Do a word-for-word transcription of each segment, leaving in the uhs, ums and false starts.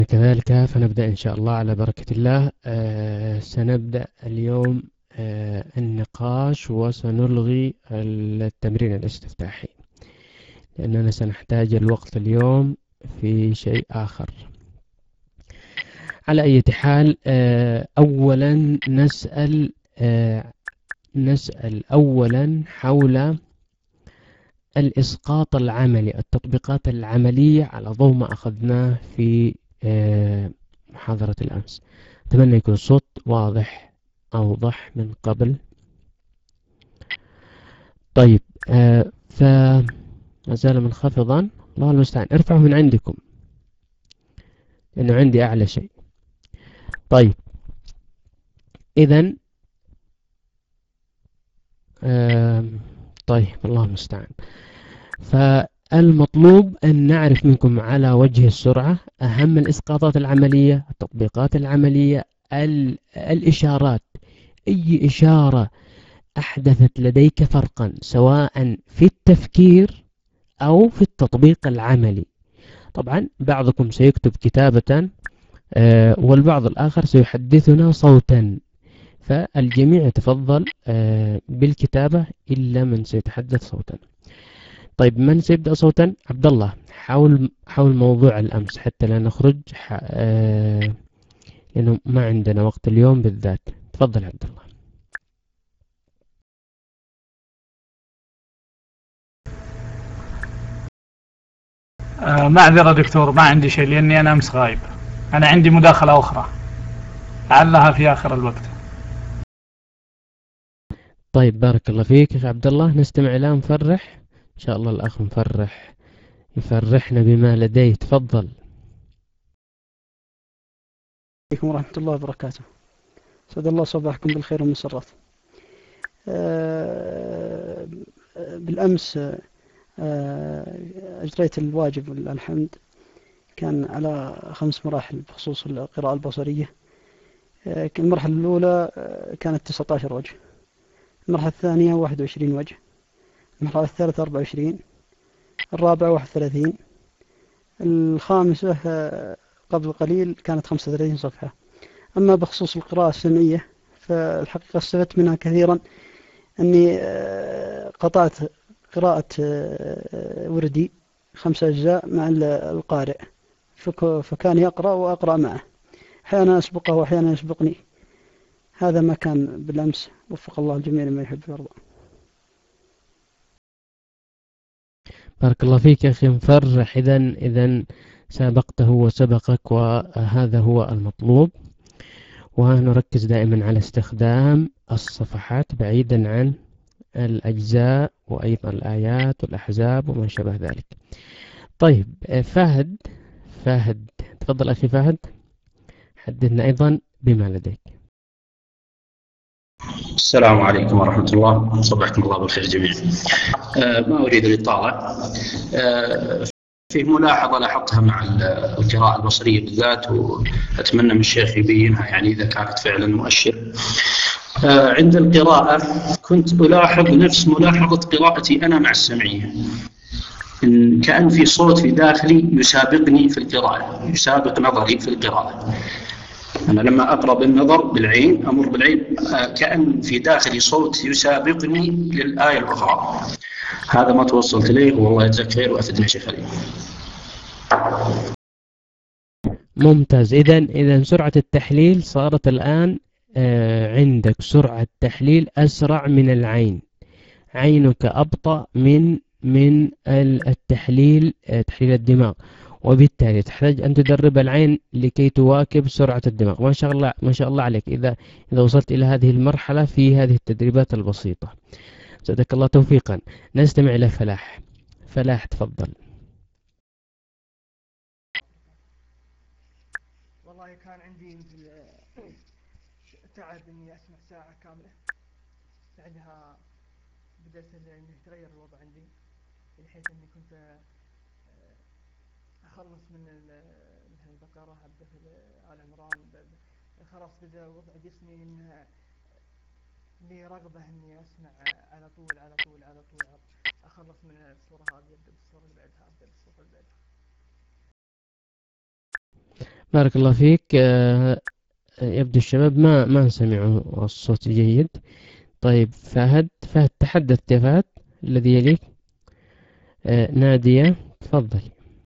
كذلك فنبدأ إن شاء الله على بركة الله. آه سنبدأ اليوم آه النقاش، وسنلغي التمرين الاستفتاحي لأننا سنحتاج الوقت اليوم في شيء آخر. على أي حال، آه أولا نسأل آه نسأل أولا حول الإسقاط العملي، التطبيقات العملية على ضوء ما أخذناه في آه محاضرة الأمس. أتمنى يكون الصوت واضح أوضح من قبل. طيب، آه فما زال منخفضا، الله المستعان. ارفعه من عندكم لأنه عندي أعلى شيء. طيب، إذن آه طيب، الله المستعان. فالمطلوب أن نعرف منكم على وجه السرعة أهم الإسقاطات العملية، التطبيقات العملية، الإشارات. أي إشارة أحدثت لديك فرقا سواء في التفكير أو في التطبيق العملي. طبعا بعضكم سيكتب كتابة آه والبعض الآخر سيحدثنا صوتا، فالجميع يتفضل آه بالكتابة إلا من سيتحدث صوتا. طيب، من سيبدأ صوتا؟ عبد الله، حاول حاول موضوع الأمس حتى لا نخرج، آه لأنه ما عندنا وقت اليوم بالذات. تفضل عبد الله. آه معذرة دكتور، ما عندي شيء لأني أنا أمس غايب. أنا عندي مداخلة أخرى لعلها في آخر الوقت. طيب، بارك الله فيك يا عبد الله. نستمع إلى مفرح. إن شاء الله الأخ مفرح يفرحنا بما لديه. تفضل. عليكم ورحمة الله وبركاته. سعد الله صباحكم بالخير والمسرات. أه بالأمس أه أجريت الواجب ولله الحمد. كان على خمس مراحل بخصوص القراءة البصرية. أه المرحلة الأولى كانت تسعة عشر وجه، المرحلة الثانية واحد وعشرين وجه، المرحلة الثالثة أربعة وعشرين، الرابعة واحد وثلاثين، الخامسة قبل قليل كانت خمسة وثلاثين صفحة. أما بخصوص القراءة السمعية فالحقيقة استفدت منها كثيرا، أني قطعت قراءة وردي خمسة أجزاء مع القارئ، فكان يقرأ وأقرأ معه، أحيانا أسبقه وأحيانا يسبقني. هذا ما كان بالأمس. وفق الله الجميع لما يحب ويرضى. بارك الله فيك يا أخي مفرح. إذن إذن سابقته وسبقك، وهذا هو المطلوب. ونركز دائما على استخدام الصفحات بعيدا عن الأجزاء، وأيضا الآيات والأحزاب وما شابه ذلك. طيب، فهد فهد تفضل أخي فهد، حدثنا أيضا بما لديك. السلام عليكم ورحمة الله، صبحكم الله بالخير جميعا. آه ما أريد الإطالة. آه في ملاحظة لاحظتها مع القراءة البصرية بالذات، وأتمنى من الشيخ يبينها يعني إذا كانت فعلا مؤشر. آه عند القراءة كنت ألاحظ نفس ملاحظة قراءتي أنا مع السمعية، إن كأن في صوت في داخلي يسابقني في القراءة، يسابق نظري في القراءة. أنا لما أقرأ بالنظر بالعين أمر بالعين، كأن في داخلي صوت يسابقني للآية الأخرى. هذا ما توصلت إليه، والله يجزاك خير وأفدنا شيخ علي. ممتاز. إذن إذن سرعة التحليل صارت الآن آه عندك سرعة تحليل أسرع من العين. عينك أبطأ من من التحليل، آه تحليل الدماغ، وبالتالي تحتاج أن تدرب العين لكي تواكب سرعة الدماغ. ما شاء الله ما شاء الله عليك إذا إذا وصلت إلى هذه المرحلة في هذه التدريبات البسيطة. زادك الله توفيقا. نستمع إلى فلاح. فلاح تفضل. والله كان عندي مثل تعب إني أسمع ساعة كاملة، بعدها بدأت إنه يتغير الوضع عندي، بحيث إني كنت أخلص من البقرة أبدأ في آل عمران. خلاص بدأ وضع جسمي إنه لي رغبة إني أسمع على طول على طول على طول أخلص من الصورة هذه أبدأ بالصورة اللي بعدها أبدأ بالصورة اللي بعدها. بارك الله فيك. آه، يبدو الشباب ما ما سمعوا الصوت جيد. طيب فهد فهد تحدث يا فهد. الذي يليك آه، نادية، تفضل.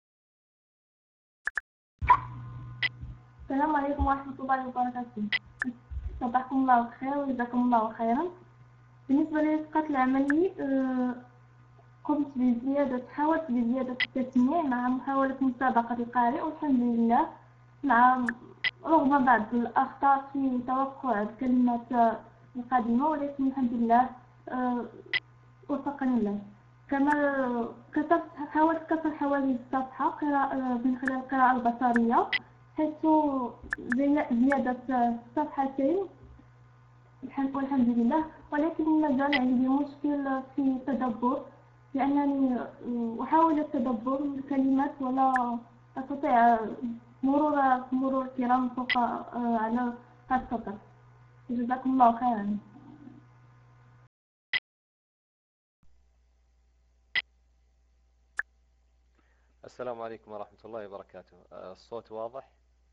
السلام عليكم ورحمة الله وبركاته. صباحكم الله بخير وجزاكم الله خيرا. بالنسبة للإسقاط العملي، آه، قمت بزيادة حاولت بزيادة التسميع مع محاولة مسابقة القارئ، والحمد لله مع رغم بعض الأخطاء في توقع الكلمات القادمة، ولكن الحمد لله آه، وفقني الله. كما كتبت حاولت كسر حوالي الصفحة قراءة من خلال القراءة البصرية، حيث زي- زيادة صفحتين الحمد والحمد لله، ولكن ما زال عندي مشكل في التدبر، لأنني أحاول التدبر من الكلمات ولا أستطيع مرور مرور الكرام فوق آه، على السطر. جزاكم الله خيرا. السلام عليكم ورحمة الله وبركاته. آه، الصوت واضح؟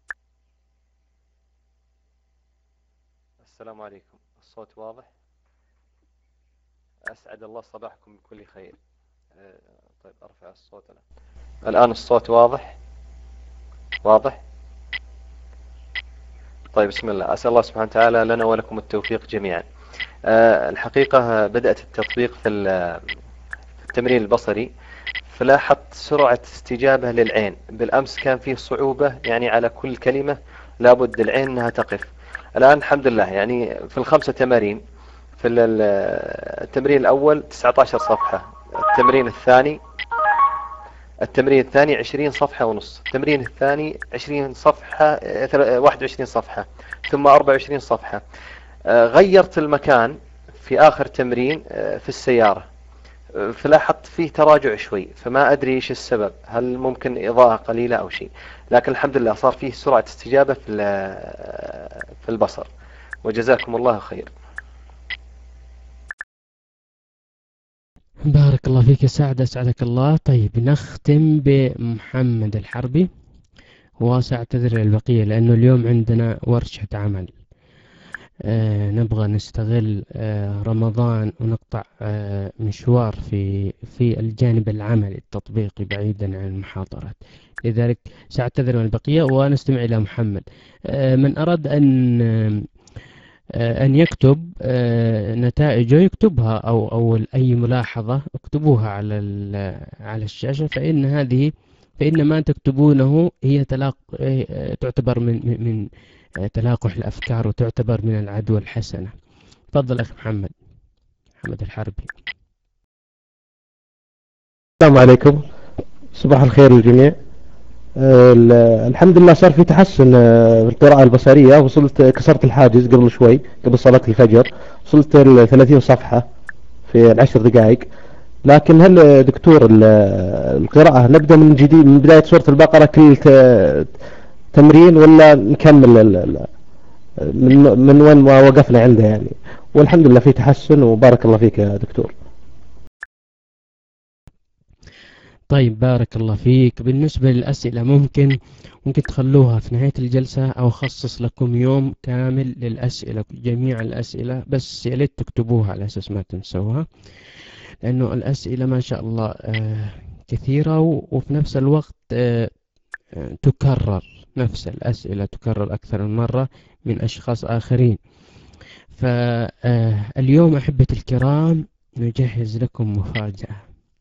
السلام عليكم، الصوت واضح؟ أسعد الله صباحكم بكل خير. آه، طيب أرفع الصوت أنا. الآن الصوت واضح؟ واضح؟ طيب بسم الله. أسأل الله سبحانه وتعالى لنا ولكم التوفيق جميعا. آه، الحقيقة بدأت التطبيق في التمرين البصري، فلاحظت سرعة استجابة للعين. بالأمس كان فيه صعوبة، يعني على كل كلمة لابد العين أنها تقف. الآن الحمد لله يعني في الخمسة تمارين، في التمرين الأول تسعة عشر صفحة، التمرين الثاني التمرين الثاني عشرين صفحة ونص، التمرين الثاني عشرين صفحة واحد وعشرين صفحة، ثم أربعة وعشرين صفحة. غيرت المكان في آخر تمرين في السيارة، فلاحظت فيه تراجع شوي، فما أدري إيش السبب، هل ممكن إضاءة قليلة أو شيء، لكن الحمد لله صار فيه سرعة استجابة في في البصر، وجزاكم الله خير. بارك الله فيك يا سعد، أسعدك الله. طيب نختم بمحمد الحربي، وسأعتذر البقية لأنه اليوم عندنا ورشة عمل. آه نبغى نستغل آه رمضان ونقطع آه مشوار في في الجانب العملي التطبيقي بعيدا عن المحاضرات، لذلك سأعتذر عن البقية ونستمع إلى محمد. آه من أراد أن آه أن يكتب آه نتائجه يكتبها، أو أو أي ملاحظة اكتبوها على على الشاشة، فإن هذه فإن ما تكتبونه هي تلاق آه تعتبر من من تلاقح الأفكار، وتعتبر من العدوى الحسنة. تفضل أخي محمد محمد الحربي. السلام عليكم، صباح الخير للجميع. آه الحمد لله صار في تحسن آه بالقراءة البصرية، وصلت كسرت الحاجز قبل شوي قبل صلاة الفجر، وصلت ل ثلاثين صفحة في العشر دقائق. لكن هل دكتور القراءة نبدأ من جديد من بداية سورة البقرة كل تمرين، ولا نكمل من من وين ما وقفنا عنده يعني؟ والحمد لله في تحسن، وبارك الله فيك يا دكتور. طيب بارك الله فيك. بالنسبة للأسئلة ممكن ممكن تخلوها في نهاية الجلسة، أو خصص لكم يوم كامل للأسئلة، جميع الأسئلة، بس يا ليت تكتبوها على أساس ما تنسوها، لأنه الأسئلة ما شاء الله كثيرة، وفي نفس الوقت تكرر، نفس الأسئلة تكرر أكثر من مرة من أشخاص آخرين. فاليوم أحبتي الكرام نجهز لكم مفاجأة.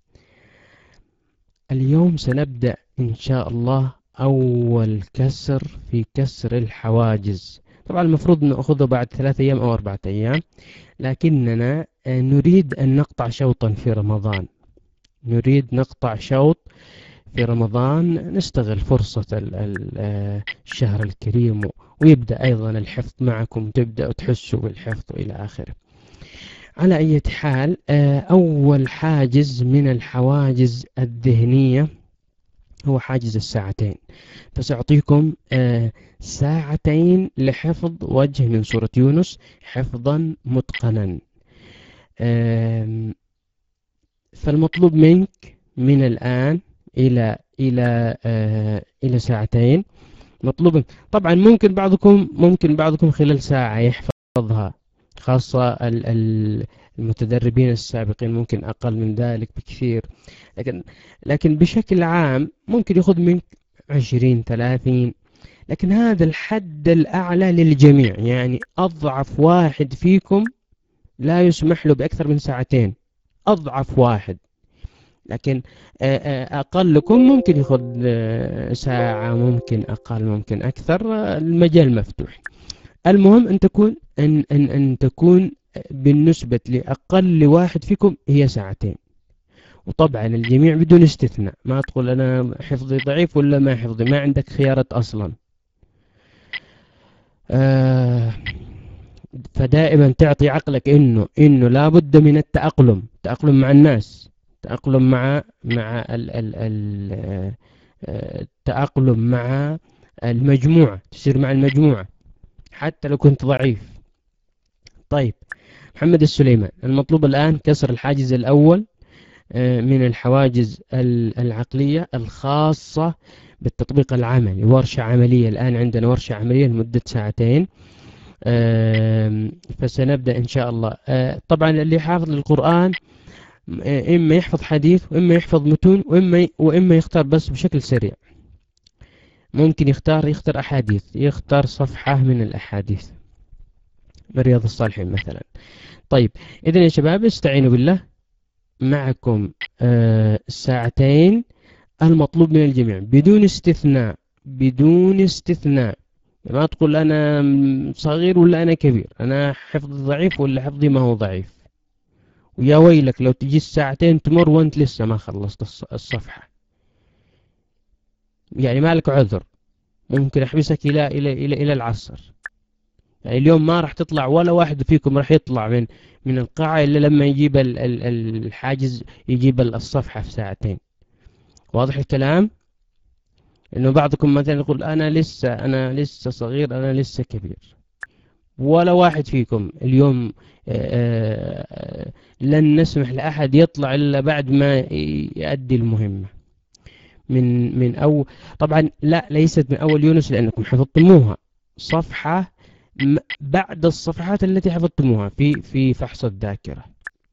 اليوم سنبدأ إن شاء الله أول كسر في كسر الحواجز. طبعا المفروض نأخذه بعد ثلاثة أيام أو أربعة أيام، لكننا نريد أن نقطع شوطا في رمضان، نريد نقطع شوط في رمضان، نستغل فرصة الشهر الكريم، ويبدأ أيضا الحفظ معكم، تبدأ تحسوا بالحفظ إلى آخره. على أي حال، أول حاجز من الحواجز الذهنية هو حاجز الساعتين، فسأعطيكم ساعتين لحفظ وجه من سورة يونس حفظا متقنا. فالمطلوب منك من الآن إلى إلى إلى ساعتين مطلوب. طبعا ممكن بعضكم ممكن بعضكم خلال ساعة يحفظها، خاصة ال- ال- المتدربين السابقين ممكن أقل من ذلك بكثير، لكن لكن بشكل عام ممكن يأخذ من عشرين ثلاثين، لكن هذا الحد الأعلى للجميع. يعني أضعف واحد فيكم لا يسمح له بأكثر من ساعتين، أضعف واحد. لكن آه، آه، أقلكم ممكن يأخذ آه، ساعة، ممكن أقل ممكن أكثر، آه، المجال مفتوح. المهم أن تكون أن أن أن تكون بالنسبة لأقل واحد فيكم هي ساعتين. وطبعا الجميع بدون استثناء، ما تقول أنا حفظي ضعيف ولا ما حفظي، ما عندك خيارات أصلا. آه فدائما تعطي عقلك إنه إنه لابد من التأقلم، تأقلم مع الناس، تأقلم مع مع ال ال ال آه، التأقلم مع المجموعة، تسير مع المجموعة حتى لو كنت ضعيف. طيب محمد السليمان، المطلوب الآن كسر الحاجز الأول آه، من الحواجز ال- العقلية الخاصة بالتطبيق العملي. ورشة عملية، الآن عندنا ورشة عملية لمدة ساعتين. آم، فسنبدأ إن شاء الله. آه، طبعا اللي حافظ القرآن آه، إما يحفظ حديث وإما يحفظ متون وإما وإما يختار بس بشكل سريع. ممكن يختار يختار أحاديث، يختار صفحة من الأحاديث من رياض الصالحين مثلا. طيب إذن يا شباب استعينوا بالله، معكم آه، ساعتين المطلوب من الجميع بدون استثناء، بدون استثناء. ما تقول أنا صغير ولا أنا كبير، أنا حفظي ضعيف ولا حفظي ما هو ضعيف. ويا ويلك لو تجي الساعتين تمر وانت لسه ما خلصت الصفحة، يعني ما لك عذر، ممكن أحبسك إلى إلى إلى إلى العصر. يعني اليوم ما راح تطلع ولا واحد فيكم راح يطلع من من القاعة إلا لما يجيب ال- ال- الحاجز، يجيب الصفحة في ساعتين. واضح الكلام؟ إنه بعضكم مثلا يقول أنا لسه أنا لسه صغير، أنا لسه كبير. ولا واحد فيكم اليوم آه، آه، لن نسمح لأحد يطلع إلا بعد ما يؤدي المهمة من من أول. طبعا لا، ليست من أول يونس لأنكم حفظتموها صفحة م- بعد الصفحات التي حفظتموها في في فحص الذاكرة.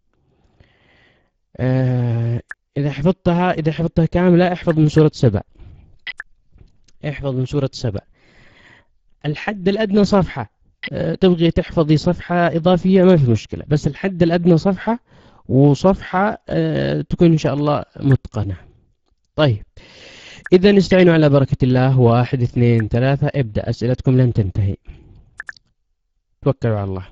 آه، إذا حفظتها إذا حفظتها كاملة احفظ من سورة سبع، احفظ من سورة سبع الحد الأدنى صفحة. آه، تبغي تحفظي صفحة إضافية ما في مشكلة، بس الحد الأدنى صفحة، وصفحة آه، تكون إن شاء الله متقنة. طيب إذا نستعين على بركة الله. واحد اثنين ثلاثة، ابدأ، أسئلتكم لن تنتهي. توكلوا على الله.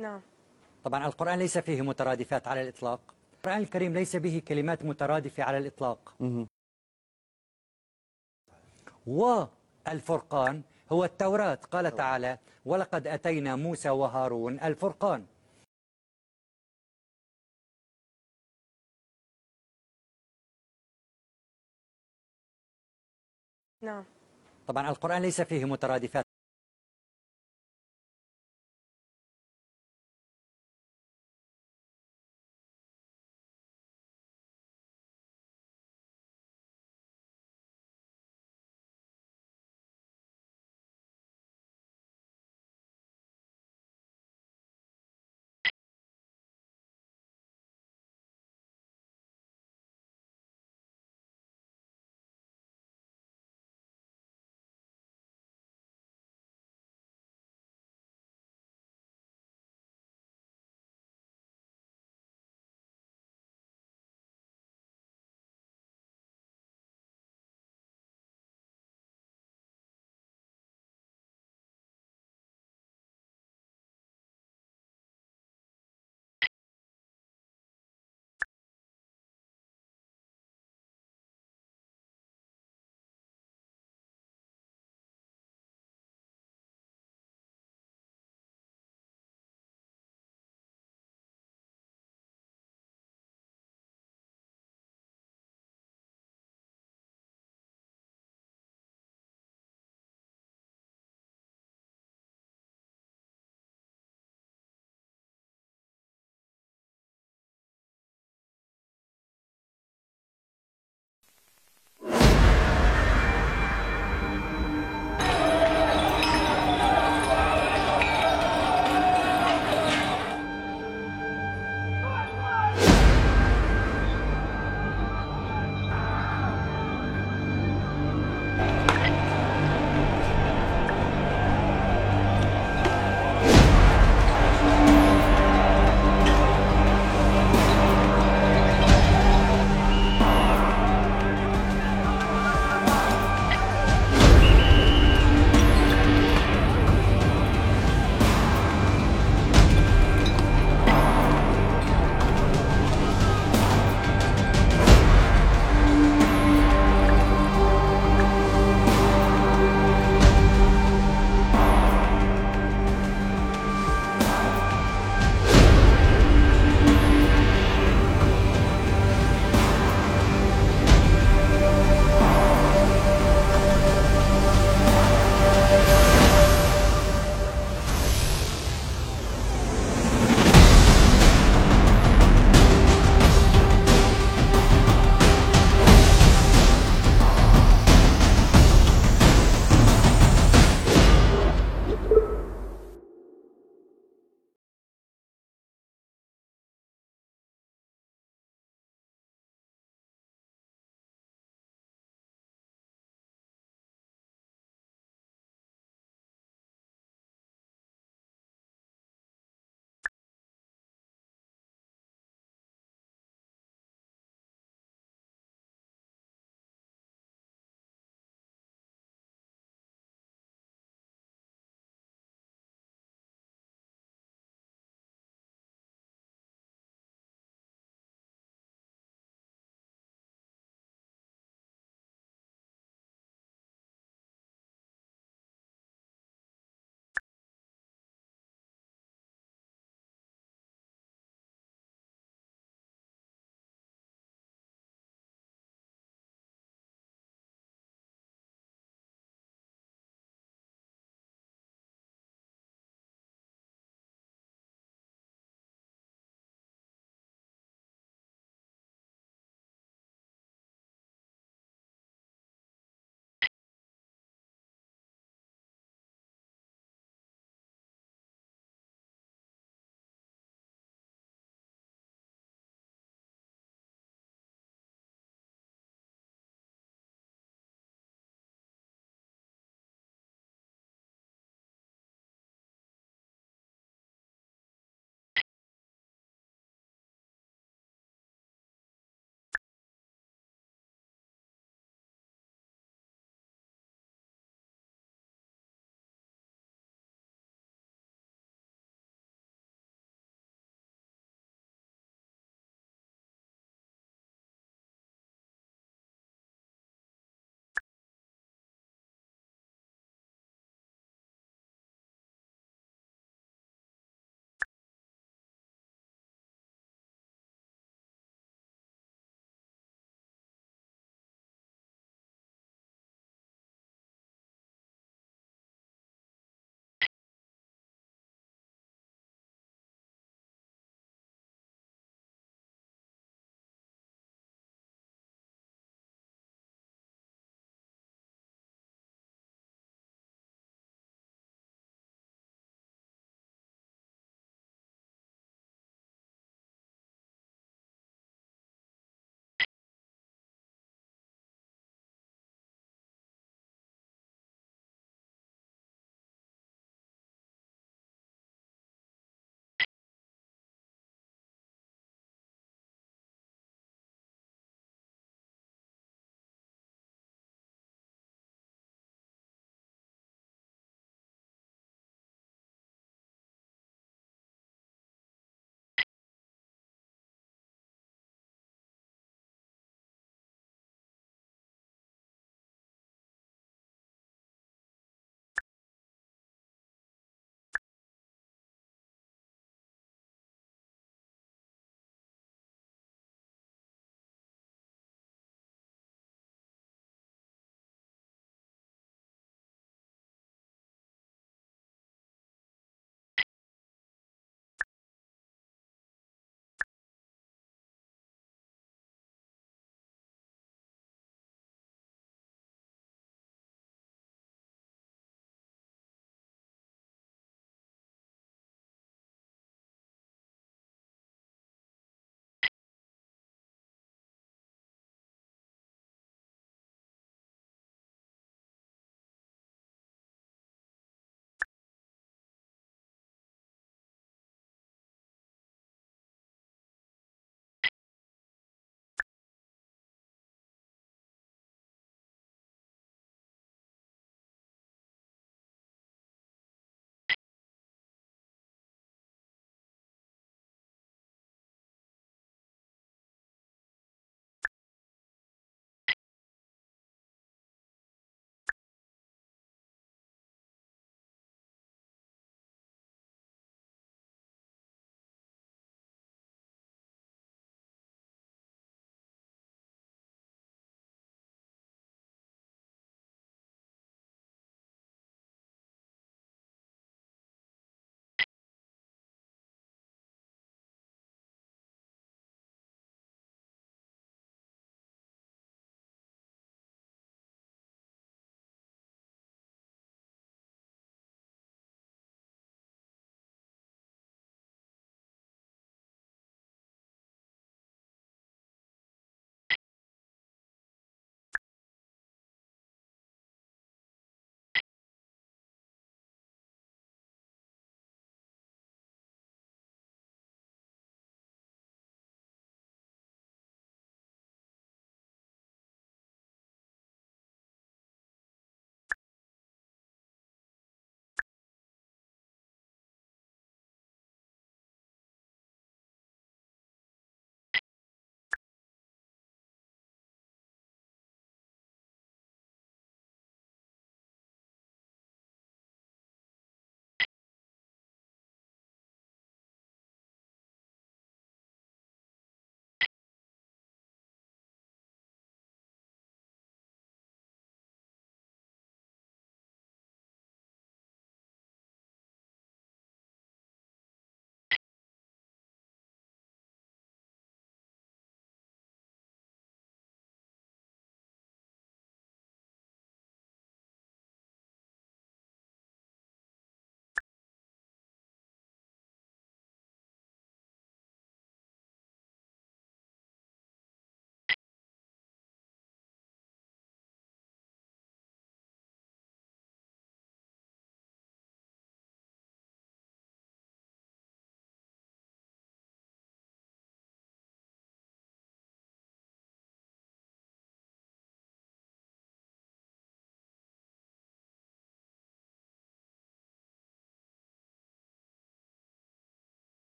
نعم. طبعا القرآن ليس فيه مترادفات على الإطلاق. القرآن الكريم ليس به كلمات مترادفة على الإطلاق. والفرقان هو التوراة، قال تعالى ولقد أتينا موسى وهارون الفرقان. نعم. طبعا القرآن ليس فيه مترادفات.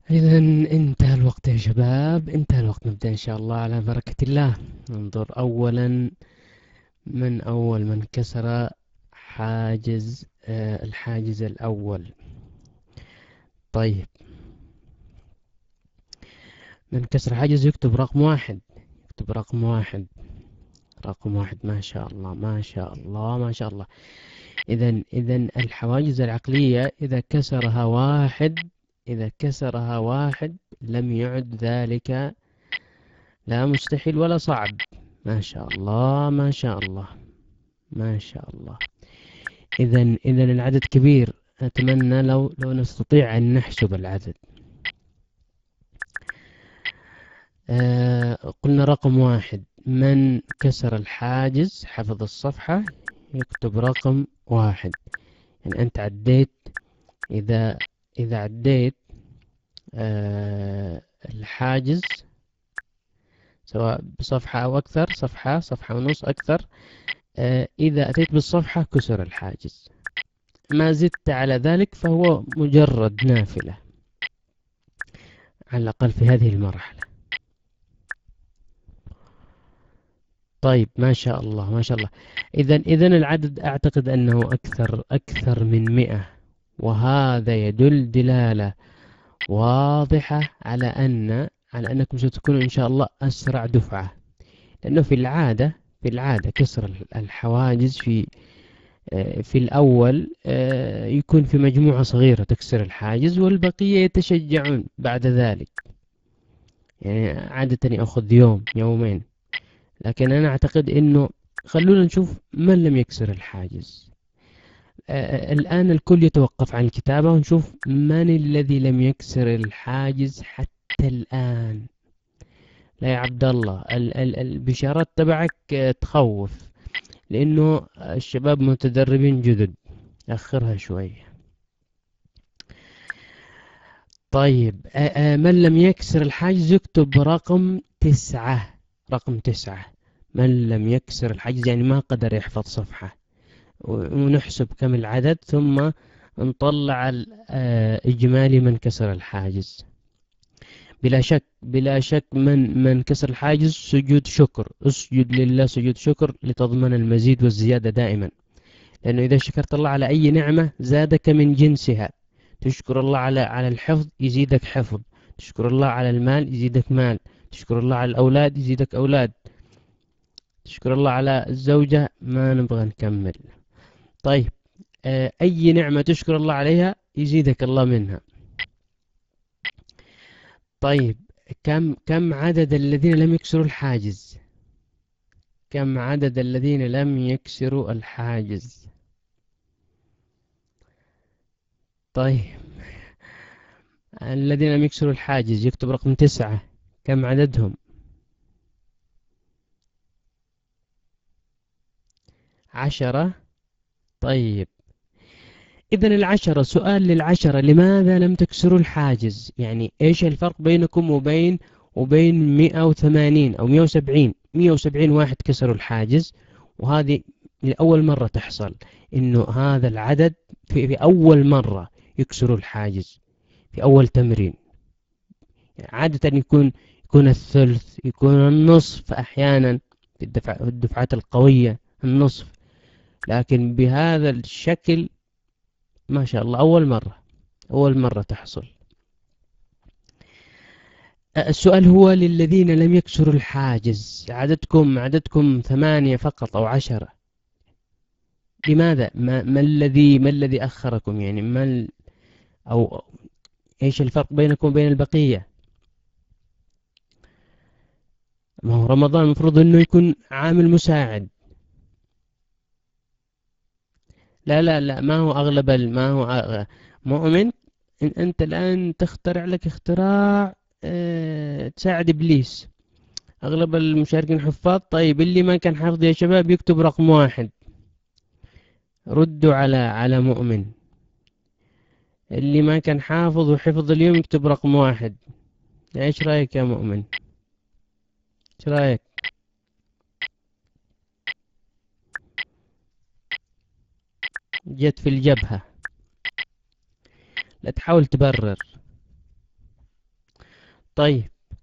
إذا انتهى الوقت يا شباب، انتهى الوقت. نبدأ إن شاء الله على بركة الله. ننظر أولا من أول من كسر حاجز آه الحاجز الأول. طيب، من كسر حاجز يكتب رقم واحد، يكتب رقم واحد، رقم واحد. ما شاء الله ما شاء الله ما شاء الله. إذا إذا الحواجز العقلية إذا كسرها واحد، إذا كسرها واحد لم يعد ذلك لا مستحيل ولا صعب. ما شاء الله ما شاء الله ما شاء الله. إذا إذا العدد كبير. أتمنى لو لو نستطيع أن نحسب العدد. آه قلنا رقم واحد، من كسر الحاجز حفظ الصفحة يكتب رقم واحد. يعني أنت عديت، إذا إذا عديت آه الحاجز سواء بصفحة أو أكثر، صفحة صفحة ونص أكثر، آه إذا أتيت بالصفحة كسر الحاجز. ما زدت على ذلك فهو مجرد نافلة على الأقل في هذه المرحلة. طيب ما شاء الله ما شاء الله. إذا إذا العدد أعتقد أنه أكثر أكثر من مئة، وهذا يدل دلالة واضحة على أن على أنكم ستكونوا إن شاء الله أسرع دفعة. لأنه في العادة في العادة كسر الحواجز في في الأول يكون في مجموعة صغيرة تكسر الحاجز، والبقية يتشجعون بعد ذلك. يعني عادة يأخذ يوم يومين، لكن أنا أعتقد أنه خلونا نشوف من لم يكسر الحاجز. الآن الكل يتوقف عن الكتابة ونشوف من الذي لم يكسر الحاجز حتى الآن. لا يا عبد الله، البشارات تبعك تخوف، لأنه الشباب متدربين جدد. أخرها شوية. طيب، من لم يكسر الحاجز يكتب رقم تسعة، رقم تسعة. من لم يكسر الحاجز يعني ما قدر يحفظ صفحة، ونحسب كم العدد ثم نطلع إجمالي من كسر الحاجز. بلا شك بلا شك من من كسر الحاجز سجود شكر، اسجد لله سجود شكر لتضمن المزيد والزيادة دائما. لأنه إذا شكرت الله على أي نعمة زادك من جنسها. تشكر الله على على الحفظ يزيدك حفظ، تشكر الله على المال يزيدك مال، تشكر الله على الأولاد يزيدك أولاد، تشكر الله على الزوجة. ما نبغى نكمل. طيب، أي نعمة تشكر الله عليها يزيدك الله منها. طيب، كم كم عدد الذين لم يكسروا الحاجز؟ كم عدد الذين لم يكسروا الحاجز؟ طيب، الذين لم يكسروا الحاجز يكتب رقم تسعة. كم عددهم؟ عشرة. طيب، إذن العشرة، سؤال للعشرة، لماذا لم تكسروا الحاجز؟ يعني إيش الفرق بينكم وبين وبين مئة وثمانين أو مئة وسبعين؟ مئة وسبعين واحد كسروا الحاجز، وهذه لأول مرة تحصل، إنه هذا العدد في, في أول مرة يكسروا الحاجز في أول تمرين. يعني عادة يكون يكون الثلث، يكون النصف أحيانا في الدفع في الدفعات القوية النصف، لكن بهذا الشكل ما شاء الله أول مرة أول مرة تحصل. السؤال هو للذين لم يكسروا الحاجز، عددكم عددكم ثمانية فقط أو عشرة. لماذا؟ ما, ما الذي ما الذي أخركم؟ يعني ما ال... أو إيش الفرق بينكم وبين البقية؟ ما هو رمضان المفروض إنه يكون عامل مساعد. لا لا لا ما هو أغلب ما هو أغلب. مؤمن إن أنت الآن تخترع لك اختراع اه تساعد إبليس. أغلب المشاركين حفاظ. طيب، اللي ما كان حافظ يا شباب يكتب رقم واحد. ردوا على على مؤمن. اللي ما كان حافظ وحفظ اليوم يكتب رقم واحد. إيش رأيك يا مؤمن؟ إيش رأيك؟ جت في الجبهة. لا تحاول تبرر. طيب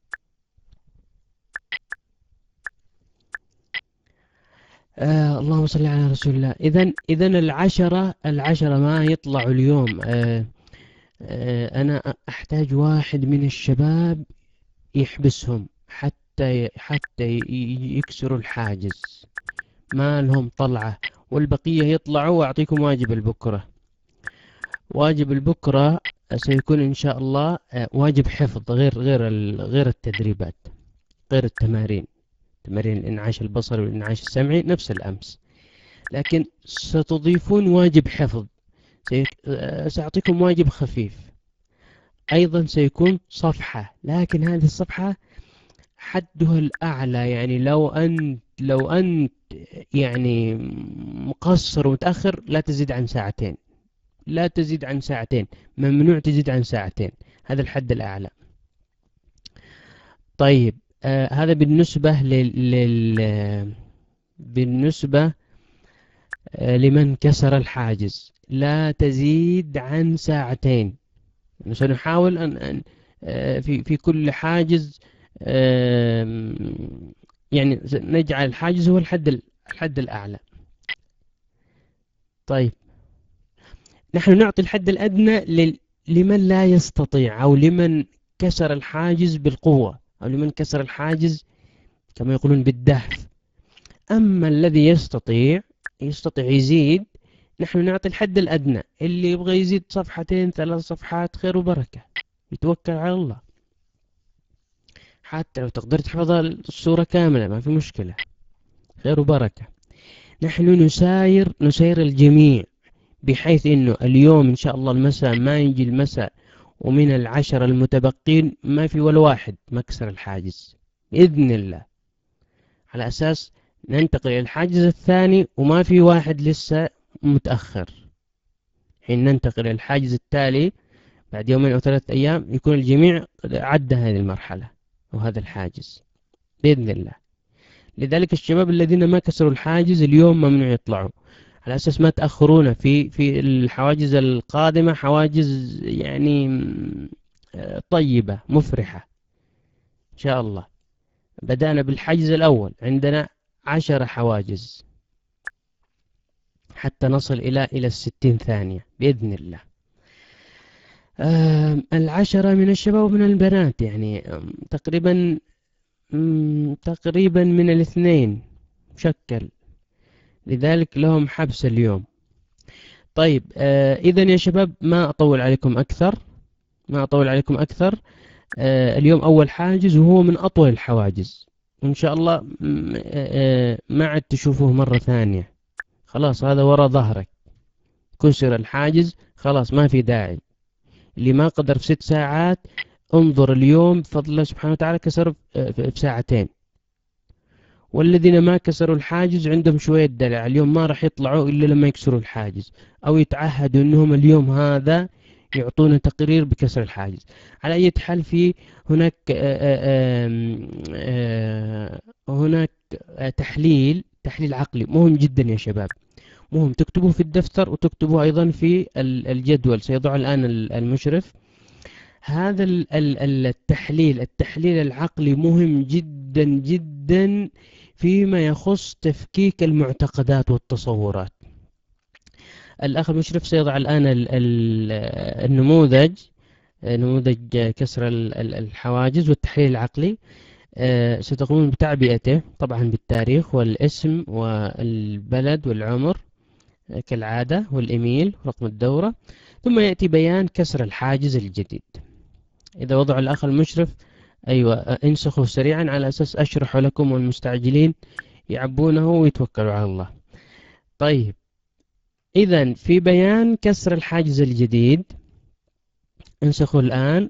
آه اللهم صل على رسول الله. إذن إذن العشرة العشرة ما يطلعوا اليوم. آه آه أنا أحتاج واحد من الشباب يحبسهم حتى حتى يكسروا الحاجز، ما لهم طلعة، والبقية يطلعوا. وأعطيكم واجب البكرة. واجب البكرة سيكون إن شاء الله واجب حفظ، غير غير غير التدريبات، غير التمارين، تمارين الإنعاش البصري والإنعاش السمعي نفس الأمس، لكن ستضيفون واجب حفظ. سأعطيكم واجب خفيف أيضا، سيكون صفحة، لكن هذه الصفحة حدها الأعلى. يعني لو أنت لو أنت يعني مقصر ومتأخر لا تزيد عن ساعتين، لا تزيد عن ساعتين، ممنوع تزيد عن ساعتين، هذا الحد الأعلى. طيب آه هذا بالنسبة لل, لل... بالنسبة آه لمن كسر الحاجز، لا تزيد عن ساعتين. سنحاول أن, أن آه في في كل حاجز آه يعني نجعل الحاجز هو الحد الحد الأعلى. طيب نحن نعطي الحد الأدنى لمن لا يستطيع، أو لمن كسر الحاجز بالقوة، أو لمن كسر الحاجز كما يقولون بالدهف. أما الذي يستطيع يستطيع يزيد، نحن نعطي الحد الأدنى. اللي يبغى يزيد صفحتين ثلاث صفحات خير وبركة، يتوكل على الله. حتى لو تقدر تحفظ السورة كاملة ما في مشكلة، خير وبركة. نحن نساير نساير الجميع، بحيث انه اليوم ان شاء الله المساء ما يجي المساء ومن العشر المتبقين ما في ولا واحد مكسر الحاجز بإذن الله، على أساس ننتقل إلى الحاجز الثاني وما في واحد لسه متأخر. حين ننتقل إلى الحاجز التالي بعد يومين أو ثلاثة أيام يكون الجميع عدى هذه المرحلة وهذا الحاجز بإذن الله. لذلك الشباب الذين ما كسروا الحاجز اليوم ممنوع يطلعوا، على أساس ما تأخرونا في في الحواجز القادمة، حواجز يعني طيبة مفرحة إن شاء الله. بدأنا بالحاجز الأول، عندنا عشر حواجز حتى نصل إلى إلى الستين ثانية بإذن الله. العشرة من الشباب ومن البنات، يعني تقريبا تقريبا من الاثنين مشكل، لذلك لهم حبس اليوم. طيب آه إذن يا شباب ما أطول عليكم أكثر، ما أطول عليكم أكثر. آه اليوم أول حاجز وهو من أطول الحواجز، وإن شاء الله آه ما عاد تشوفوه مرة ثانية. خلاص هذا وراء ظهرك، كسر الحاجز خلاص ما في داعي. اللي ما قدر في ست ساعات انظر اليوم بفضل الله سبحانه وتعالى كسر في ساعتين. والذين ما كسروا الحاجز عندهم شوية دلع، اليوم ما راح يطلعوا إلا لما يكسروا الحاجز، أو يتعهدوا أنهم اليوم هذا يعطونا تقرير بكسر الحاجز. على أي حال في هناك آآ آآ هناك تحليل تحليل عقلي مهم جدا يا شباب، مهم تكتبوه في الدفتر وتكتبوه أيضا في الجدول سيضع الآن المشرف. هذا التحليل التحليل العقلي مهم جدا جدا فيما يخص تفكيك المعتقدات والتصورات. الأخ المشرف سيضع الآن النموذج نموذج كسر الحواجز والتحليل العقلي. ستقومون بتعبئته طبعا بالتاريخ والاسم والبلد والعمر كالعادة والإيميل ورقم الدورة، ثم يأتي بيان كسر الحاجز الجديد. إذا وضع الأخ المشرف أيوة انسخوا سريعا على أساس أشرح لكم والمستعجلين يعبونه ويتوكلوا على الله. طيب إذن في بيان كسر الحاجز الجديد انسخوا الآن،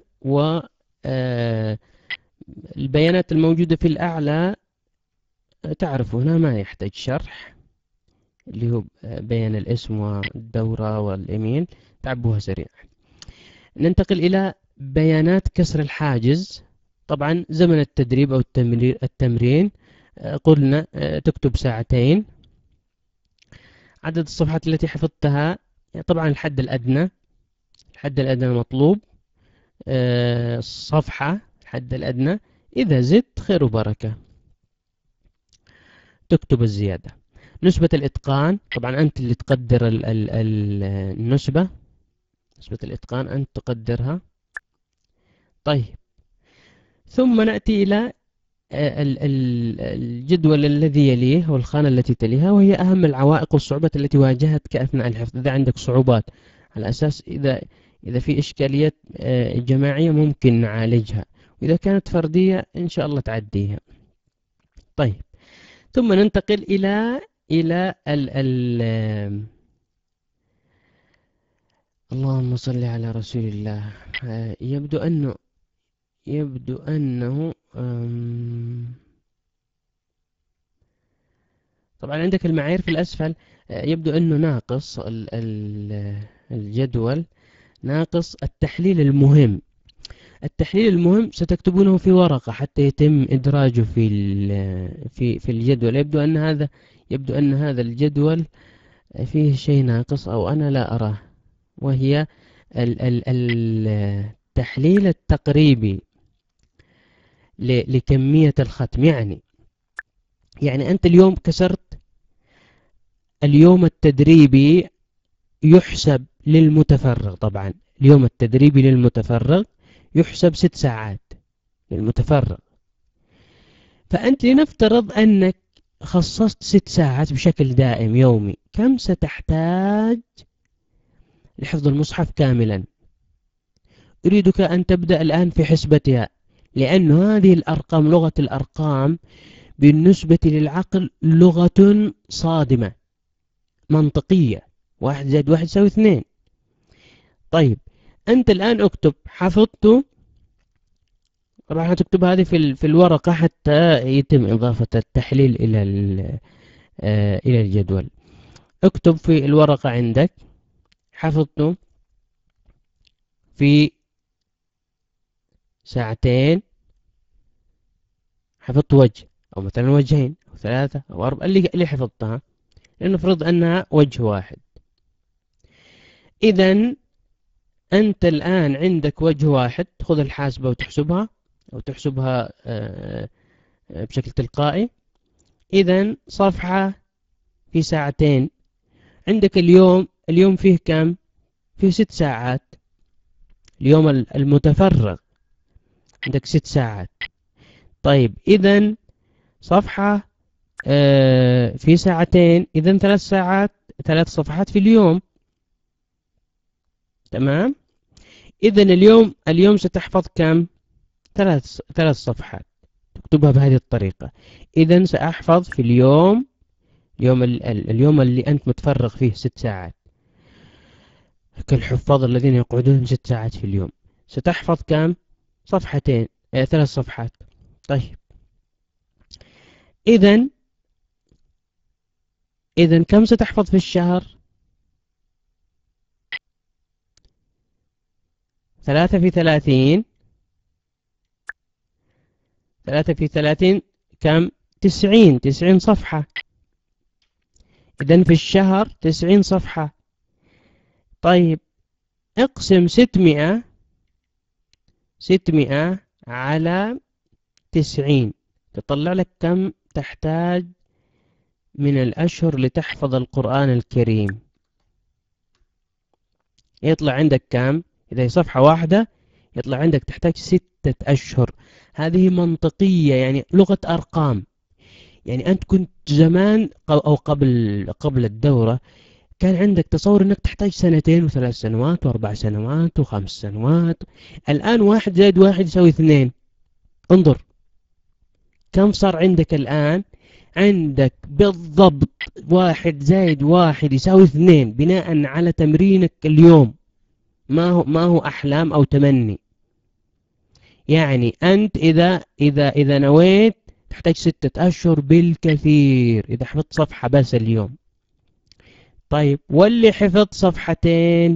والبيانات الموجودة في الأعلى تعرفونها ما يحتاج شرح، اللي هو بيان الاسم والدورة والإيميل تعبوها سريعا. ننتقل إلى بيانات كسر الحاجز. طبعا زمن التدريب أو التمرين قلنا تكتب ساعتين. عدد الصفحات التي حفظتها طبعا الحد الأدنى الحد الأدنى المطلوب صفحة الحد الأدنى. إذا زدت خير وبركة تكتب الزيادة. نسبة الإتقان طبعا أنت اللي تقدر ال ال ال النسبة، نسبة الإتقان أنت تقدرها. طيب ثم نأتي إلى الجدول الذي يليه والخانة التي تليها، وهي أهم العوائق والصعوبات التي واجهتك أثناء الحفظ. إذا عندك صعوبات على أساس إذا إذا في إشكاليات جماعية ممكن نعالجها، وإذا كانت فردية إن شاء الله تعديها. طيب ثم ننتقل إلى إلى ال ال اللهم صل على رسول الله. يبدو أنه يبدو أنه طبعا عندك المعايير في الأسفل، يبدو أنه ناقص الجدول، ناقص التحليل المهم. التحليل المهم ستكتبونه في ورقة حتى يتم إدراجه في في في الجدول. يبدو أن هذا يبدو أن هذا الجدول فيه شيء ناقص أو أنا لا أراه، وهي التحليل التقريبي لكمية الختم. يعني يعني أنت اليوم كسرت، اليوم التدريبي يحسب للمتفرغ، طبعا اليوم التدريبي للمتفرغ يحسب ست ساعات للمتفرغ. فأنت لنفترض أنك خصصت ست ساعات بشكل دائم يومي، كم ستحتاج لحفظ المصحف كاملا؟ أريدك أن تبدأ الآن في حسبتها، لأن هذه الأرقام، لغة الأرقام بالنسبة للعقل لغة صادمة منطقية، واحد زائد واحد يساوي اثنين. طيب أنت الآن اكتب حفظت، راح تكتب هذه في في الورقة حتى يتم إضافة التحليل إلى إلى الجدول. اكتب في الورقة عندك حفظت في ساعتين، حفظت وجه أو مثلا وجهين أو ثلاثة أو أربعة اللي اللي حفظتها، لنفرض أنها وجه واحد. إذن أنت الآن عندك وجه واحد، خذ الحاسبة وتحسبها أو تحسبها بشكل تلقائي. إذن صفحة في ساعتين، عندك اليوم اليوم فيه كم؟ فيه ست ساعات. اليوم المتفرغ عندك ست ساعات. طيب إذن صفحة في ساعتين، إذن ثلاث ساعات، ثلاث صفحات في اليوم. تمام؟ إذن اليوم اليوم ستحفظ كم؟ ثلاث ثلاث صفحات، تكتبها بهذه الطريقة. إذن سأحفظ في اليوم اليوم اليوم اللي أنت متفرغ فيه ست ساعات، كالحفاظ الذين يقعدون ست ساعات في اليوم، ستحفظ كم؟ صفحتين، آه ثلاث صفحات. طيب إذن إذن كم ستحفظ في الشهر؟ ثلاثة في ثلاثين، ثلاثة في ثلاثين كم؟ تسعين، تسعين صفحة. إذن في الشهر تسعين صفحة. طيب اقسم ستمائة ستمائة على تسعين، تطلع لك كم تحتاج من الأشهر لتحفظ القرآن الكريم. يطلع عندك كم؟ إذا هي صفحة واحدة يطلع عندك تحتاج ستة أشهر. هذه منطقية، يعني لغة أرقام. يعني أنت كنت زمان أو قبل قبل الدورة كان عندك تصور أنك تحتاج سنتين وثلاث سنوات وأربع سنوات وخمس سنوات. الآن واحد زائد واحد يساوي اثنين. انظر كم صار عندك الآن؟ عندك بالضبط واحد زائد واحد يساوي اثنين بناء على تمرينك اليوم، ما هو ما هو أحلام أو تمني. يعني أنت إذا إذا إذا نويت تحتاج ستة أشهر بالكثير إذا حفظت صفحة بس اليوم. طيب واللي حفظ صفحتين،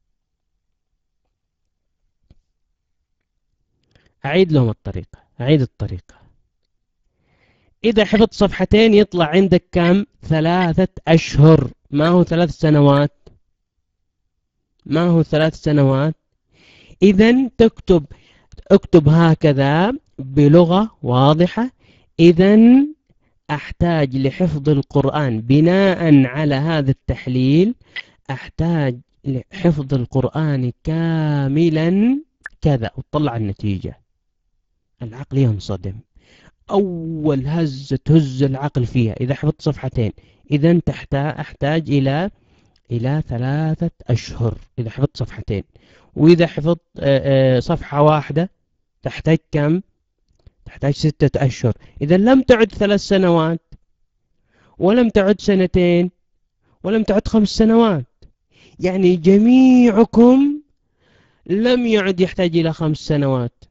أعيد لهم الطريقة، أعيد الطريقة. إذا حفظت صفحتين يطلع عندك كم؟ ثلاثة أشهر. ما هو ثلاث سنوات؟ ما هو ثلاث سنوات؟ إذن تكتب اكتب هكذا بلغة واضحة. إذا أحتاج لحفظ القرآن بناء على هذا التحليل، أحتاج لحفظ القرآن كاملا كذا، وتطلع النتيجة. العقل ينصدم. أول هزة تهز العقل فيها إذا حفظت صفحتين، إذا أحتاج إلى إلى ثلاثة أشهر إذا حفظت صفحتين. وإذا حفظت صفحة واحدة تحتاج كم؟ تحتاج ستة أشهر. إذا لم تعد ثلاث سنوات، ولم تعد سنتين، ولم تعد خمس سنوات، يعني جميعكم لم يعد يحتاج إلى خمس سنوات،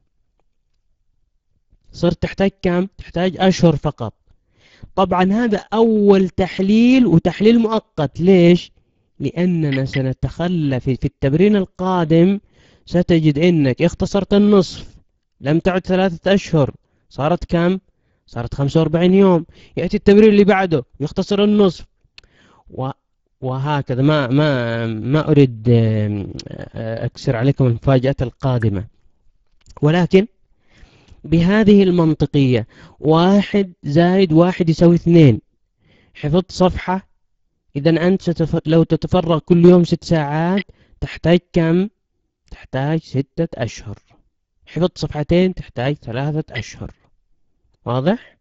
صرت تحتاج كم؟ تحتاج أشهر فقط. طبعا هذا أول تحليل، وتحليل مؤقت. ليش؟ لأننا سنتخلى في, في التمرين القادم ستجد أنك اختصرت النصف، لم تعد ثلاثة أشهر، صارت كم؟ صارت خمسة وأربعين يوم. يأتي التمرين اللي بعده يختصر النصف، و وهكذا. ما ما ما أريد أكسر عليكم المفاجأة القادمة، ولكن بهذه المنطقية واحد زائد واحد يساوي اثنين. حفظت صفحة، إذا أنت ستف... لو تتفرغ كل يوم ست ساعات تحتاج كم؟ تحتاج ستة أشهر. حفظت صفحتين تحتاج ثلاثة أشهر. واضح؟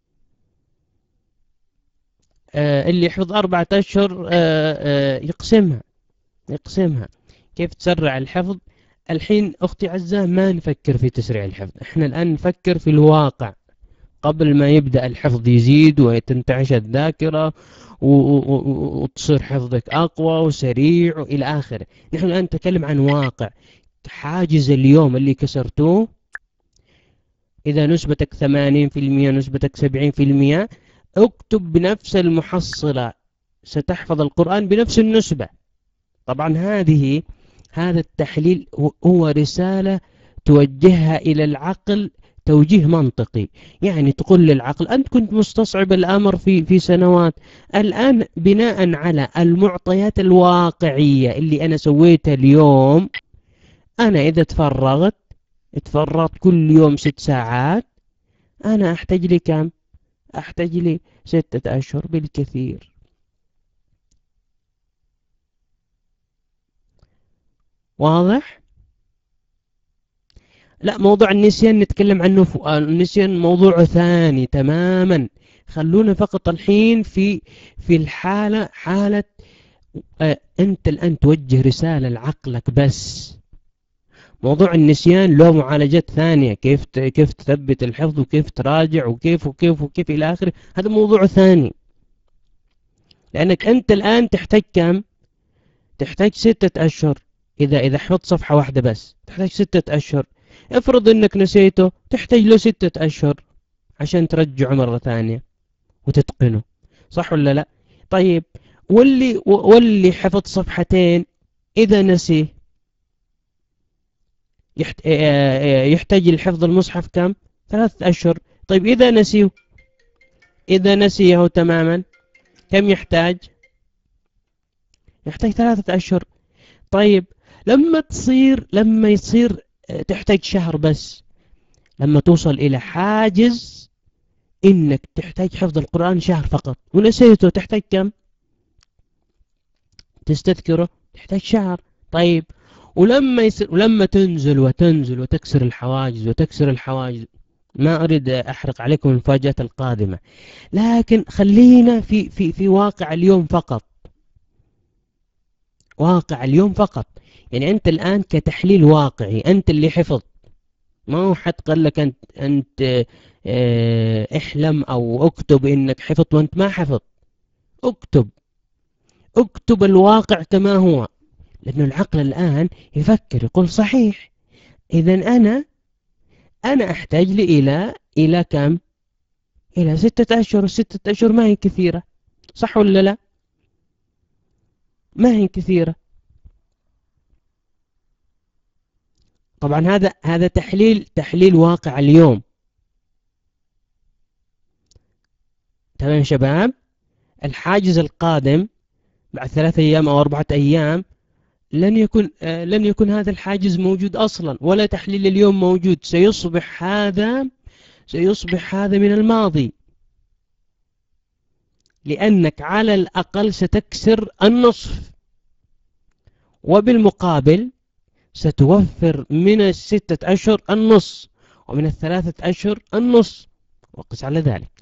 آه اللي يحفظ أربعة أشهر آه آه يقسمها يقسمها كيف تسرع الحفظ؟ الحين أختي عزة ما نفكر في تسريع الحفظ، إحنا الآن نفكر في الواقع قبل ما يبدأ الحفظ يزيد وتنتعش الذاكرة وتصير حفظك أقوى وسريع وإلى آخره. نحن الآن نتكلم عن واقع. حاجز اليوم اللي كسرتوه، إذا نسبتك ثمانين في المئة، نسبتك سبعين في المئة، اكتب بنفس المحصلة، ستحفظ القرآن بنفس النسبة. طبعا هذه هذا التحليل هو رسالة توجهها إلى العقل توجيه منطقي، يعني تقول للعقل أنت كنت مستصعب الأمر في في سنوات، الآن بناء على المعطيات الواقعية اللي أنا سويتها اليوم، أنا إذا تفرغت تفرغت كل يوم ست ساعات، أنا أحتاج لي كم؟ أحتاج لي ستة أشهر بالكثير. واضح؟ لا، موضوع النسيان نتكلم عنه. النسيان موضوع ثاني تماما. خلونا فقط الحين في في الحالة حالة آه أنت الآن توجه رسالة لعقلك بس. موضوع النسيان له معالجات ثانية، كيف كيف تثبت الحفظ وكيف تراجع وكيف وكيف وكيف إلى آخره، هذا موضوع ثاني. لأنك أنت الآن تحتاج كم؟ تحتاج ستة أشهر. إذا إذا حفظت صفحة واحدة بس تحتاج ستة أشهر. افرض انك نسيته، تحتاج له ستة اشهر عشان ترجعه مرة ثانية وتتقنه. صح ولا لا؟ طيب واللي واللي حفظ صفحتين اذا نسي يحتاج لحفظ المصحف كم؟ ثلاثة اشهر. طيب اذا نسيه اذا نسيه تماما كم يحتاج؟ يحتاج ثلاثة اشهر. طيب لما تصير لما يصير تحتاج شهر بس، لما توصل إلى حاجز إنك تحتاج حفظ القرآن شهر فقط ونسيته، تحتاج كم؟ تستذكره تحتاج شهر. طيب ولما يصير ولما تنزل وتنزل وتكسر الحواجز وتكسر الحواجز، ما أريد أحرق عليكم المفاجأة القادمة، لكن خلينا في في في واقع اليوم فقط. واقع اليوم فقط. يعني أنت الآن كتحليل واقعي، أنت اللي حفظ، ما هو حد قال لك أنت, أنت اه احلم أو اكتب إنك حفظت وأنت ما حفظت. اكتب اكتب الواقع كما هو، لأنه العقل الآن يفكر يقول صحيح، إذا أنا أنا أحتاج لي إلى إلى كم؟ إلى ستة أشهر. ستة أشهر ما هي كثيرة، صح ولا لا؟ ما هي كثيرة. طبعا هذا هذا تحليل تحليل واقع اليوم. تمام شباب؟ الحاجز القادم بعد ثلاثة أيام أو أربعة أيام لن يكون آه لن يكون هذا الحاجز موجود أصلا، ولا تحليل اليوم موجود. سيصبح هذا سيصبح هذا من الماضي، لأنك على الأقل ستكسر النصف، وبالمقابل ستوفر من الستة أشهر النص، ومن الثلاثة أشهر النص، وقس على ذلك.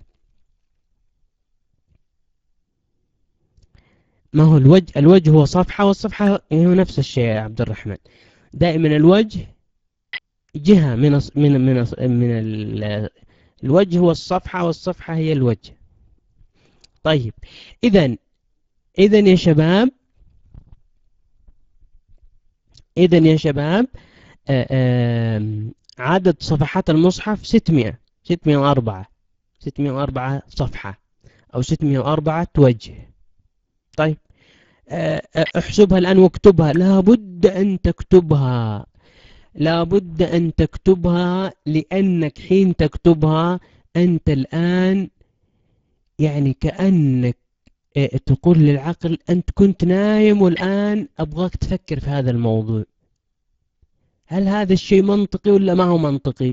ما هو الوجه؟ الوجه هو صفحة، والصفحة هو نفس الشيء يا عبد الرحمن. دائما الوجه جهة من من من من الوجه هو الصفحة، والصفحة هي الوجه. طيب، إذن إذن يا شباب إذن يا شباب آآ آآ عدد صفحات المصحف ستمائة ستمائة وأربعة ستمائة وأربعة صفحة، أو ستمائة وأربعة وجه. طيب، احسبها الآن واكتبها. لابد أن تكتبها، لابد أن تكتبها، لأنك حين تكتبها أنت الآن يعني كأنك تقول للعقل أنت كنت نايم والآن أبغاك تفكر في هذا الموضوع. هل هذا الشيء منطقي ولا ما هو منطقي؟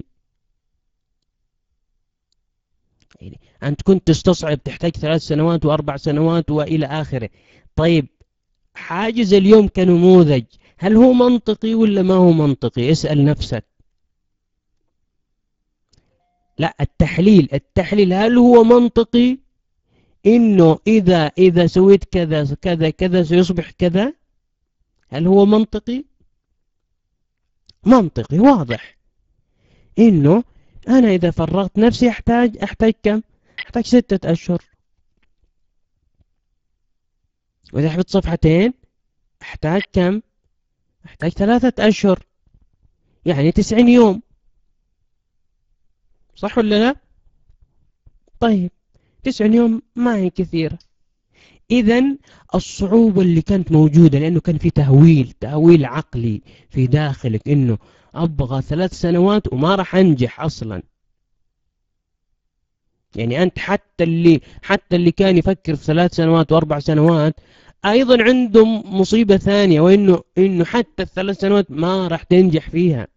يعني أنت كنت تستصعب، تحتاج ثلاث سنوات وأربع سنوات وإلى آخره. طيب، حاجز اليوم كنموذج، هل هو منطقي ولا ما هو منطقي؟ اسأل نفسك. لا، التحليل التحليل هل هو منطقي إنه إذا إذا سويت كذا كذا كذا سيصبح كذا؟ هل هو منطقي؟ منطقي واضح إنه أنا إذا فرغت نفسي أحتاج أحتاج كم؟ أحتاج ستة أشهر، وإذا حفظت صفحتين أحتاج كم؟ أحتاج ثلاثة أشهر، يعني تسعين يوم، صح ولا لا؟ طيب، تسعين يوم ما هي كثيرة. إذن الصعوبة اللي كانت موجودة لأنه كان في تهويل تهويل عقلي في داخلك إنه أبغى ثلاث سنوات وما راح أنجح أصلا. يعني أنت حتى اللي حتى اللي كان يفكر في ثلاث سنوات وأربع سنوات أيضا عنده مصيبة ثانية، وإنه إنه حتى الثلاث سنوات ما راح تنجح فيها.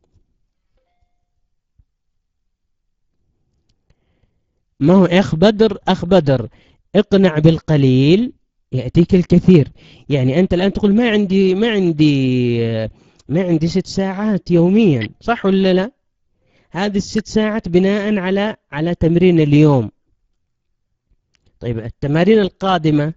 ما هو أخ بدر أخ بدر اقنع بالقليل يأتيك الكثير. يعني أنت الآن تقول ما عندي ما عندي ما عندي ست ساعات يوميا، صح ولا لا؟ هذه الست ساعات بناء على على تمرين اليوم. طيب، التمارين القادمة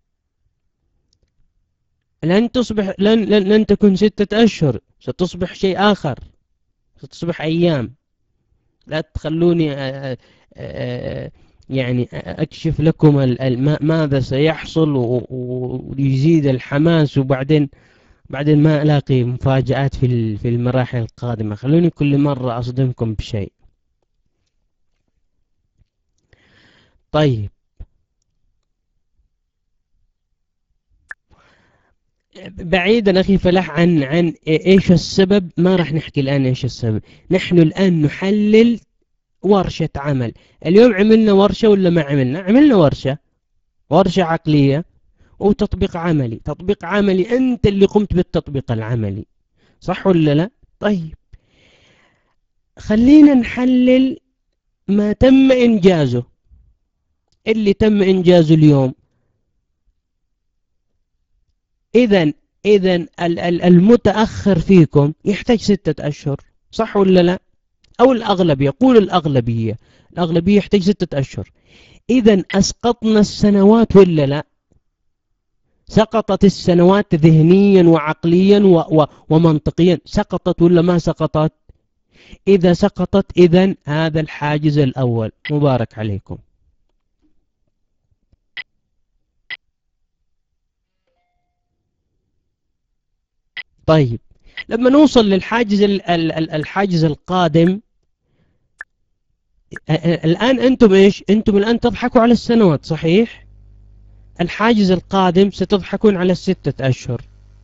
لن تصبح لن لن, لن تكون ستة أشهر، ستصبح شيء آخر، ستصبح أيام. لا تخلوني أ أ يعني أكشف لكم ماذا سيحصل ويزيد الحماس، وبعدين بعدين ما ألاقي مفاجآت في في المراحل القادمة. خلوني كل مرة أصدمكم بشيء. طيب، بعيدا أخي فلاح عن عن إيش السبب، ما راح نحكي الآن إيش السبب. نحن الآن نحلل ورشة عمل. اليوم عملنا ورشة ولا ما عملنا؟ عملنا ورشة ورشة عقلية وتطبيق عملي. تطبيق عملي أنت اللي قمت بالتطبيق العملي، صح ولا لا؟ طيب، خلينا نحلل ما تم إنجازه، اللي تم إنجازه اليوم. إذن إذن المتأخر فيكم يحتاج ستة أشهر، صح ولا لا؟ أو الأغلب يقول الأغلبية الأغلبية يحتاج ستة أشهر. إذن أسقطنا السنوات ولا لا؟ سقطت السنوات ذهنيا وعقليا و و ومنطقيا، سقطت ولا ما سقطت؟ إذا سقطت إذن هذا الحاجز الأول. مبارك عليكم. طيب، لما نوصل للحاجز الحاجز القادم، الآن أنتم إيش؟ أنتم الآن تضحكوا على السنوات، صحيح؟ الحاجز القادم ستضحكون على الستة أشهر،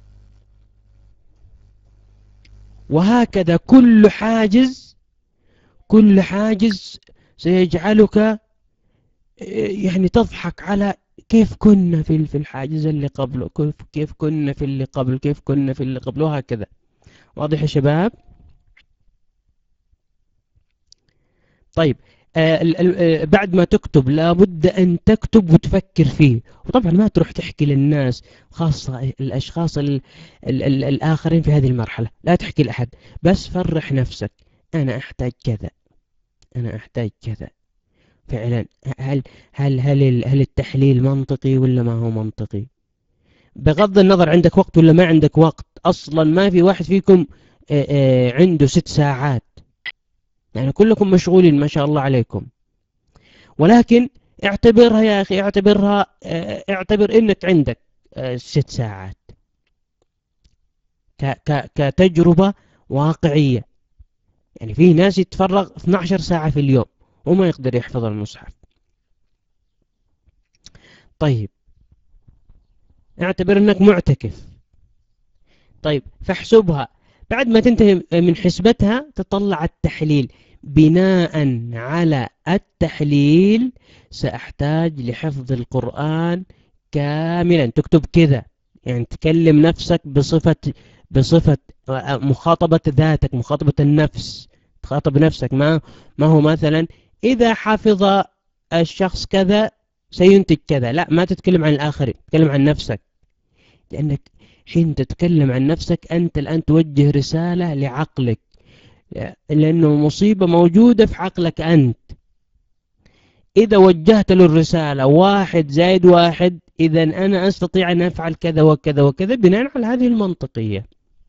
وهكذا كل حاجز كل حاجز سيجعلك يعني تضحك على كيف كنا في في الحاجز اللي قبله، كيف كيف كنا في اللي قبل، كيف كنا في اللي قبله، وهكذا. واضح يا شباب؟ طيب آه ال- ال- آه، بعد ما تكتب لابد أن تكتب وتفكر فيه، وطبعا ما تروح تحكي للناس، خاصة الأشخاص ال ال ال الآخرين في هذه المرحلة، لا تحكي لأحد، بس فرح نفسك. أنا أحتاج كذا، أنا أحتاج كذا فعلا. هل هل هل ال- هل التحليل منطقي ولا ما هو منطقي؟ بغض النظر عندك وقت ولا ما عندك وقت، أصلا ما في واحد فيكم آه، آه، عنده ست ساعات، يعني كلكم مشغولين ما شاء الله عليكم. ولكن اعتبرها يا أخي، اعتبرها اه، اعتبر انك عندك اه، ست ساعات ك ك كتجربة واقعية. يعني في ناس يتفرغ اثنتي عشرة ساعة في اليوم وما يقدر يحفظ المصحف. طيب اعتبر انك معتكف. طيب فاحسبها، بعد ما تنتهي من حسبتها تطلع التحليل. بناء على التحليل سأحتاج لحفظ القرآن كاملا. تكتب كذا، يعني تكلم نفسك بصفة بصفة مخاطبة ذاتك، مخاطبة النفس، تخاطب نفسك. ما ما هو مثلا إذا حفظ الشخص كذا سينتج كذا، لا، ما تتكلم عن الآخرين، تتكلم عن نفسك. لأنك حين تتكلم عن نفسك أنت الآن توجه رسالة لعقلك، لأنه مصيبة موجودة في عقلك أنت. إذا وجهت له الرسالة واحد زائد واحد، إذا أنا أستطيع أن أفعل كذا وكذا وكذا بناء على هذه المنطقية.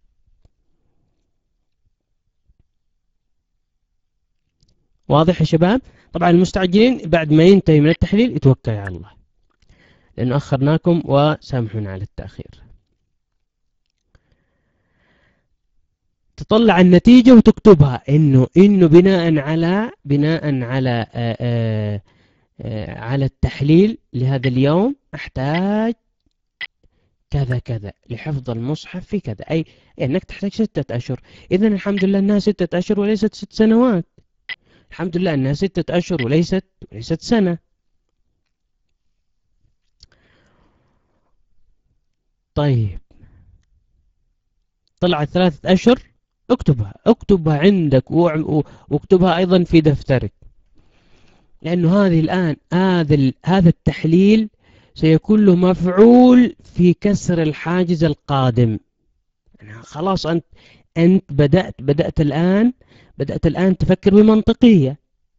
واضح يا شباب؟ طبعا المستعجلين بعد ما ينتهي من التحليل يتوكل على الله، لأنه أخرناكم وسامحونا على التأخير. تطلع النتيجة وتكتبها إنه إنه بناء على بناء على آآ آآ آآ على التحليل لهذا اليوم أحتاج كذا كذا لحفظ المصحف في كذا، أي أنك تحتاج ستة أشهر. إذن الحمد لله أنها ستة أشهر وليست ست سنوات، الحمد لله أنها ستة أشهر وليست وليست سنة. طيب طلعت ثلاثة أشهر، اكتبها اكتبها عندك واكتبها أيضا في دفترك، لأنه هذه الآن هذا هذا التحليل سيكون له مفعول في كسر الحاجز القادم. يعني خلاص أنت أنت بدأت بدأت الآن بدأت الآن تفكر بمنطقية.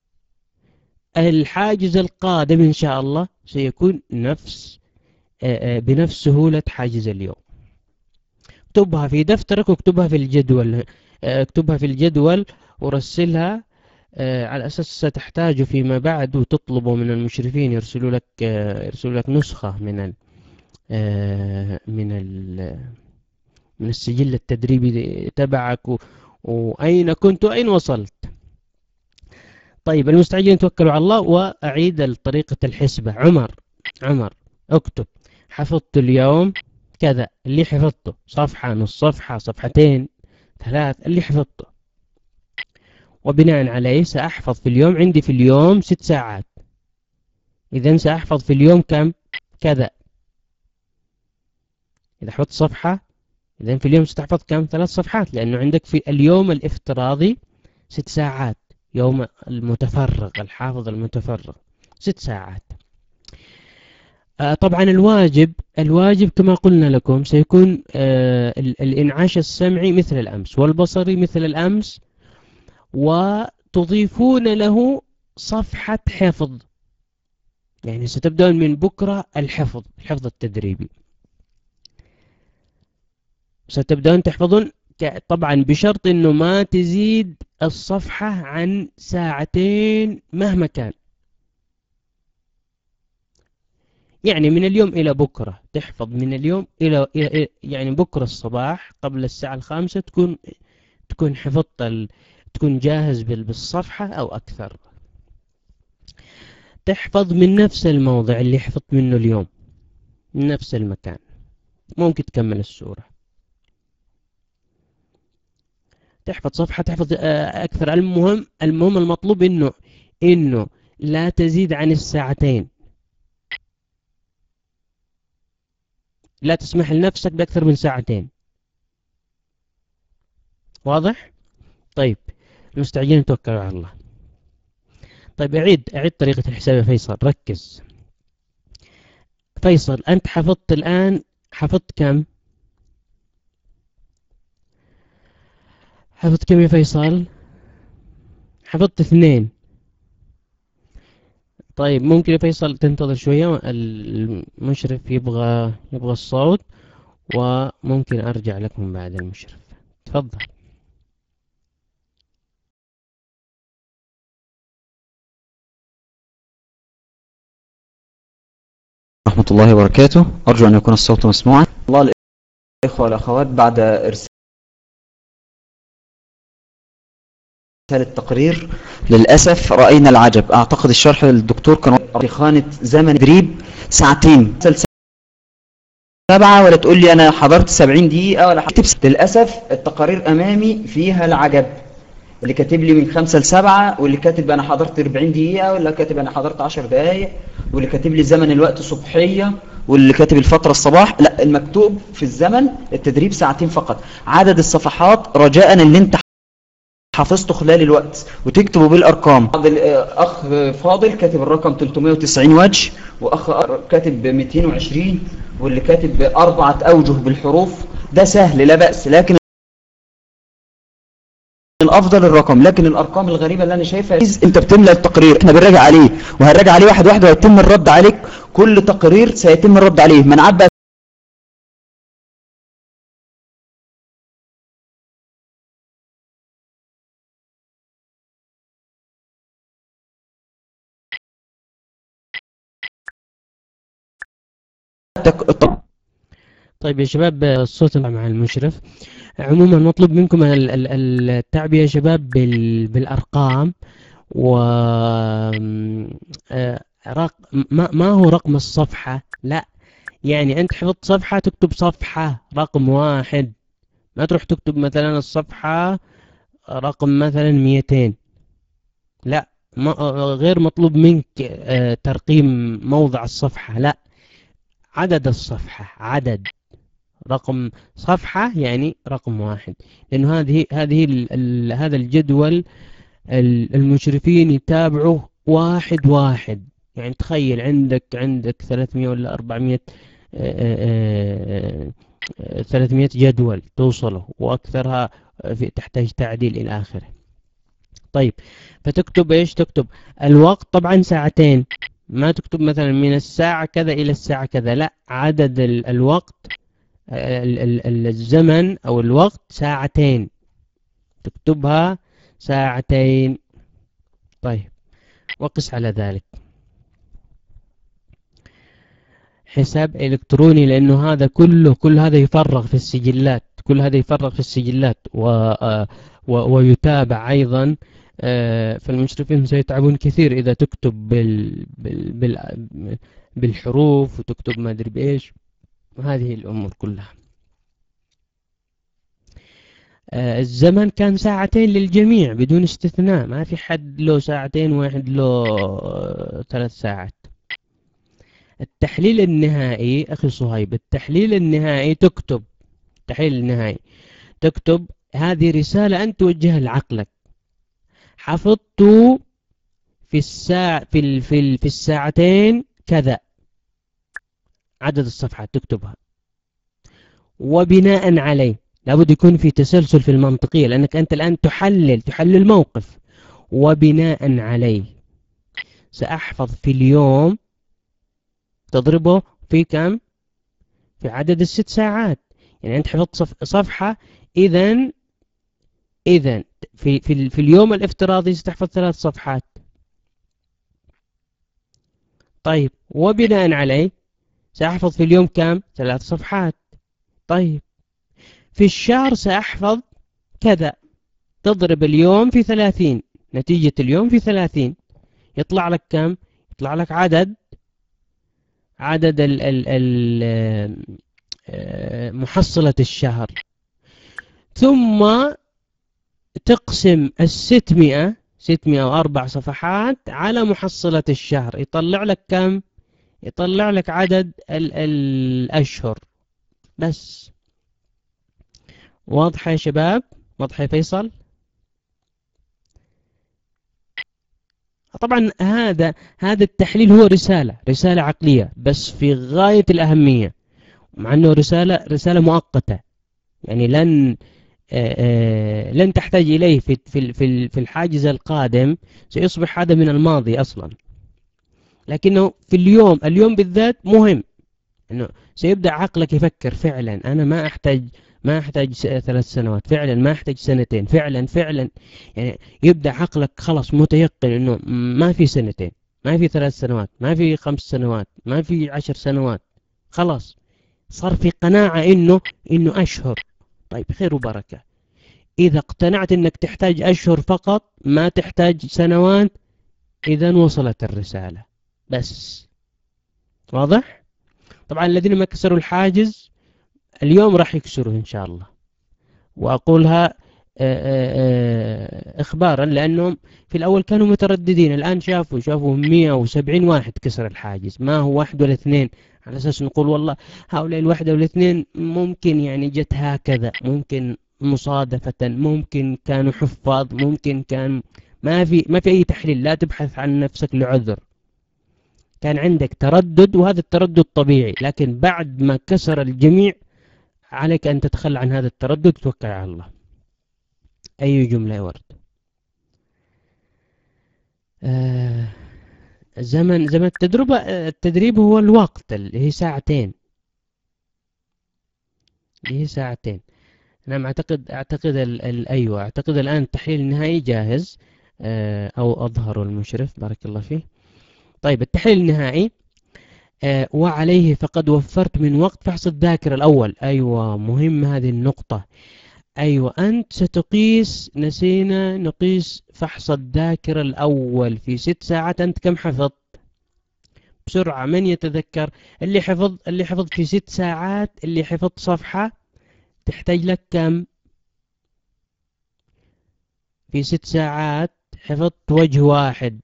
الحاجز القادم إن شاء الله سيكون نفس بنفس سهولة حاجز اليوم. اكتبها في دفترك واكتبها في الجدول، اكتبها في الجدول ورسلها على أساس ستحتاجه فيما بعد، وتطلبه من المشرفين يرسلوا لك يرسلوا لك نسخة من ال من ال من السجل التدريبي تبعك، وأين كنت وأين وصلت. طيب المستعجلين توكلوا على الله. وأعيد طريقة الحسبة. عمر عمر اكتب حفظت اليوم كذا، اللي حفظته صفحة، نص صفحة، صفحتين، ثلاث، اللي حفظته، وبناء عليه سأحفظ في اليوم. عندي في اليوم ست ساعات، إذن سأحفظ في اليوم كم؟ كذا. إذا حفظت صفحة إذن في اليوم ستحفظ كم؟ ثلاث صفحات، لأنه عندك في اليوم الافتراضي ست ساعات، يوم المتفرغ، الحافظ المتفرغ ست ساعات. آه طبعا الواجب الواجب كما قلنا لكم سيكون آه الإنعاش السمعي مثل الأمس، والبصري مثل الأمس، وتضيفون له صفحة حفظ. يعني ستبدأون من بكرة الحفظ الحفظ التدريبي، ستبدأون تحفظون طبعا بشرط أنه ما تزيد الصفحة عن ساعتين مهما كان. يعني من اليوم إلى بكرة تحفظ، من اليوم إلى يعني بكرة الصباح قبل الساعة الخامسة تكون تكون حفظت ال... تكون جاهز بالصفحة أو أكثر. تحفظ من نفس الموضع اللي حفظت منه اليوم، من نفس المكان، ممكن تكمل السورة. تحفظ صفحة، تحفظ أكثر. المهم المهم المطلوب إنه إنه لا تزيد عن الساعتين. لا تسمح لنفسك بأكثر من ساعتين. واضح؟ طيب المستعجلين نتوكلوا على الله. طيب أعيد أعيد طريقة الحساب يا فيصل، ركز. فيصل أنت حفظت الآن، حفظت كم؟ حفظت كم يا فيصل؟ حفظت اثنين. طيب ممكن يا فيصل تنتظر شوية، المشرف يبغى يبغى الصوت، وممكن أرجع لكم بعد المشرف. تفضل. ورحمة الله وبركاته. أرجو أن يكون الصوت مسموعا. الله الإخوة والأخوات، بعد إرسال التقرير للأسف رأينا العجب. أعتقد الشرح للدكتور كان في خانة زمن تدريب ساعتين سبعة، ولا تقول لي أنا حضرت سبعين دقيقة ولا حضرت. للأسف التقارير أمامي فيها العجب، اللي كاتب لي من خمسة لسبعة، واللي كاتب أنا حضرت أربعين دقيقة، واللي كاتب أنا حضرت عشر دقايق، واللي كاتب لي زمن الوقت صبحية، واللي كاتب الفترة الصباح. لا، المكتوب في الزمن التدريب ساعتين فقط. عدد الصفحات رجاء اللي انت حافظته خلال الوقت وتكتبه بالأرقام. أخ فاضل كاتب الرقم ثلاثمائة وتسعين وجه، وأخ كاتب مئتين وعشرين، واللي كاتب أربعة أوجه بالحروف. ده سهل لا بأس، لكن الافضل الرقم. لكن الارقام الغريبه اللي انا شايفها، انت بتملى التقرير، احنا بنراجع عليه وهنراجع عليه واحد واحد، وهيتم الرد عليك. كل تقرير سيتم الرد عليه. من عبى طيب يا شباب، الصوت مع المشرف. عموما مطلوب منكم التعبئة يا شباب بالأرقام، و ما ما هو رقم الصفحة، لا. يعني أنت حفظت صفحة تكتب صفحة رقم واحد، ما تروح تكتب مثلا الصفحة رقم مثلا مئتين. لا، ما غير مطلوب منك ترقيم موضع الصفحة، لا، عدد الصفحة، عدد رقم صفحة يعني رقم واحد. لأنه هذه هذه ال ال هذا الجدول المشرفين يتابعوا واحد واحد. يعني تخيل عندك عندك ثلاثمائة ولا أربعمائة ثلاثمائة جدول توصله، وأكثرها في تحتاج تعديل إلى آخره. طيب فتكتب إيش؟ تكتب الوقت طبعا ساعتين، ما تكتب مثلا من الساعة كذا إلى الساعة كذا، لا، عدد ال الوقت الزمن أو الوقت ساعتين، تكتبها ساعتين. طيب وقس على ذلك حساب إلكتروني، لأنه هذا كله كل هذا يفرغ في السجلات، كل هذا يفرغ في السجلات و ويتابع أيضا. فالمشرفين سيتعبون كثير إذا تكتب بال بال بال بالحروف وتكتب ما أدري بإيش، هذه الأمور كلها. الزمن كان ساعتين للجميع بدون استثناء، ما في حد له ساعتين واحد له ثلاث ساعات. التحليل النهائي أخي صهيب، التحليل النهائي تكتب، التحليل النهائي تكتب هذه رسالة أنت توجهها لعقلك. حفظت في الساعة في ال في, ال في الساعتين كذا، عدد الصفحات تكتبها، وبناء عليه لابد يكون في تسلسل في المنطقية، لأنك أنت الآن تحلل تحلل موقف. وبناء عليه سأحفظ في اليوم، تضربه في كم؟ في عدد الست ساعات. يعني أنت حفظت صف صفحة، إذن إذن في في في اليوم الافتراضي ستحفظ ثلاث صفحات. طيب وبناء عليه سأحفظ في اليوم كم؟ ثلاث صفحات. طيب في الشهر سأحفظ كذا، تضرب اليوم في ثلاثين، نتيجة اليوم في ثلاثين يطلع لك كم؟ يطلع لك عدد عدد ال ال ال محصلة الشهر. ثم تقسم الستمائة ستمائة وأربع صفحات على محصلة الشهر، يطلع لك كم؟ يطلع لك عدد ال الأشهر. بس. واضحة يا شباب؟ واضحة يا فيصل؟ طبعا هذا هذا التحليل هو رسالة رسالة عقلية بس في غاية الأهمية، مع أنه رسالة رسالة مؤقتة، يعني لن آآ آآ لن تحتاج إليه في في في في الحاجز القادم، سيصبح هذا من الماضي أصلا. لكنه في اليوم اليوم بالذات مهم، إنه سيبدأ عقلك يفكر فعلا أنا ما أحتاج ما أحتاج ثلاث سنوات، فعلا ما أحتاج سنتين، فعلا فعلا يعني يبدأ عقلك خلاص متيقن إنه ما في سنتين، ما في ثلاث سنوات، ما في خمس سنوات، ما في عشر سنوات، خلاص صار في قناعة إنه إنه أشهر. طيب خير وبركة. إذا اقتنعت إنك تحتاج أشهر فقط ما تحتاج سنوات، إذا وصلت الرسالة بس. واضح؟ طبعا الذين ما كسروا الحاجز اليوم راح يكسروه إن شاء الله، وأقولها إخبارا لأنهم في الأول كانوا مترددين، الآن شافوا شافوا مئة وسبعين واحد كسر الحاجز، ما هو واحد ولا اثنين على أساس نقول والله هؤلاء الواحد ولا اثنين ممكن يعني جت هكذا، ممكن مصادفة، ممكن كانوا حفاظ، ممكن كان ما في ما في أي تحليل. لا تبحث عن نفسك لعذر، كان عندك تردد وهذا التردد طبيعي، لكن بعد ما كسر الجميع عليك أن تتخلى عن هذا التردد وتوكل على الله. أي جملة يا ورد؟ آه زمن زمن التجربة التدريب هو الوقت اللي هي ساعتين، اللي هي ساعتين. أنا أعتقد أعتقد ال ال أيوة أعتقد الآن التحليل النهائي جاهز، آه أو أظهر المشرف بارك الله فيه. طيب التحليل النهائي آه وعليه فقد وفرت من وقت فحص الذاكرة الأول. أيوة مهم هذه النقطة. أيوة أنت ستقيس، نسينا نقيس فحص الذاكرة الأول في ست ساعات. أنت كم حفظت؟ بسرعة من يتذكر؟ اللي حفظ اللي حفظ في ست ساعات، اللي حفظ صفحة تحتاج لك كم؟ في ست ساعات حفظت وجه واحد،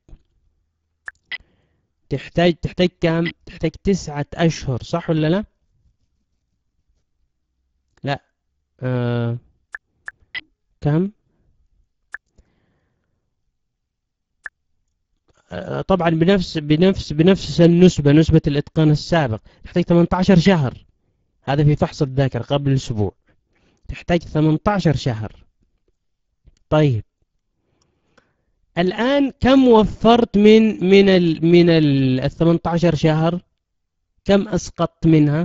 تحتاج تحتاج كم؟ تحتاج تسعة أشهر، صح ولا لا؟ لا آه. كم؟ آه طبعا بنفس بنفس بنفس النسبة، نسبة الإتقان السابق، تحتاج ثمانية عشر شهر. هذا في فحص الذاكرة قبل أسبوع، تحتاج ثمانية عشر شهر. طيب الآن كم وفرت من من ال من ال ثمانية عشر شهر؟ كم أسقطت منها؟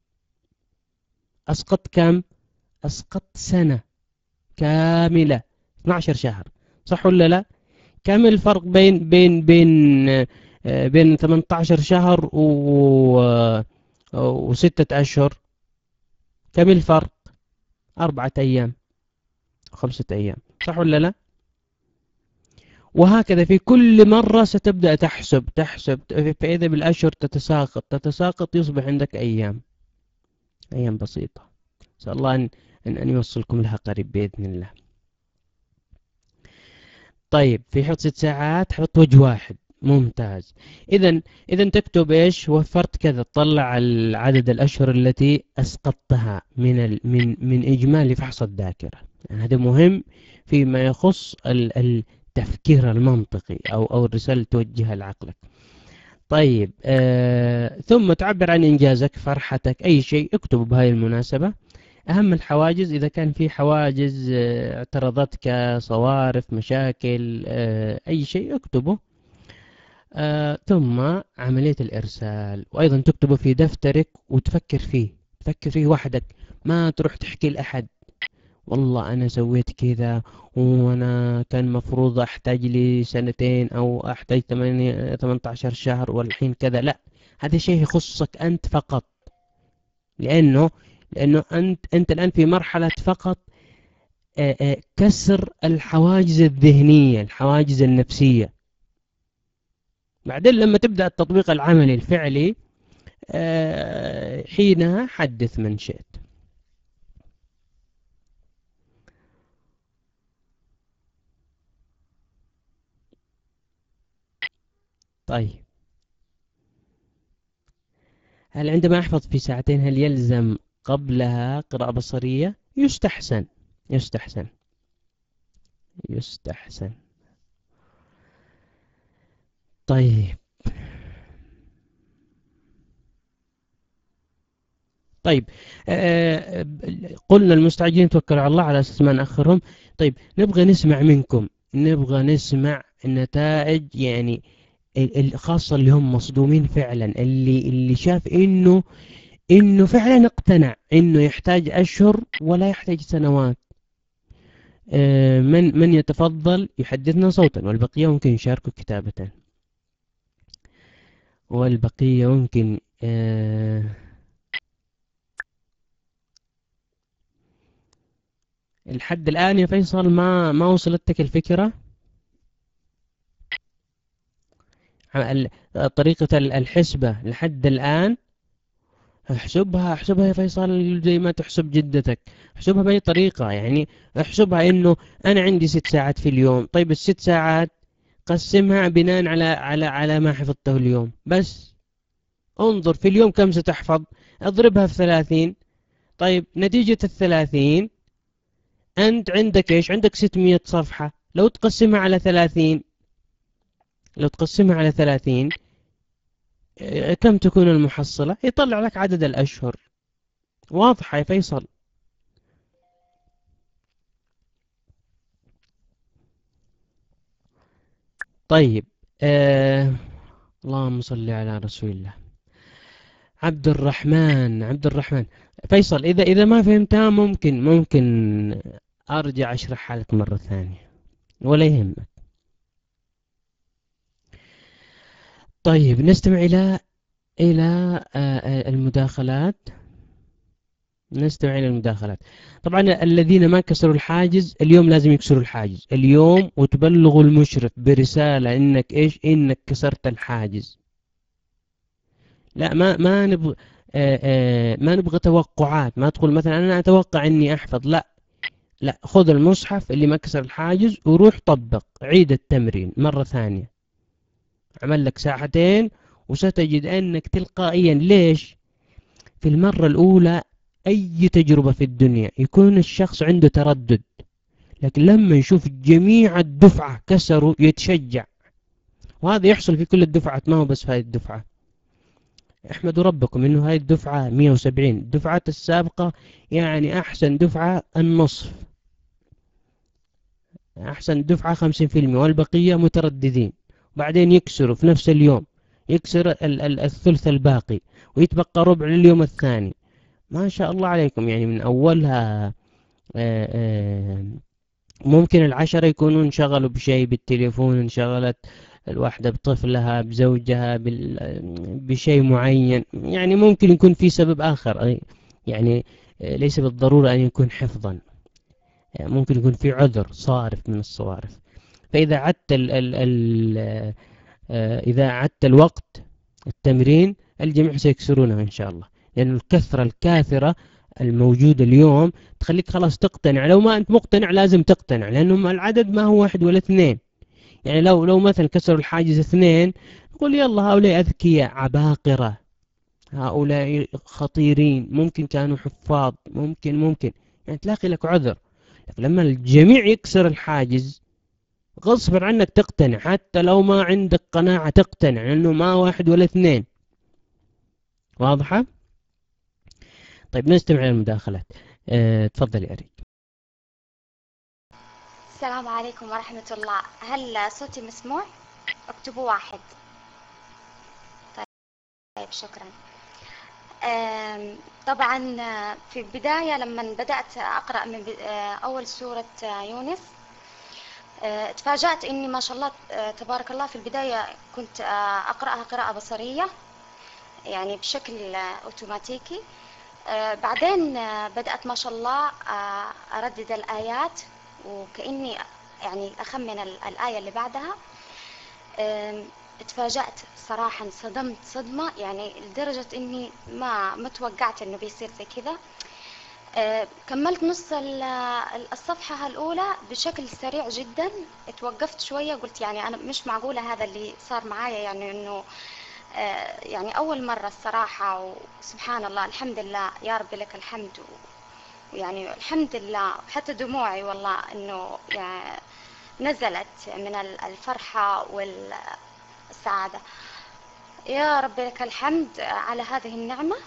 أسقطت كم؟ أسقطت سنة كاملة، اثنا عشر شهر، صح ولا لا؟ كم الفرق بين بين بين آه بين ثمانية عشر شهر و وستة أشهر؟ كم الفرق؟ أربعة أيام، خمسة أيام، صح ولا لا؟ وهكذا في كل مرة ستبدأ تحسب تحسب، فإذا بالأشهر تتساقط تتساقط يصبح عندك أيام، أيام بسيطة. نسأل الله أن أن يوصلكم لها قريب بإذن الله. طيب في حفظ ست ساعات حفظت وجه واحد، ممتاز. إذا إذا تكتب إيش؟ وفرت كذا، تطلع عدد الأشهر التي أسقطتها من ال من من إجمالي فحص الذاكرة. يعني هذا مهم فيما يخص ال ال التفكير المنطقي أو أو الرسالة توجهها لعقلك. طيب آه ثم تعبر عن إنجازك، فرحتك، أي شيء اكتبه بهاي المناسبة. أهم الحواجز، إذا كان في حواجز آه اعترضتك، صوارف، مشاكل، آه أي شيء اكتبه. آه ثم عملية الإرسال، وأيضا تكتبه في دفترك وتفكر فيه، تفكر فيه وحدك، ما تروح تحكي لأحد والله أنا سويت كذا وأنا كان مفروض أحتاج لي سنتين أو أحتاج ثمانية عشر شهر والحين كذا. لا، هذا شيء يخصك أنت فقط، لأنه لأنه أنت أنت الآن في مرحلة فقط آآ آآ كسر الحواجز الذهنية، الحواجز النفسية. بعدين لما تبدأ التطبيق العملي الفعلي حينها حدث من شئت. طيب هل عندما أحفظ في ساعتين هل يلزم قبلها قراءة بصرية يستحسن يستحسن يستحسن. طيب طيب آه قلنا المستعجلين توكلوا على الله على أساس ما نأخرهم. طيب نبغى نسمع منكم، نبغى نسمع النتائج، يعني خاصة اللي هم مصدومين فعلا، اللي اللي شاف إنه إنه فعلا اقتنع إنه يحتاج أشهر ولا يحتاج سنوات. آه من من يتفضل يحدثنا صوتا، والبقية ممكن يشاركوا كتابة، والبقية ممكن آه الحد الآن يا فيصل ما ما وصلتك الفكرة؟ طريقة الحسبة لحد الآن احسبها احسبها يا فيصل زي ما تحسب جدتك، احسبها بأي طريقة. يعني احسبها إنه أنا عندي ست ساعات في اليوم، طيب الست ساعات قسمها بناء على على على ما حفظته اليوم، بس انظر في اليوم كم ستحفظ، اضربها في ثلاثين. طيب نتيجة الثلاثين أنت عندك إيش؟ عندك ستمية صفحة، لو تقسمها على ثلاثين لو تقسمها على ثلاثين كم تكون المحصلة؟ يطلع لك عدد الأشهر. واضحة يا فيصل؟ طيب آه... اللهم صل على رسول الله. عبد الرحمن عبد الرحمن فيصل، إذا إذا ما فهمتها ممكن ممكن أرجع أشرحها لك مرة ثانية ولا يهمك. طيب نستمع إلى إلى المداخلات نستمع إلى المداخلات. طبعا الذين ما كسروا الحاجز اليوم لازم يكسروا الحاجز اليوم، وتبلغوا المشرف برسالة إنك إيش إنك كسرت الحاجز. لا ما ما نبغى آآ آآ ما نبغى توقعات، ما تقول مثلا أنا أتوقع إني أحفظ، لا لا خذ المصحف اللي ما كسر الحاجز وروح طبق، عيد التمرين مرة ثانية، عمل لك ساعتين وستجد أنك تلقائيا. ليش؟ في المرة الأولى أي تجربة في الدنيا يكون الشخص عنده تردد، لكن لما يشوف جميع الدفعة كسروا يتشجع، وهذا يحصل في كل الدفعات، ما هو بس في هذه الدفعة. احمدوا ربكم إنه هذه الدفعة مئة وسبعين، الدفعات السابقة يعني أحسن دفعة النصف، أحسن دفعة خمسين في المئة، والبقية مترددين، بعدين يكسروا في نفس اليوم، يكسر الثلث الباقي ويتبقى ربع لليوم الثاني. ما شاء الله عليكم، يعني من أولها آآ آآ ممكن العشرة يكونوا انشغلوا بشيء، بالتليفون، انشغلت الواحدة بطفلها، بزوجها، بشيء معين، يعني ممكن يكون في سبب آخر، يعني ليس بالضرورة أن يكون حفظا، يعني ممكن يكون في عذر صارف من الصوارف. فإذا عدت ال ال ال إذا عدت الوقت التمرين الجميع سيكسرونه إن شاء الله، لأن يعني الكثرة الكاثرة الموجودة اليوم تخليك خلاص تقتنع. لو ما أنت مقتنع لازم تقتنع، لأنه العدد ما هو واحد ولا اثنين. يعني لو لو مثلا كسروا الحاجز اثنين نقول يلا هؤلاء أذكياء عباقرة، هؤلاء خطيرين، ممكن كانوا حفاظ، ممكن ممكن يعني تلاقي لك عذر. لكن لما الجميع يكسر الحاجز غصبا عنك تقتنع، حتى لو ما عندك قناعة تقتنع، لأنه ما واحد ولا اثنين. واضحة؟ طيب نستمع للمداخلات. اه تفضل يا أريد. السلام عليكم ورحمة الله. هل صوتي مسموع؟ اكتبوا واحد. طيب شكرا. طبعا في البداية لما بدأت أقرأ من أول سورة يونس تفاجأت إني ما شاء الله تبارك الله في البداية كنت أقرأها قراءة بصرية يعني بشكل أوتوماتيكي. بعدين بدأت ما شاء الله أردد الآيات وكأني يعني أخمن الآية اللي بعدها. اتفاجأت صراحة، انصدمت صدمة يعني لدرجة إني ما ما توقعت إنه بيصير زي كذا. كملت نص الصفحة الأولى بشكل سريع جدا، اتوقفت شوية قلت يعني أنا مش معقولة هذا اللي صار معايا، يعني إنه آه، يعني أول مرة الصراحة، وسبحان الله الحمد لله يا رب لك الحمد، ويعني الحمد لله حتى دموعي والله إنه يعني نزلت من الفرحة والسعادة. يا رب لك الحمد على هذه النعمة.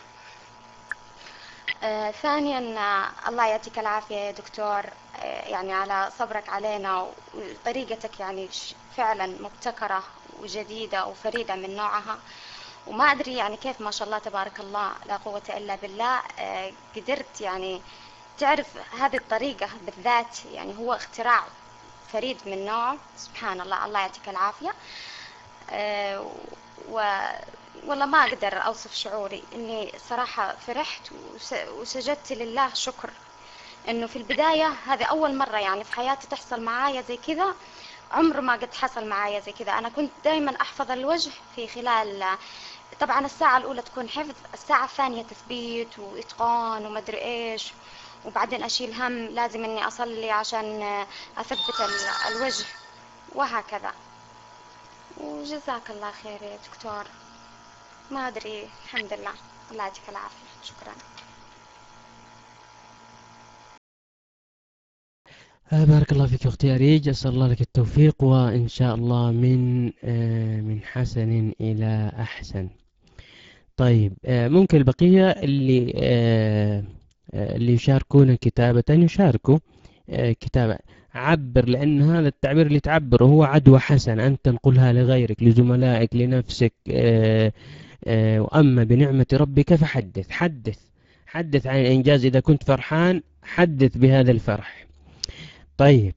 آه ثانيا آه الله يعطيك العافية يا دكتور، آه يعني على صبرك علينا وطريقتك، يعني فعلا مبتكرة وجديدة وفريدة من نوعها. وما أدري يعني كيف ما شاء الله تبارك الله لا قوة إلا بالله آه قدرت يعني تعرف هذه الطريقة بالذات، يعني هو اختراع فريد من نوعه. سبحان الله، الله يعطيك العافية. آه و والله ما أقدر أوصف شعوري، إني صراحة فرحت وسجدت لله شكر، إنه في البداية هذه أول مرة يعني في حياتي تحصل معايا زي كذا. عمر ما قد حصل معايا زي كذا. أنا كنت دايما أحفظ الوجه في خلال، طبعا الساعة الأولى تكون حفظ، الساعة الثانية تثبيت وإتقان ومدري إيش، وبعدين أشيل هم لازم إني أصلي عشان أثبت الوجه وهكذا. وجزاك الله خير يا دكتور. ما أدري، الحمد لله، الله يعطيك العافية. شكرا. بارك الله فيك أختي أريج، أسأل الله لك التوفيق، وإن شاء الله من من حسن إلى أحسن. طيب ممكن البقية اللي اللي يشاركون كتابة يشاركوا كتابة. عبر، لأن هذا التعبير اللي تعبره هو عدوى حسن، أنت تنقلها لغيرك، لزملائك، لنفسك. وأما بنعمة ربك فحدث. حدث حدث عن الإنجاز. إذا كنت فرحان حدث بهذا الفرح. طيب،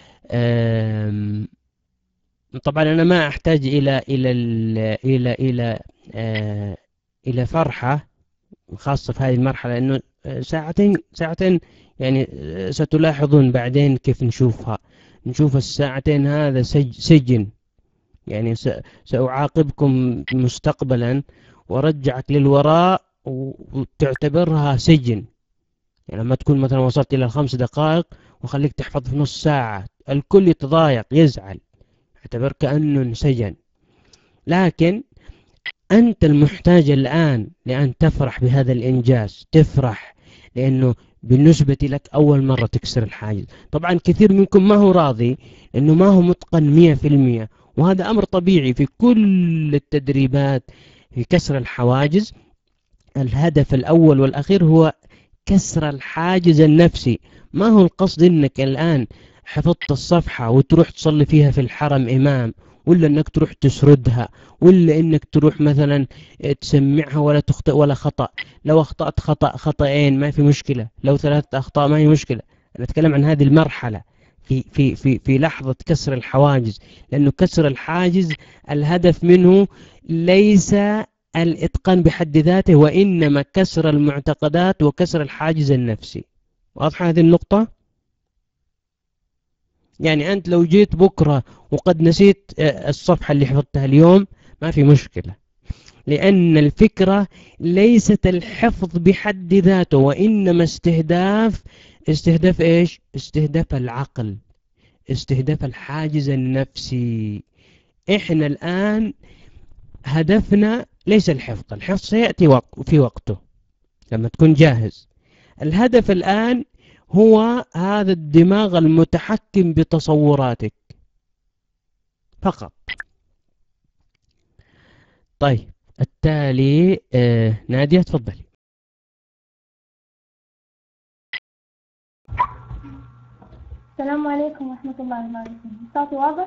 طبعا أنا ما أحتاج إلى إلى إلى إلى إلى فرحة خاصة في هذه المرحلة، لأنه ساعتين ساعتين يعني ستلاحظون بعدين كيف نشوفها. نشوف الساعتين هذا سجن، يعني سأعاقبكم مستقبلا وأرجعك للوراء وتعتبرها سجن. يعني لما تكون مثلا وصلت إلى الخمس دقائق وخليك تحفظ في نص ساعة، الكل يتضايق يزعل، اعتبر كأنه انسجن. لكن أنت المحتاج الآن لأن تفرح بهذا الإنجاز. تفرح لأنه بالنسبة لك أول مرة تكسر الحاجز. طبعا كثير منكم ما هو راضي لأنه ما هو متقن مية في المية، وهذا أمر طبيعي في كل التدريبات في كسر الحواجز. الهدف الأول والأخير هو كسر الحاجز النفسي. ما هو القصد إنك الآن حفظت الصفحة وتروح تصلي فيها في الحرم إمام، ولا إنك تروح تسردها، ولا إنك تروح مثلا تسمعها ولا تخطئ ولا خطأ. لو أخطأت خطأ خطأين ما في مشكلة، لو ثلاثة أخطاء ما هي مشكلة. أنا أتكلم عن هذه المرحلة في في في في لحظة كسر الحواجز، لأنه كسر الحاجز الهدف منه ليس الإتقان بحد ذاته، وإنما كسر المعتقدات وكسر الحاجز النفسي. واضحة هذه النقطة؟ يعني أنت لو جيت بكرة وقد نسيت الصفحة اللي حفظتها اليوم ما في مشكلة، لأن الفكرة ليست الحفظ بحد ذاته، وإنما استهداف استهداف إيش؟ استهداف العقل، استهداف الحاجز النفسي. إحنا الآن هدفنا ليس الحفظ، الحفظ سيأتي في وقته لما تكون جاهز. الهدف الآن هو هذا الدماغ المتحكم بتصوراتك فقط. طيب التالي آه نادية تفضلي. السلام عليكم ورحمة الله وبركاته. صوتي واضح؟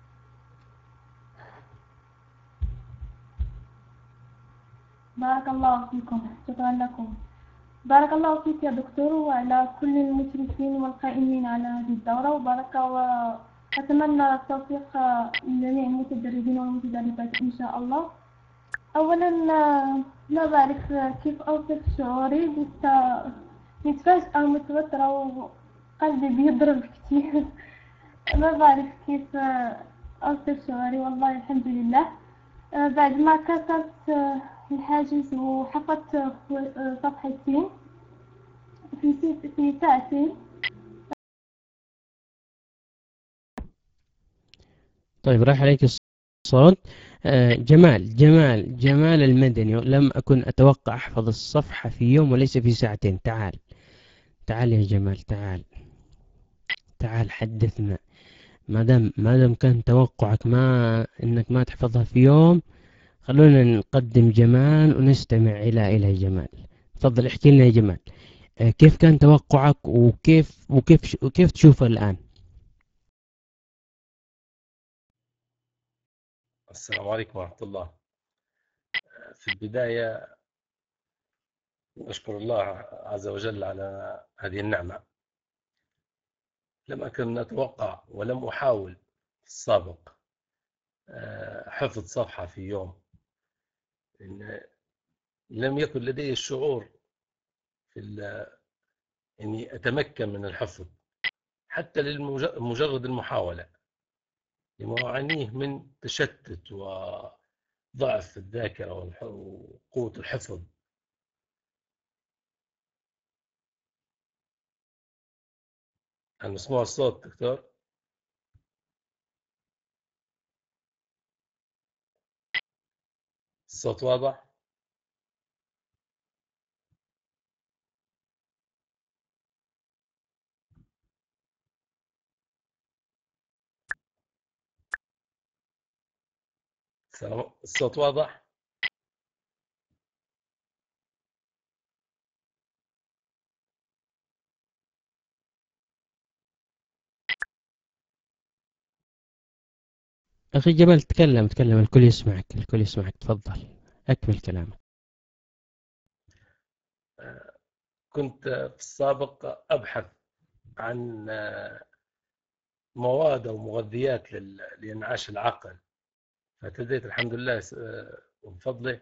بارك الله فيكم، شكرا لكم. بارك الله فيك يا دكتور، وعلى كل المشرفين والقائمين على هذه الدورة، وبارك وأتمنى التوفيق لجميع المتدربين والمتدربات إن شاء الله. أولا ما بعرف كيف أوصف شعوري، لسه متفاجئة ومتوترة وقلبي بيضرب كتير. ما بعرف كيف أوصف شعوري، والله الحمد لله. بعد ما كسرت الحاجز وحفظت صفحتين في في ساعتين. طيب راح عليك الصوت. آه، جمال جمال جمال المدني، لم أكن أتوقع أحفظ الصفحة في يوم وليس في ساعتين. تعال تعال يا جمال، تعال تعال حدثنا. ما دام ما دام كان توقعك ما إنك ما تحفظها في يوم، خلونا نقدم جمال ونستمع إلى إلى جمال. تفضل احكي لنا يا جمال، آه، كيف كان توقعك وكيف وكيف وكيف تشوفه الآن؟ السلام عليكم ورحمة الله. في البداية أشكر الله عز وجل على هذه النعمة. لم أكن أتوقع ولم أحاول في السابق حفظ صفحة في يوم، إن لم يكن لدي الشعور في أني أتمكن من الحفظ حتى لمجرد المحاولة، لما أعانيه من تشتت وضعف الذاكرة وقوة الحفظ. هل مسموع الصوت دكتور؟ الصوت واضح؟ الصوت واضح؟ أخي جمال تكلم تكلم، الكل يسمعك، الكل يسمعك، تفضل أكمل كلامك. كنت في السابق أبحث عن مواد أو مغذيات لإنعاش العقل، فابتديت الحمد لله وبفضله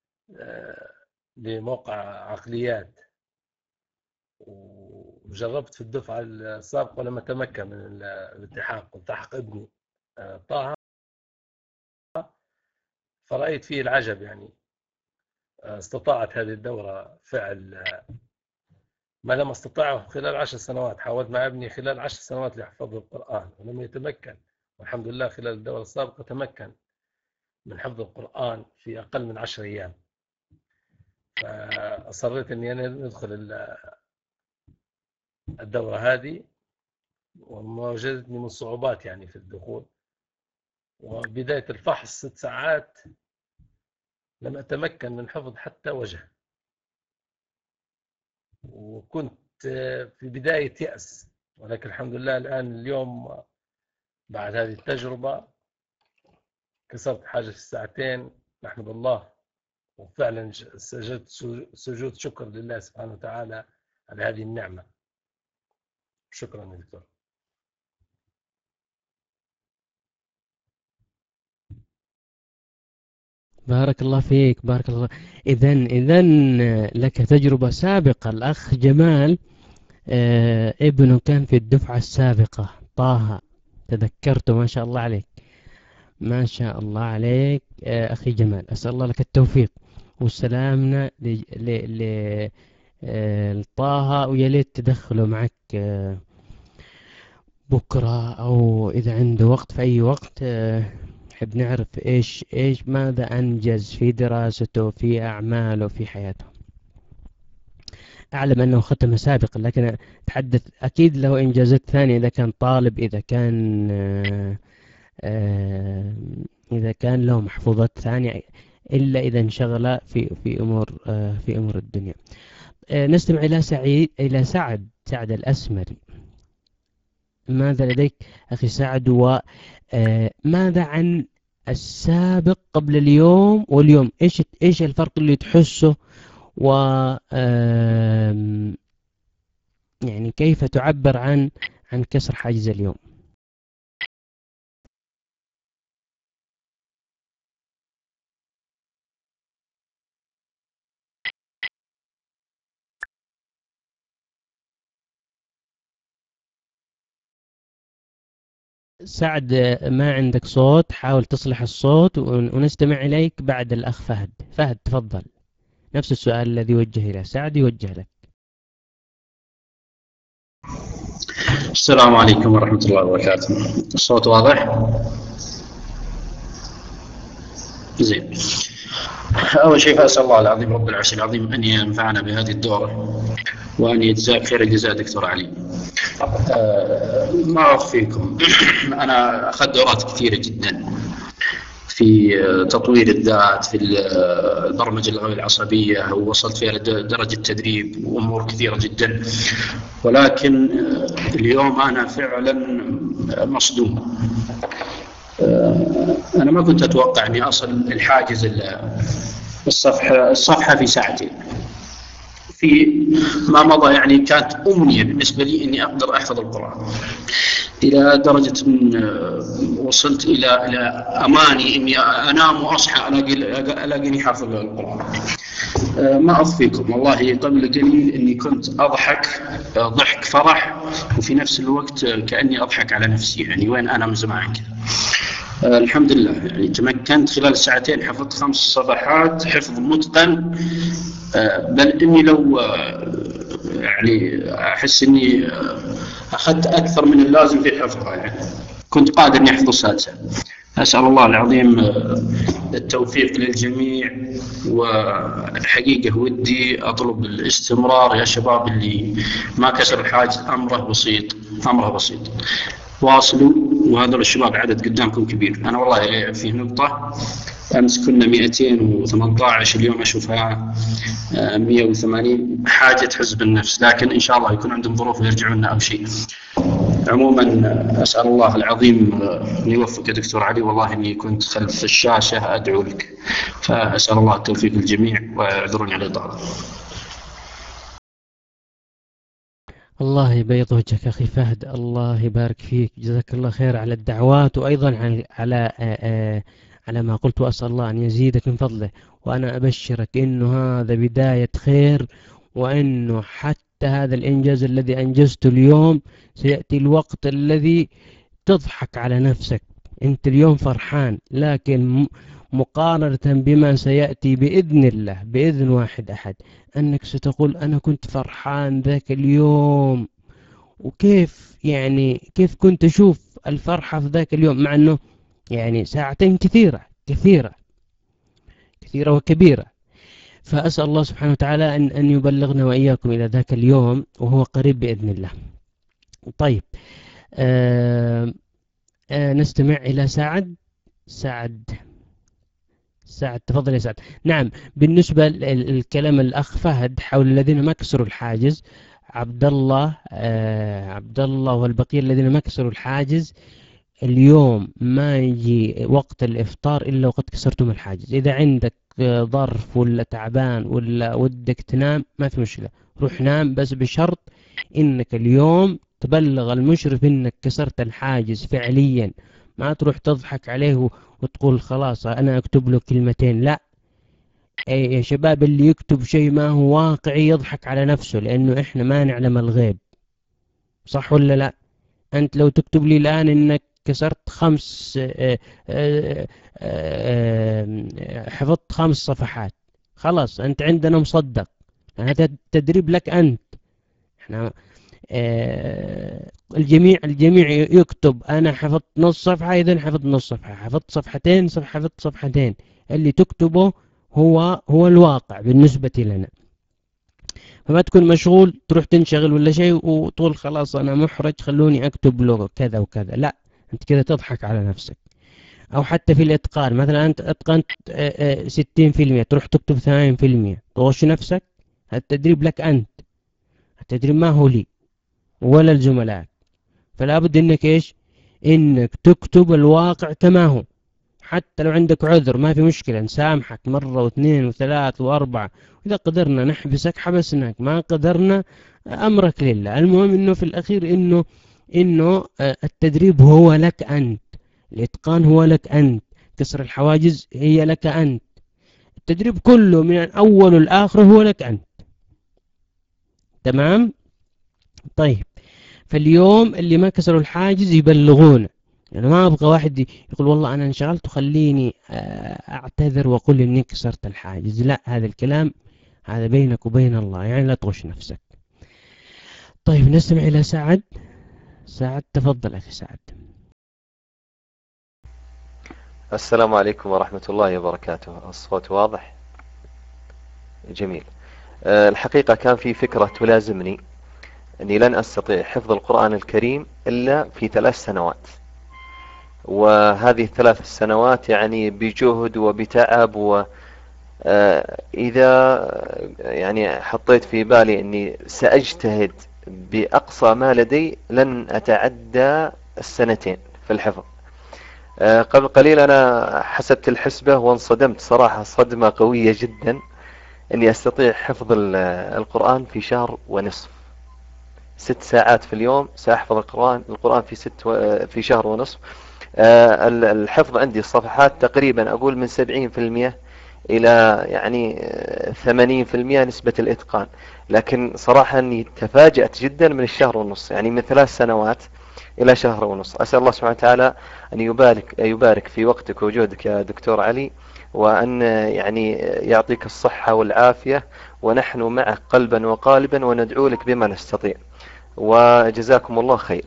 لموقع عقليات، وجربت في الدفعة السابقة ولم أتمكن من الالتحاق. والتحق ابني طه، فرأيت فيه العجب، يعني استطاعت هذه الدورة فعل ما لم استطعه خلال عشر سنوات. حاولت مع ابني خلال عشر سنوات ليحفظ القرآن ولم يتمكن، والحمد لله خلال الدورة السابقة تمكن من حفظ القرآن في أقل من عشر أيام. فأصريت أني أنا ندخل الدورة هذه، وما وجدتني من صعوبات يعني في الدخول. وبداية الفحص ست ساعات لم أتمكن من حفظ حتى وجه، وكنت في بداية يأس. ولكن الحمد لله الآن اليوم بعد هذه التجربة كسرت حاجة في الساعتين، نحمد الله. وفعلا سجدت سجود شكر لله سبحانه وتعالى على هذه النعمة. شكرا يا دكتور. بارك الله فيك، بارك الله. إذن إذن لك تجربة سابقة. الأخ جمال آه ابنه كان في الدفعة السابقة، طه، تذكرته. ما شاء الله عليك، ما شاء الله عليك آه أخي جمال. أسأل الله لك التوفيق وسلامنا لطه، ويا ليت تدخله معك آه بكرة أو إذا عنده وقت في أي وقت. آه نحب نعرف إيش إيش ماذا أنجز في دراسته، في أعماله، في حياته. أعلم أنه ختم سابقا، لكن أتحدث أكيد له إنجازات ثانية، إذا كان طالب، إذا كان آآ آآ إذا كان له محفوظات ثانية، إلا إذا انشغل في في أمور في أمور الدنيا. نستمع إلى سعيد إلى سعد سعد الأسمري. ماذا لديك أخي سعد؟ وماذا عن السابق قبل اليوم واليوم؟ إيش إيش الفرق اللي تحسه؟ و يعني كيف تعبر عن عن كسر حاجز اليوم؟ سعد ما عندك صوت، حاول تصلح الصوت ونستمع إليك بعد الأخ فهد. فهد تفضل، نفس السؤال الذي وجه إلى سعد يوجه لك. السلام عليكم ورحمة الله وبركاته. الصوت واضح؟ زين. أول شيء فأسأل الله العظيم رب العرش العظيم أن ينفعنا بهذه الدورة وأن يجزاك خير الجزاء دكتور علي. أه ما أخفيكم أنا أخذت دورات كثيرة جدا في تطوير الذات، في البرمجة اللغوية العصبية، ووصلت فيها لدرجة تدريب وأمور كثيرة جدا، ولكن اليوم أنا فعلا مصدوم. أنا ما كنت أتوقع أني أصل الحاجز الصفحة الصفحة في ساعتين. في ما مضى يعني كانت أمنية بالنسبة لي أني أقدر أحفظ القرآن، إلى درجة من وصلت إلى إلى أماني إني أنام وأصحى ألاقي ألاقيني حافظ القرآن. ما أخفيكم والله قبل قليل إني كنت أضحك ضحك فرح، وفي نفس الوقت كأني أضحك على نفسي، يعني وين أنا من زمان كذا. آه الحمد لله يعني تمكنت خلال الساعتين، حفظت خمس صفحات حفظ متقن. آه بل إني لو آه يعني أحس إني آه أخذت أكثر من اللازم في حفظها، يعني كنت قادر إني أحفظ السادسة. أسأل الله العظيم آه التوفيق للجميع، والحقيقة ودي أطلب الاستمرار يا شباب اللي ما كسر الحاجز. أمره بسيط أمره بسيط واصلوا، وهذول الشباب عدد قدامكم كبير. أنا والله في نقطة أمس كنا مئتين وثمانية عشر، اليوم أشوفها مئة وثمانين. حاجة تحزب النفس، لكن إن شاء الله يكون عندهم ظروف ويرجعون أو شيء. عموما أسأل الله العظيم أن يوفق يا دكتور علي، والله إني كنت خلف الشاشة أدعو لك، فأسأل الله التوفيق للجميع واعذروني على الإطالة. الله يبيض وجهك أخي فهد، الله يبارك فيك، جزاك الله خير على الدعوات، وأيضا على على, على ما قلت، وأسأل الله أن يزيدك من فضله. وأنا أبشرك إنه هذا بداية خير، وإنه حتى هذا الإنجاز الذي أنجزته اليوم سيأتي الوقت الذي تضحك على نفسك. أنت اليوم فرحان، لكن مقارنة بما سيأتي بإذن الله، بإذن واحد أحد، أنك ستقول أنا كنت فرحان ذاك اليوم، وكيف يعني كيف كنت أشوف الفرحة في ذاك اليوم، مع أنه يعني ساعتين كثيرة كثيرة كثيرة وكبيرة. فأسأل الله سبحانه وتعالى أن أن يبلغنا وإياكم إلى ذاك اليوم، وهو قريب بإذن الله. طيب آه آه نستمع إلى سعد. سعد سعد تفضل يا سعد. نعم، بالنسبة للكلام الأخ فهد حول الذين ما كسروا الحاجز، عبد الله آه عبد الله والبقية الذين ما كسروا الحاجز، اليوم ما يجي وقت الإفطار إلا وقد كسرتم الحاجز. إذا عندك ظرف ولا تعبان ولا ودك تنام ما في مشكلة، روح نام، بس بشرط إنك اليوم تبلغ المشرف إنك كسرت الحاجز فعليا، ما تروح تضحك عليه وتقول خلاص أنا أكتب له كلمتين. لا أي يا شباب، اللي يكتب شيء ما هو واقعي يضحك على نفسه، لأنه إحنا ما نعلم الغيب، صح ولا لا؟ أنت لو تكتب لي الآن إنك كسرت خمس آآ آآ آآ حفظت خمس صفحات، خلاص أنت عندنا مصدق، هذا تدريب لك أنت. إحنا الجميع الجميع يكتب أنا حفظت نص صفحة، إذن حفظت نص صفحة، حفظت صفحتين صفحة حفظت صفحتين. اللي تكتبه هو هو الواقع بالنسبة لنا. فما تكون مشغول تروح تنشغل ولا شيء وتقول خلاص أنا محرج خلوني أكتب له كذا وكذا. لا، أنت كذا تضحك على نفسك. أو حتى في الإتقان، مثلا أنت أتقنت ستين في المئة تروح تكتب ثمانين في المئة، تغش نفسك. التدريب لك أنت، التدريب ما هو لي ولا الزملاء. فلا بد إنك إيش، إنك تكتب الواقع كما هو. حتى لو عندك عذر ما في مشكلة، نسامحك مرة واثنين وثلاث وأربعة، وإذا قدرنا نحبسك حبسناك، ما قدرنا أمرك لله. المهم إنه في الأخير إنه إنه التدريب هو لك أنت، الإتقان هو لك أنت، كسر الحواجز هي لك أنت، التدريب كله من الأول والآخر هو لك أنت. تمام؟ طيب، فاليوم اللي ما كسروا الحاجز يبلغون. يعني ما أبغى واحد يقول والله أنا انشغلت وخليني أعتذر وأقول إني كسرت الحاجز. لا، هذا الكلام هذا بينك وبين الله، يعني لا تغش نفسك. طيب نستمع إلى سعد. سعد تفضل أخي سعد. السلام عليكم ورحمة الله وبركاته. الصوت واضح؟ جميل. أه الحقيقة كان في فكرة تلازمني أني لن أستطيع حفظ القرآن الكريم إلا في ثلاث سنوات، وهذه الثلاث سنوات يعني بجهد وبتعب، وإذا يعني حطيت في بالي أني سأجتهد بأقصى ما لدي لن أتعدى السنتين في الحفظ. قبل قليل أنا حسبت الحسبة وانصدمت صراحة صدمة قوية جدا أني أستطيع حفظ القرآن في شهر ونصف. ست ساعات في اليوم سأحفظ القرآن القرآن في ست و... في شهر ونصف. الحفظ عندي الصفحات تقريبا أقول من سبعين في المئة إلى يعني ثمانين في المئة نسبة الإتقان. لكن صراحة أني تفاجأت جدا من الشهر ونص، يعني من ثلاث سنوات إلى شهر ونص. أسأل الله سبحانه وتعالى أن يبارك يبارك في وقتك وجهدك يا دكتور علي، وأن يعني يعطيك الصحة والعافية، ونحن معك قلبا وقالبا وندعو لك بما نستطيع، وجزاكم الله خير.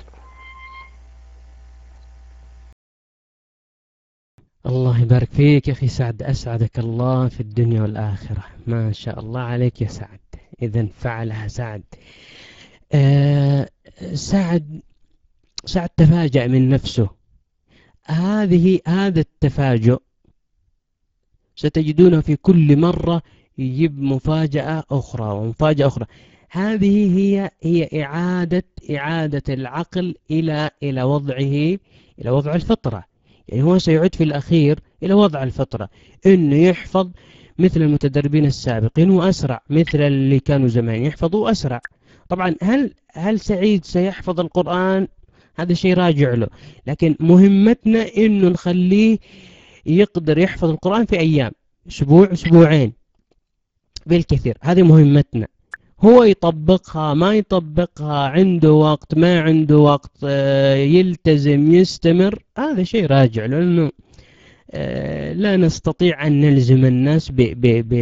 الله يبارك فيك يا أخي سعد، أسعدك الله في الدنيا والآخرة، ما شاء الله عليك يا سعد. إذن فعلها سعد. آه سعد سعد تفاجأ من نفسه. هذه هذا التفاجؤ ستجدونه في كل مرة يجيب مفاجأة أخرى ومفاجأة أخرى. هذه هي هي إعادة إعادة العقل إلى إلى وضعه إلى وضع الفطرة. يعني هو سيعود في الأخير إلى وضع الفطرة، إنه يحفظ مثل المتدربين السابقين وأسرع، مثل اللي كانوا زمان يحفظوا أسرع. طبعا هل هل سعيد سيحفظ القرآن؟ هذا شيء راجع له، لكن مهمتنا إنه نخليه يقدر يحفظ القرآن في أيام، أسبوع أسبوعين بالكثير. هذه مهمتنا. هو يطبقها ما يطبقها، عنده وقت ما عنده وقت، يلتزم يستمر، هذا شيء راجع، لأنه لا نستطيع أن نلزم الناس ب ب ب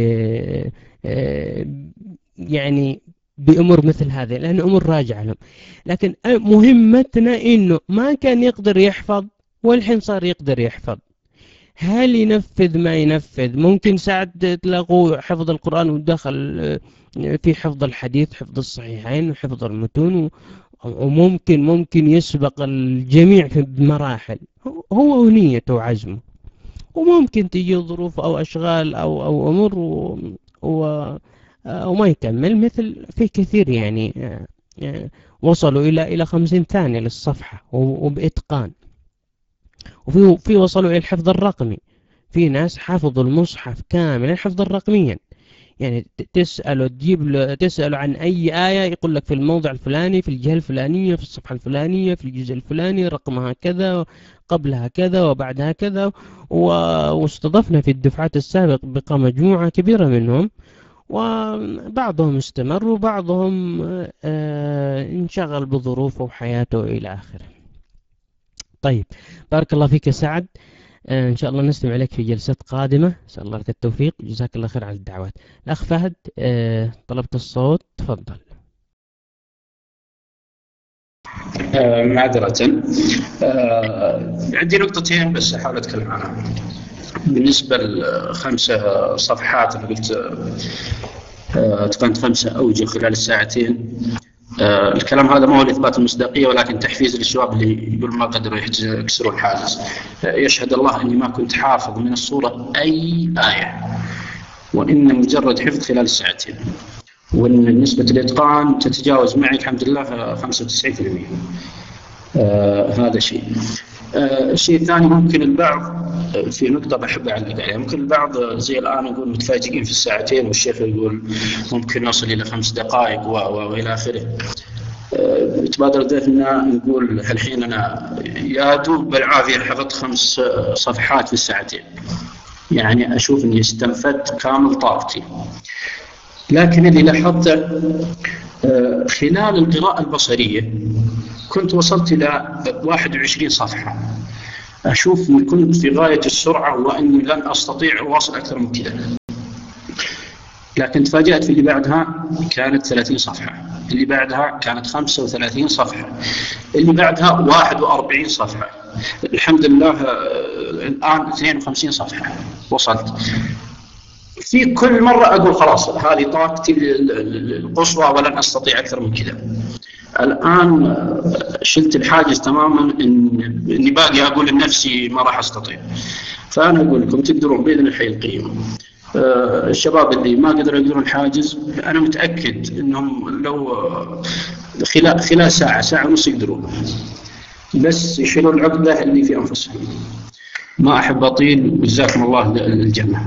يعني بأمور مثل هذه، لأن أمور راجعة لهم. لكن مهمتنا إنه ما كان يقدر يحفظ والحين صار يقدر يحفظ. هل ينفذ ما ينفذ؟ ممكن سعد تلاقوا حفظ القرآن ودخل في حفظ الحديث، حفظ الصحيحين وحفظ المتون، وممكن ممكن يسبق الجميع في مراحل، هو ونيته وعزمه. وممكن تجي ظروف أو أشغال أو أو أمور و وما يكمل، مثل في كثير يعني وصلوا إلى إلى خمسين ثانية للصفحة وبإتقان. وفي في وصلوا إلى الحفظ الرقمي، في ناس حفظوا المصحف كاملا حفظا رقميا. يعني تسأله تجيب له تسأله عن أي آية يقول لك في الموضع الفلاني، في الجهة الفلانية، في الصفحة الفلانية، في الجزء الفلاني، رقمها كذا، قبلها كذا، وبعدها كذا. واستضفنا في الدفعات السابق بقى مجموعة كبيرة منهم، وبعضهم استمر وبعضهم انشغل بظروفه وحياته إلى آخره. طيب، بارك الله فيك يا سعد. إن شاء الله نستمع إليك في جلسات قادمة. نسأل الله لك التوفيق، جزاك الله خير على الدعوات. الأخ فهد طلبت الصوت، تفضل. آه معذرة، آه عندي نقطتين بس أحاول أتكلم عنها. بالنسبة لخمسة صفحات اللي قلت آه تقنت خمسة أوجه خلال الساعتين، آه الكلام هذا ما هو لإثبات المصداقية ولكن تحفيز للشباب اللي يقول ما قدروا يكسروا الحاجز. آه يشهد الله أني ما كنت حافظ من الصورة أي آية، وإن مجرد حفظ خلال الساعتين، وإن نسبة الإتقان تتجاوز معي الحمد لله خمسة وتسعين بالمئة. آه هذا شيء. آه الشيء الثاني، ممكن البعض في نقطة بحب أعلق عليها، ممكن البعض زي الآن يقول متفاجئين في الساعتين، والشيخ يقول ممكن نصل إلى خمس دقائق وإلى آخره. أه تبادر ذهننا نقول الحين أنا يا دوب بالعافية حفظت خمس صفحات في الساعتين، يعني أشوف أني استنفدت كامل طاقتي. لكن اللي لاحظته أه خلال القراءة البصرية كنت وصلت إلى واحد وعشرين صفحة، أشوف أني كنت في غاية السرعة وأني لن أستطيع أواصل أكثر من كذا. لكن تفاجأت في اللي بعدها كانت ثلاثين صفحة، اللي بعدها كانت خمسة وثلاثين صفحة، اللي بعدها واحد وأربعين صفحة. الحمد لله الآن اثنين وخمسين صفحة وصلت. في كل مرة أقول خلاص هذه طاقتي القصوى ولن أستطيع أكثر من كذا. الآن شلت الحاجز تماما إن إني باقي أقول لنفسي ما راح أستطيع. فأنا أقول لكم تقدرون بإذن الحي القيوم. الشباب اللي ما قدروا يقدرون الحاجز أنا متأكد إنهم لو خلال خلال ساعة ساعة ونص يقدرون، بس يشيلون العقدة اللي في أنفسهم. ما أحب أطيل، جزاكم الله الجنة.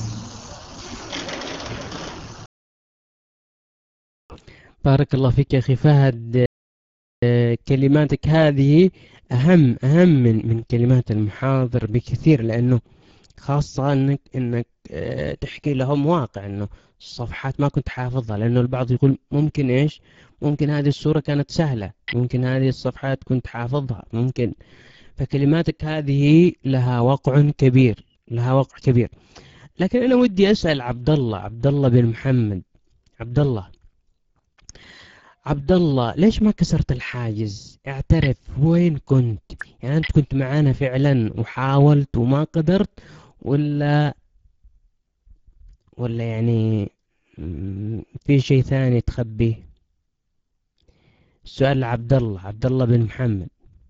بارك الله فيك يا أخي فهد. كلماتك هذه أهم أهم من من كلمات المحاضر بكثير، لأنه خاصة أنك أنك تحكي لهم واقع أنه الصفحات ما كنت حافظها، لأنه البعض يقول ممكن إيش ممكن هذه السورة كانت سهلة، ممكن هذه الصفحات كنت حافظها، ممكن. فكلماتك هذه لها وقع كبير، لها وقع كبير. لكن أنا ودي أسأل عبد الله عبد الله بن محمد. عبد الله عبد الله ليش ما كسرت الحاجز؟ اعترف وين كنت؟ يعني أنت كنت معانا فعلا وحاولت وما قدرت، ولا ولا يعني في شيء ثاني تخبيه؟ السؤال لعبد الله عبد الله بن محمد.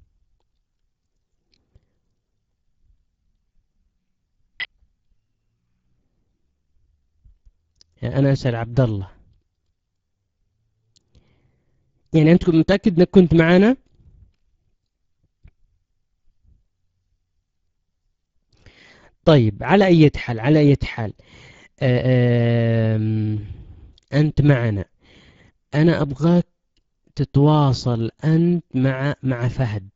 يعني أنا أسأل عبد الله، يعني أنت كنت متأكد أنك كنت معنا؟ طيب على أي حال على أي حال أنت معنا. أنا أبغاك تتواصل أنت مع مع فهد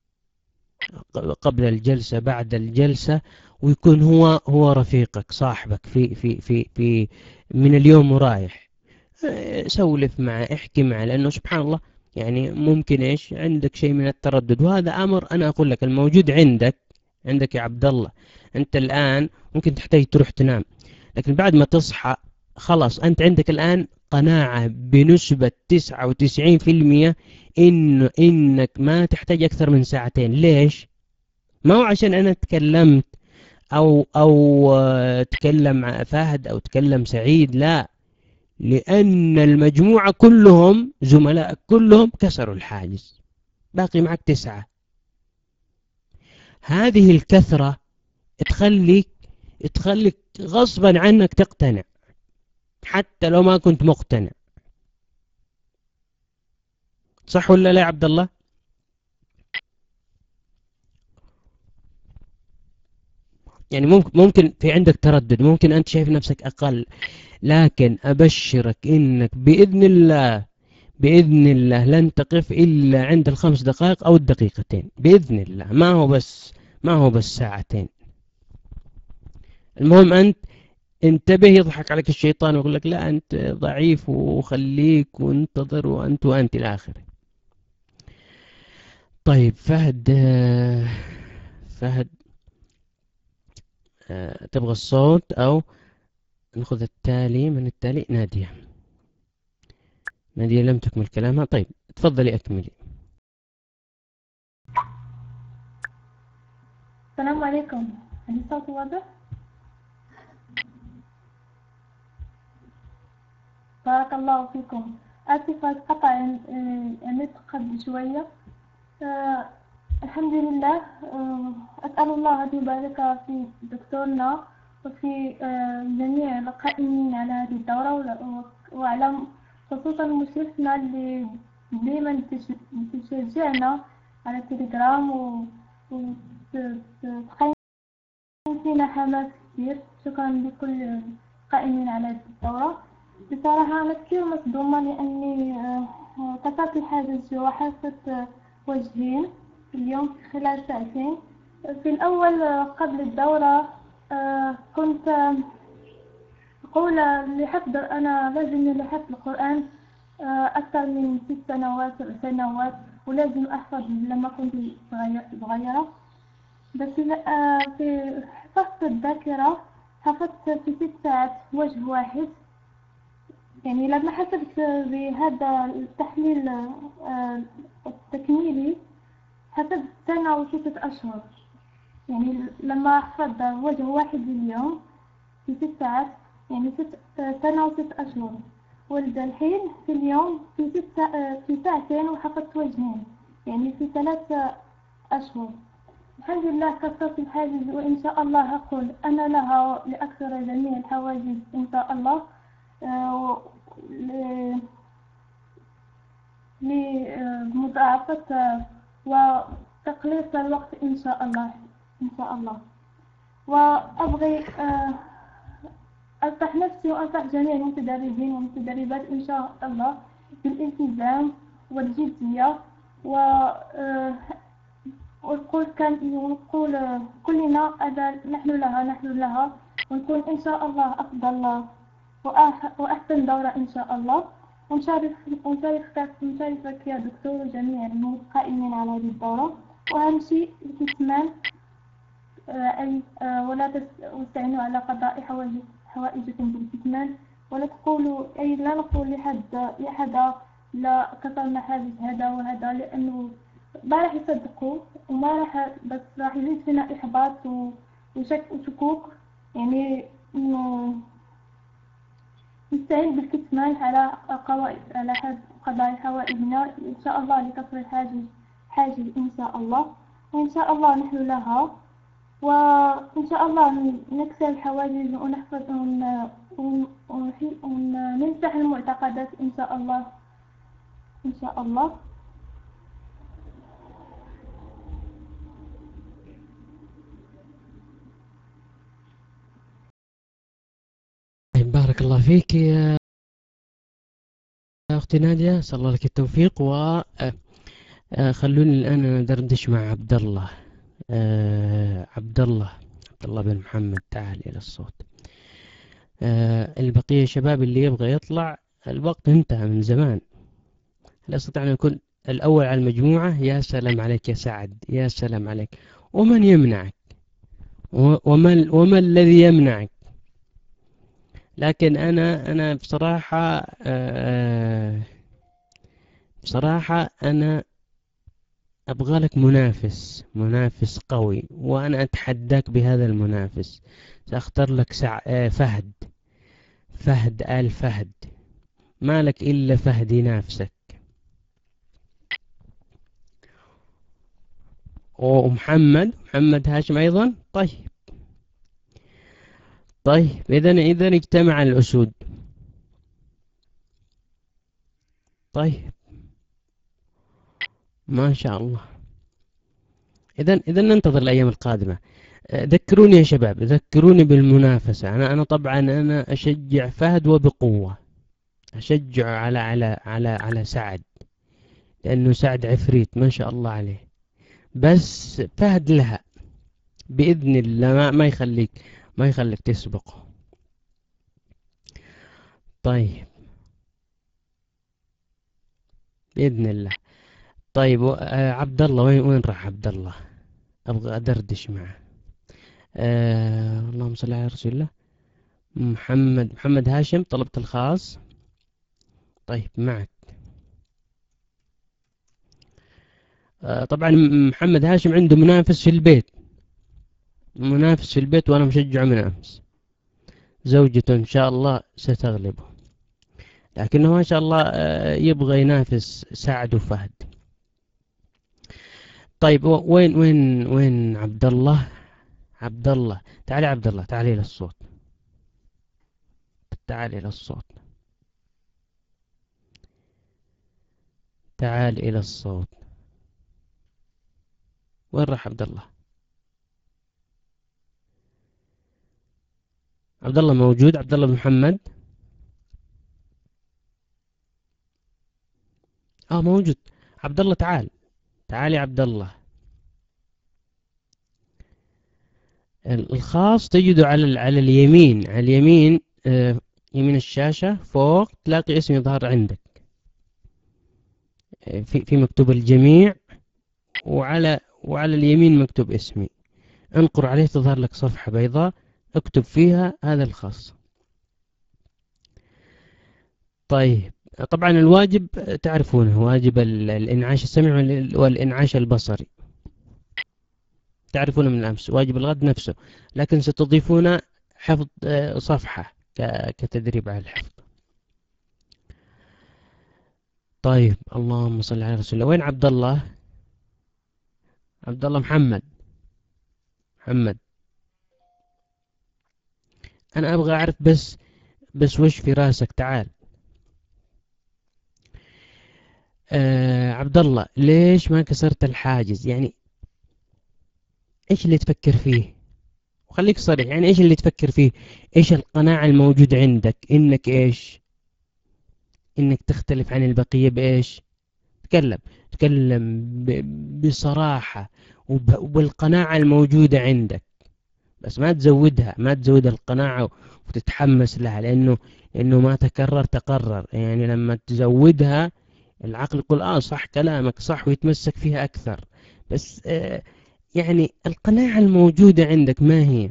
قبل الجلسة بعد الجلسة، ويكون هو هو رفيقك صاحبك في في في في من اليوم ورايح. سولف معه، احكي معه، لأنه سبحان الله يعني ممكن إيش عندك شيء من التردد، وهذا أمر أنا أقول لك الموجود عندك عندك يا عبد الله. أنت الآن ممكن تحتاج تروح تنام، لكن بعد ما تصحى خلاص أنت عندك الآن قناعة بنسبة تسعة وتسعين في المئة إن إنك ما تحتاج أكثر من ساعتين. ليش؟ ما هو عشان أنا تكلمت أو أو تكلم فهد أو تكلم سعيد، لا، لأن المجموعة كلهم زملاء كلهم كسروا الحاجز، باقي معك تسعة. هذه الكثرة تخليك تخليك غصبا عنك تقتنع حتى لو ما كنت مقتنع. صح ولا لا يا عبد الله؟ يعني ممكن ممكن في عندك تردد، ممكن أنت شايف نفسك أقل، لكن أبشرك إنك بإذن الله بإذن الله لن تقف إلا عند الخمس دقائق أو الدقيقتين بإذن الله. ما هو بس ما هو بس ساعتين. المهم أنت انتبه، يضحك عليك الشيطان ويقول لك لا أنت ضعيف وخليك وانتظر وأنت وأنت إلى آخره. طيب فهد فهد تبغى الصوت أو نأخذ التالي؟ من التالي نادية. نادية لم تكمل كلامها. طيب تفضلي أكملي. السلام عليكم، هل الصوت واضح؟ بارك الله فيكم. آسفة قطع النت قبل شوية. آه الحمد لله. آه أسأل الله أن يبارك في دكتورنا وفي آه جميع القائمين على هذه الدورة، وعلى خصوصا مشرفنا اللي دائما تشجعنا على التليجرام وتقيم فينا حماس كثير. شكرا لكل القائمين على هذه الدورة. بصراحة أنا كثير مصدومة لأني كسرت الحاجز وحاسة وجهين اليوم خلال ساعتين. في الأول قبل الدورة كنت أقول لحفظ أنا لازم لحفظ القرآن أكثر من ست سنوات سبع سنوات، ولازم أحفظ لما كنت صغيرة. بس في حفظت الذاكرة حفظت في ست ساعات وجه واحد. يعني لما حسبت بهذا التحليل التكميلي حسبت سنة وستة أشهر. يعني لما أحفظ وجه واحد اليوم في ست ساعات، يعني ست سنة وست أشهر، ولد الحين في اليوم في ست سا... في ساعتين وحفظت وجهين، يعني في ثلاث أشهر. الحمد لله كسرت الحاجز، وإن شاء الله أقول أنا لها لأكثر جميع الحواجز إن شاء الله، آه ل... لمضاعفة وتقليص الوقت إن شاء الله إن شاء الله. وأبغي أنصح نفسي وأنصح جميع المتدربين والمتدربات إن شاء الله بالالتزام والجدية، ونقول كان ونقول كلنا نحن لها نحن لها ونكون إن شاء الله أفضل وأحسن دورة إن شاء الله. ونشارك ونشارك ونشاركك يا دكتور وجميع القائمين على هذه الدورة. وأهم شيء الكتمان، أي ولا تستعينوا على قضاء حوائج حوائجكم بالكتمان، ولا تقولوا أي لا نقول لحد لحدا لا كسرنا حاجز هذا وهذا، لأنه ما راح يصدقوا وما راح، بس راح يزيد فينا إحباط وشك وشكوك. يعني إنه نستعين بالكتمان على قواعد على حد قضاء حوائجنا إن شاء الله لكسر الحاجز حاجز إن شاء الله. وإن شاء الله نحن لها، وإن شاء الله نكسر الحواجز ونحفظ ونمسح المعتقدات إن شاء الله إن شاء الله. بارك الله فيك يا أختي نادية، أسأل الله لك التوفيق. وخلوني الآن ندردش مع عبد الله. عبد الله عبد الله بن محمد، تعال إلى الصوت. البقية شباب اللي يبغى يطلع، الوقت انتهى من زمان. هل أستطيع أن أكون الأول على المجموعة؟ يا سلام عليك يا سعد، يا سلام عليك. ومن يمنعك؟ وما وما الذي يمنعك؟ لكن أنا أنا بصراحة بصراحة أنا أبغى لك منافس منافس قوي، وأنا أتحداك بهذا المنافس. سأختار لك سع... فهد فهد آل فهد، ما لك إلا فهد ينافسك. ومحمد محمد هاشم أيضا. طيب طيب إذن إذن اجتمع الأسود. طيب ما شاء الله. إذن إذن ننتظر الأيام القادمة. ذكروني يا شباب، ذكروني بالمنافسة. أنا أنا طبعا أنا أشجع فهد وبقوة، أشجع على على على على سعد، لأنه سعد عفريت ما شاء الله عليه. بس فهد لها بإذن الله ما, ما يخليك ما يخليك تسبقه. طيب بإذن الله. طيب آه عبد الله وين وين راح عبد الله؟ أبغى أدردش معه. آه اللهم صل على رسول الله. محمد محمد هاشم طلبت الخاص. طيب معك. آه طبعا محمد هاشم عنده منافس في البيت، منافس في البيت وأنا مشجعه من أمس. زوجته إن شاء الله ستغلبه، لكنه ما شاء الله يبغى ينافس سعد وفهد. طيب وين وين وين عبد الله؟ عبد الله تعالي، عبد الله تعالي إلى الصوت، تعالي إلى الصوت، تعال إلى الصوت. وين راح عبد الله؟ عبد الله موجود؟ عبد الله بن محمد اه موجود. عبد الله تعال، تعال يا عبد الله. الخاص تجده على على اليمين، على اليمين آه يمين الشاشة فوق تلاقي اسم يظهر عندك، في في مكتوب الجميع، وعلى وعلى اليمين مكتوب اسمي. انقر عليه تظهر لك صفحة بيضاء اكتب فيها هذا الخاص. طيب طبعا الواجب تعرفونه، واجب الانعاش السمعي والانعاش البصري. تعرفون من الأمس واجب الغد نفسه، لكن ستضيفون حفظ صفحة كتدريب على الحفظ. طيب اللهم صل على رسول الله. وين عبد الله؟ عبد الله محمد محمد أنا أبغى أعرف بس بس وش في راسك. تعال آه عبد الله، ليش ما كسرت الحاجز؟ يعني إيش اللي تفكر فيه؟ وخليك صريح، يعني إيش اللي تفكر فيه؟ إيش القناعة الموجودة عندك؟ إنك إيش؟ إنك تختلف عن البقية بإيش؟ تكلم تكلم بصراحة وبالقناعة الموجودة عندك، بس ما تزودها، ما تزود القناعة وتتحمس لها، لأنه لأنه ما تكرر تقرر. يعني لما تزودها العقل يقول آه صح كلامك صح ويتمسك فيها أكثر. بس آه يعني القناعة الموجودة عندك ما هي؟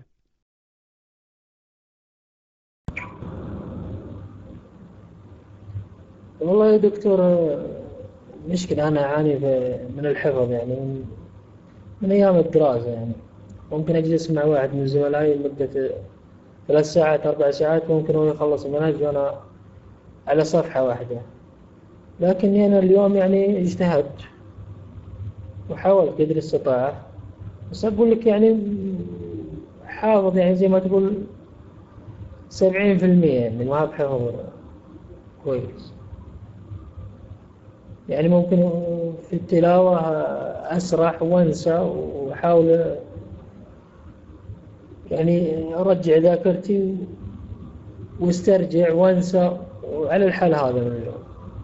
والله يا دكتور مشكلة أنا أعاني من الحفظ يعني من, من أيام الدراسة. يعني ممكن أجلس مع واحد من زملائي لمدة ثلاث ساعات أربع ساعات، ممكن هو يخلص المنهج وأنا على صفحة واحدة. لكن أنا اليوم يعني اجتهدت وحاولت قدر الاستطاعة، بس أقول لك يعني حافظ يعني زي ما تقول سبعين في المية، يعني ما بحفظ كويس. يعني ممكن في التلاوة أسرح وأنسى وأحاول يعني أرجع ذاكرتي واسترجع وأنسى، وعلى الحال هذا من اليوم.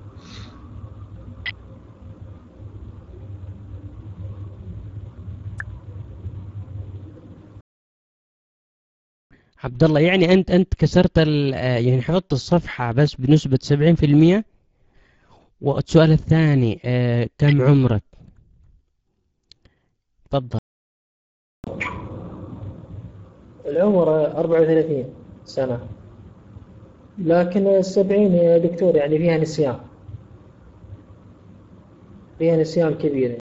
عبد الله يعني أنت أنت كسرت يعني حفظت الصفحة بس بنسبة سبعين في المية. والسؤال الثاني آه كم عمرك؟ تفضل. العمر أربعة وثلاثين سنة، لكن السبعين يا دكتور يعني فيها نسيان، فيها نسيان كبير.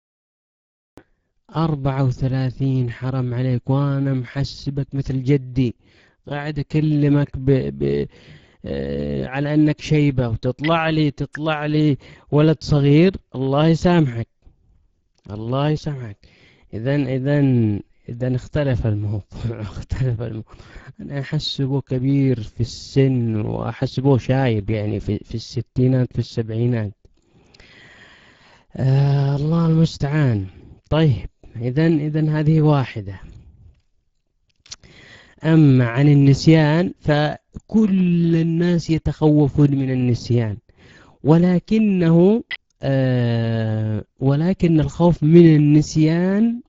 أربعة وثلاثين حرام عليك، وأنا محسبك مثل جدي قاعد أكلمك ب... ب... آه على أنك شيبة، وتطلع لي تطلع لي ولد صغير. الله يسامحك الله يسامحك. إذن إذن إذن اختلف الموضوع اختلف الموضوع. أنا أحسبه كبير في السن وأحسبه شايب يعني في, في الستينات في السبعينات. آه الله المستعان. طيب إذن إذن هذه واحدة. أما عن النسيان فكل الناس يتخوفون من النسيان، ولكنه آه ولكن الخوف من النسيان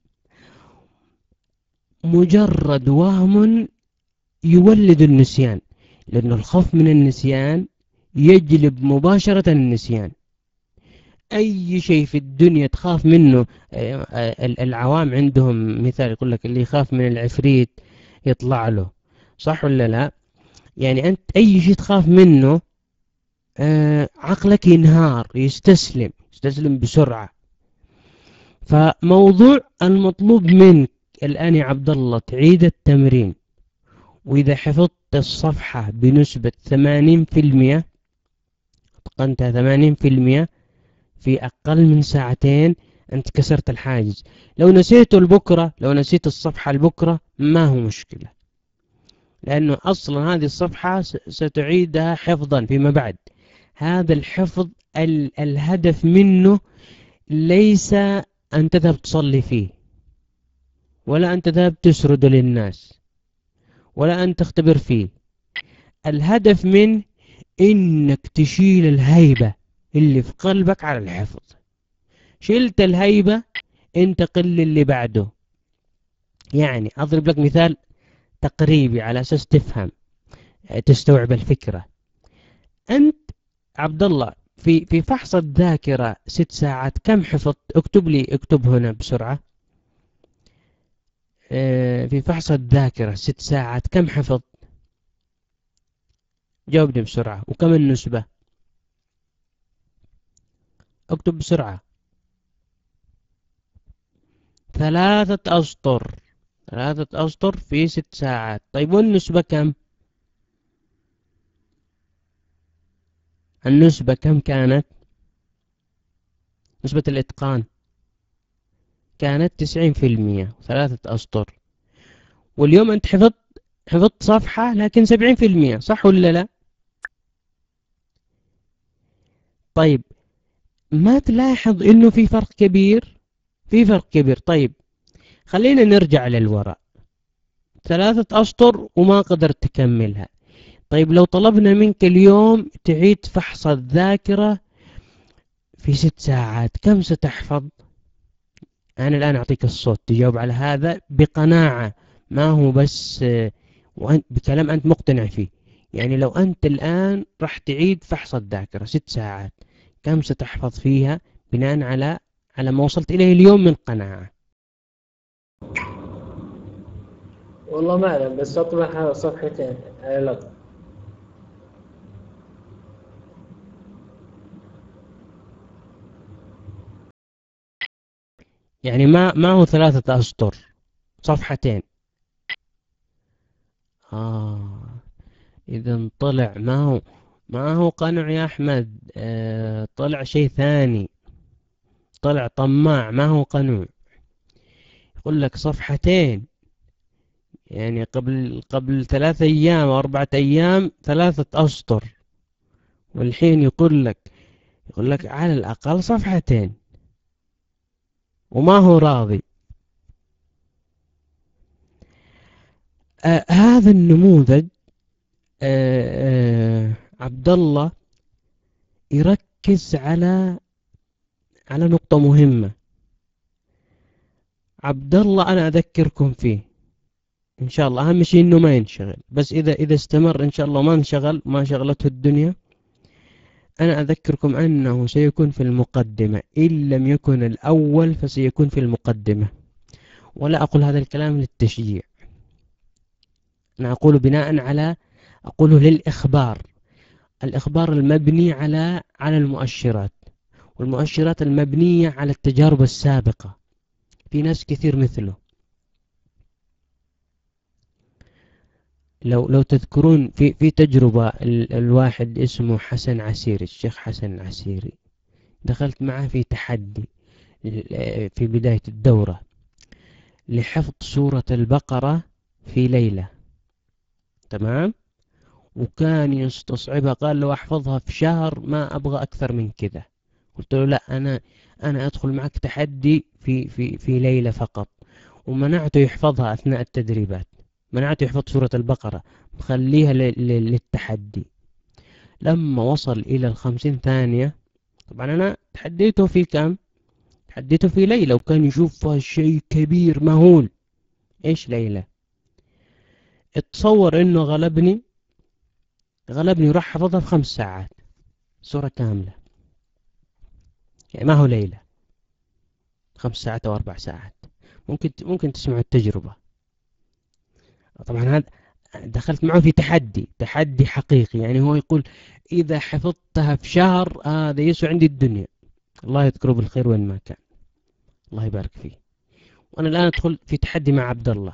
مجرد وهم يولد النسيان، لأن الخوف من النسيان يجلب مباشرة النسيان. أي شيء في الدنيا تخاف منه، العوام عندهم مثال يقول لك اللي يخاف من العفريت يطلع له، صح ولا لا؟ يعني أنت أي شيء تخاف منه عقلك ينهار، يستسلم يستسلم بسرعة. فموضوع المطلوب منك الآن يا عبد الله تعيد التمرين، وإذا حفظت الصفحة بنسبة ثمانين في المئة اتقنتها ثمانين في المئة في أقل من ساعتين أنت كسرت الحاجز. لو نسيته لبكرة، لو نسيت الصفحة لبكرة ما هو مشكلة، لأنه أصلا هذه الصفحة ستعيدها حفظا فيما بعد. هذا الحفظ ال الهدف منه ليس أن تذهب تصلي فيه، ولا أن تذهب تسرد للناس، ولا أن تختبر فيه. الهدف منه إنك تشيل الهيبة اللي في قلبك على الحفظ. شلت الهيبة انتقل للي بعده. يعني أضرب لك مثال تقريبي على أساس تفهم تستوعب الفكرة. أنت عبد الله في في فحص الذاكرة ست ساعات كم حفظت؟ اكتب لي اكتب هنا بسرعة. في فحص الذاكرة ست ساعات كم حفظت؟ جاوبني بسرعة. وكم النسبة؟ اكتب بسرعة. ثلاثة أسطر ثلاثة أسطر في ست ساعات. طيب والنسبة كم؟ النسبة كم كانت؟ نسبة الإتقان كانت تسعين في المية ثلاثة أسطر. واليوم أنت حفظت حفظت صفحة لكن سبعين في المية، صح ولا لا؟ طيب ما تلاحظ إنه في فرق كبير؟ في فرق كبير. طيب خلينا نرجع للوراء. ثلاثة أسطر وما قدرت تكملها. طيب لو طلبنا منك اليوم تعيد فحص الذاكرة في ست ساعات، كم ستحفظ؟ أنا الآن أعطيك الصوت تجاوب على هذا بقناعة، ما هو بس وأنت بكلام أنت مقتنع فيه. يعني لو أنت الآن راح تعيد فحص الذاكرة ست ساعات، كم ستحفظ فيها بناء على على ما وصلت إليه اليوم من قناعة؟ والله ما أعلم، بس أطمح صفحتين على الأقل. يعني ما ما هو ثلاثة أسطر، صفحتين. آه إذا طلع ما هو ما هو قنع يا أحمد. آه طلع شيء ثاني، طلع طماع، ما هو قنوع. يقول لك صفحتين، يعني قبل قبل ثلاثة أيام أو أربعة أيام ثلاثة أسطر، والحين يقول لك يقول لك على الأقل صفحتين وما هو راضي. آه هذا النموذج آه آه عبد الله يركز على على نقطة مهمة. عبد الله أنا أذكركم فيه إن شاء الله، أهم شيء إنه ما ينشغل، بس إذا إذا استمر إن شاء الله ما انشغل ما شغلته الدنيا، أنا أذكركم أنه سيكون في المقدمة، إن لم يكن الأول فسيكون في المقدمة. ولا أقول هذا الكلام للتشجيع، أنا أقول بناء على أقوله للإخبار، الإخبار المبني على على المؤشرات، والمؤشرات المبنية على التجارب السابقة. في ناس كثير مثله. لو لو تذكرون في في تجربة الواحد اسمه حسن عسيري، الشيخ حسن عسيري، دخلت معه في تحدي في بداية الدورة لحفظ سورة البقرة في ليلة، تمام؟ وكان يستصعبها، قال لو أحفظها في شهر ما أبغى أكثر من كذا. قلت له لا، أنا أنا أدخل معك تحدي في في في ليلة فقط، ومنعته يحفظها أثناء التدريبات، منعته يحفظ سورة البقرة، مخليها للتحدي. لما وصل إلى الخمسين ثانية، طبعا أنا تحديته في كم؟ تحديته في ليلة، وكان يشوفها شيء كبير مهول. إيش ليلة؟ اتصور إنه غلبني غلبني وراح حفظها في خمس ساعات سورة كاملة. يعني ما هو ليلة، خمس ساعات أو أربع ساعات. ممكن ممكن تسمعوا التجربة. طبعا هذا دخلت معه في تحدي تحدي حقيقي. يعني هو يقول إذا حفظتها في شهر هذا يسوى عندي الدنيا. الله يذكره بالخير وين ما كان، الله يبارك فيه. وأنا الآن أدخل في تحدي مع عبد الله،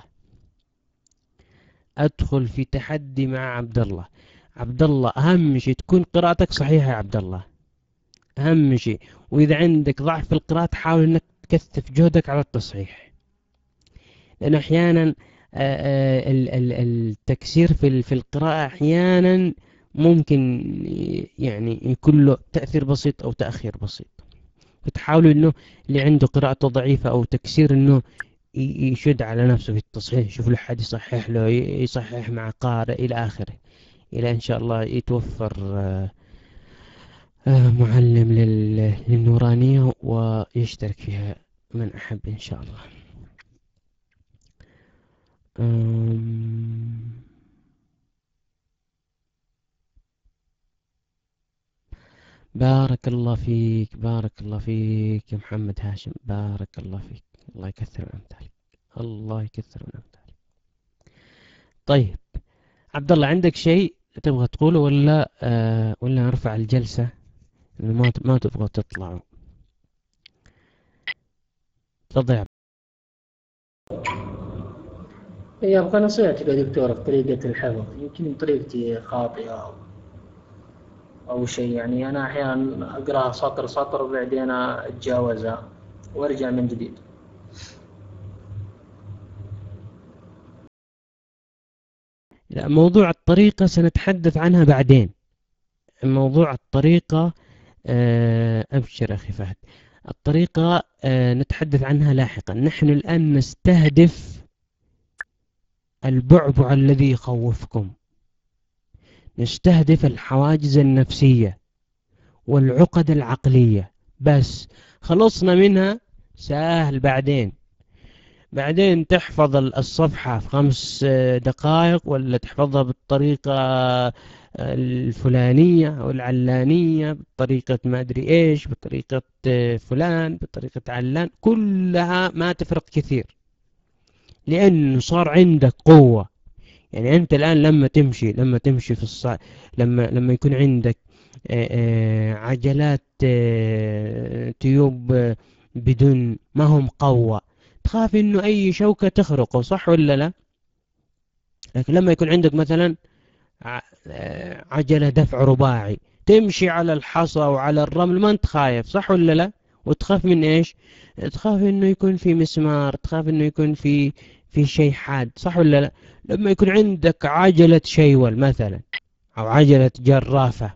أدخل في تحدي مع عبد الله. عبد الله أهم شيء تكون قراءتك صحيحة يا عبد الله، أهم شيء. وإذا عندك ضعف في القراءة حاول أنك تكثف جهدك على التصحيح، لأنه أحيانا التكسير في في القراءة أحيانا ممكن يعني يكون له تأثير بسيط أو تأخير بسيط. فتحاولوا إنه اللي عنده قراءته ضعيفة أو تكسير إنه يشد على نفسه في التصحيح، يشوف له حد يصحح له، يصحح مع قارئ إلى آخره، إلى إن شاء الله يتوفر معلم للنورانية ويشترك فيها من أحب إن شاء الله. بارك الله فيك، بارك الله فيك يا محمد هاشم، بارك الله فيك، الله يكثر من أمثالك، الله يكثر من أمثالك. طيب عبد الله، عندك شيء تبغى تقوله ولا آه ولا نرفع الجلسة؟ ما ما تبغى تطلعوا؟ تفضل. هي أبغى نصيحتك يا دكتور في طريقة الحفظ، يمكن طريقتي خاطئة أو أو شيء. يعني أنا أحيانا أقرأ سطر سطر وبعدين أتجاوزها وأرجع من جديد. لا، موضوع الطريقة سنتحدث عنها بعدين. موضوع الطريقة آه، أبشر أخي فهد، الطريقة آه، نتحدث عنها لاحقا. نحن الآن نستهدف البعبع الذي يخوفكم، نستهدف الحواجز النفسية والعقد العقلية. بس خلصنا منها سهل. بعدين بعدين تحفظ الصفحة في خمس دقائق، ولا تحفظها بالطريقة الفلانية أو العلانية، بطريقة ما أدري إيش، بطريقة فلان، بطريقة علان، كلها ما تفرق كثير، لأنه صار عندك قوة. يعني أنت الآن لما تمشي لما تمشي في الصع... لما لما يكون عندك عجلات تيوب بدون ما هم قوة، تخاف إنه أي شوكة تخرقه، صح ولا لا؟ لكن لما يكون عندك مثلا عجلة دفع رباعي، تمشي على الحصى وعلى الرمل ما انت خايف، صح ولا لا؟ وتخاف من إيش؟ تخاف إنه يكون في مسمار، تخاف إنه يكون في في شيء حاد، صح ولا لا؟ لما يكون عندك عجلة شيول مثلا أو عجلة جرافة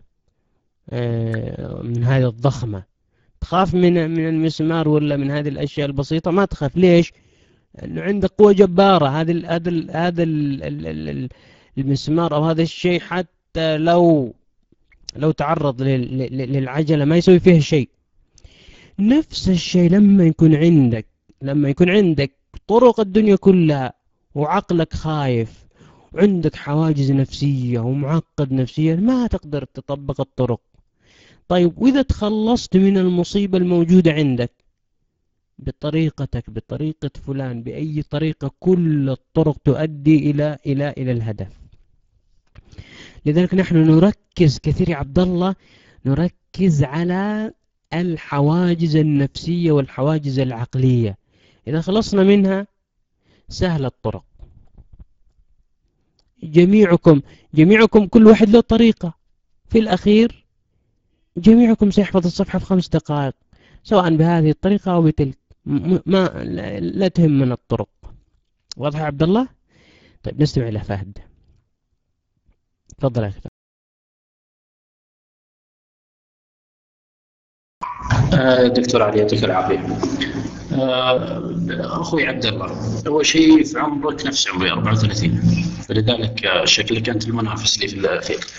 من هذه الضخمة، تخاف من من المسمار ولا من هذه الأشياء البسيطة؟ ما تخاف. ليش؟ لأنه عندك قوة جبارة. هذا ال هذا ال هذا ال المسمار أو هذا الشيء حتى لو لو تعرض للعجلة ما يسوي فيها شيء. نفس الشيء لما يكون عندك لما يكون عندك طرق الدنيا كلها وعقلك خايف وعندك حواجز نفسية ومعقد نفسيا، ما تقدر تطبق الطرق. طيب، وإذا تخلصت من المصيبة الموجودة عندك بطريقتك، بطريقة فلان، بأي طريقة، كل الطرق تؤدي إلى إلى إلى الهدف. لذلك نحن نركز كثير يا عبد الله، نركز على الحواجز النفسية والحواجز العقلية. إذا خلصنا منها سهل الطرق. جميعكم جميعكم كل واحد له طريقة. في الأخير جميعكم سيحفظ الصفحة في خمس دقائق، سواء بهذه الطريقة أو بتلك. ما لا تهمنا الطرق. واضح يا عبد الله؟ طيب، نستمع إلى فهد. تفضل يا أخي. دكتور علي يعطيك العافية. أخوي عبد الله، أول شيء في عمرك نفس عمري أربعة وثلاثين، فلذلك شكلك أنت المنافس لي في الفيلم.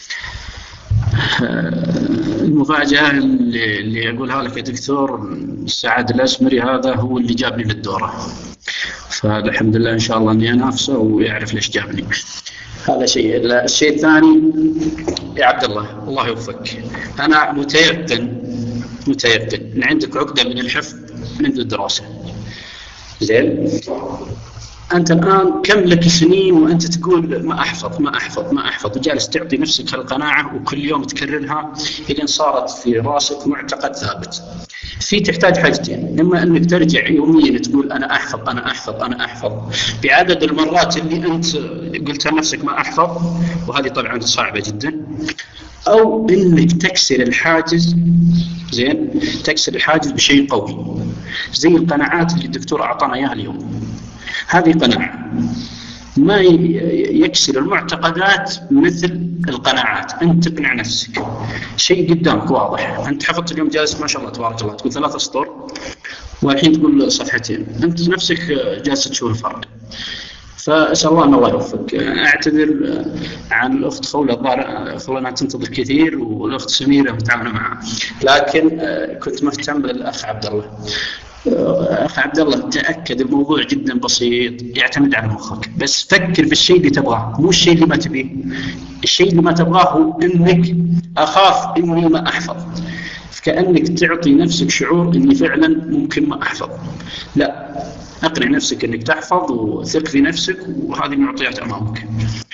المفاجأة اللي, اللي أقولها لك يا دكتور، سعد الأسمري هذا هو اللي جابني للدورة، فالحمد لله إن شاء الله أني أنافسه ويعرف ليش جابني. هذا شيء. الشيء الثاني يا عبد الله، الله يوفقك، أنا متيقن متيقن أن عندك عقدة من الحفظ منذ الدراسة. زين، أنت الآن كم لك سنين وأنت تقول ما أحفظ ما أحفظ ما أحفظ، وجالس تعطي نفسك هالقناعة وكل يوم تكررها إذا صارت في راسك معتقد ثابت. في تحتاج حاجتين، إما أنك ترجع يوميا تقول أنا أحفظ أنا أحفظ أنا أحفظ بعدد المرات اللي أنت قلتها لنفسك ما أحفظ، وهذه طبعا صعبة جدا، أو إنك تكسر الحاجز. زين، تكسر الحاجز بشيء قوي زي القناعات اللي الدكتور أعطانا إياها اليوم. هذه قناعة، ما يكسر المعتقدات مثل القناعات. أنت تقنع نفسك، شيء قدامك واضح. أنت حفظت اليوم جالس ما شاء الله تبارك الله تقول ثلاث أسطر، والحين تقول صفحتين، أنت نفسك جالس تشوف الفرق. فأسأل الله أن الله يوفقك. أعتذر عن الأخت خولة، الظاهر خولة تنتظر كثير، والأخت سميرة متعاونة معها، لكن كنت مهتم بالأخ عبد الله. أخ عبد الله، تأكد الموضوع جدا بسيط، يعتمد على مخك، بس فكر في الشيء اللي تبغاه مو الشيء اللي ما تبيه. الشيء اللي ما تبغاه هو إنك أخاف إني ما أحفظ، كأنك تعطي نفسك شعور إني فعلا ممكن ما أحفظ. لا، أقنع نفسك إنك تحفظ وثق في نفسك، وهذه المعطيات أمامك.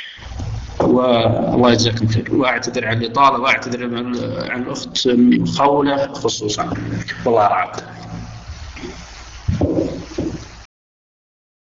والله يجزاكم خير، وأعتذر عن الإطالة، وأعتذر عن الأخت خولة خصوصا، والله يرعاكم.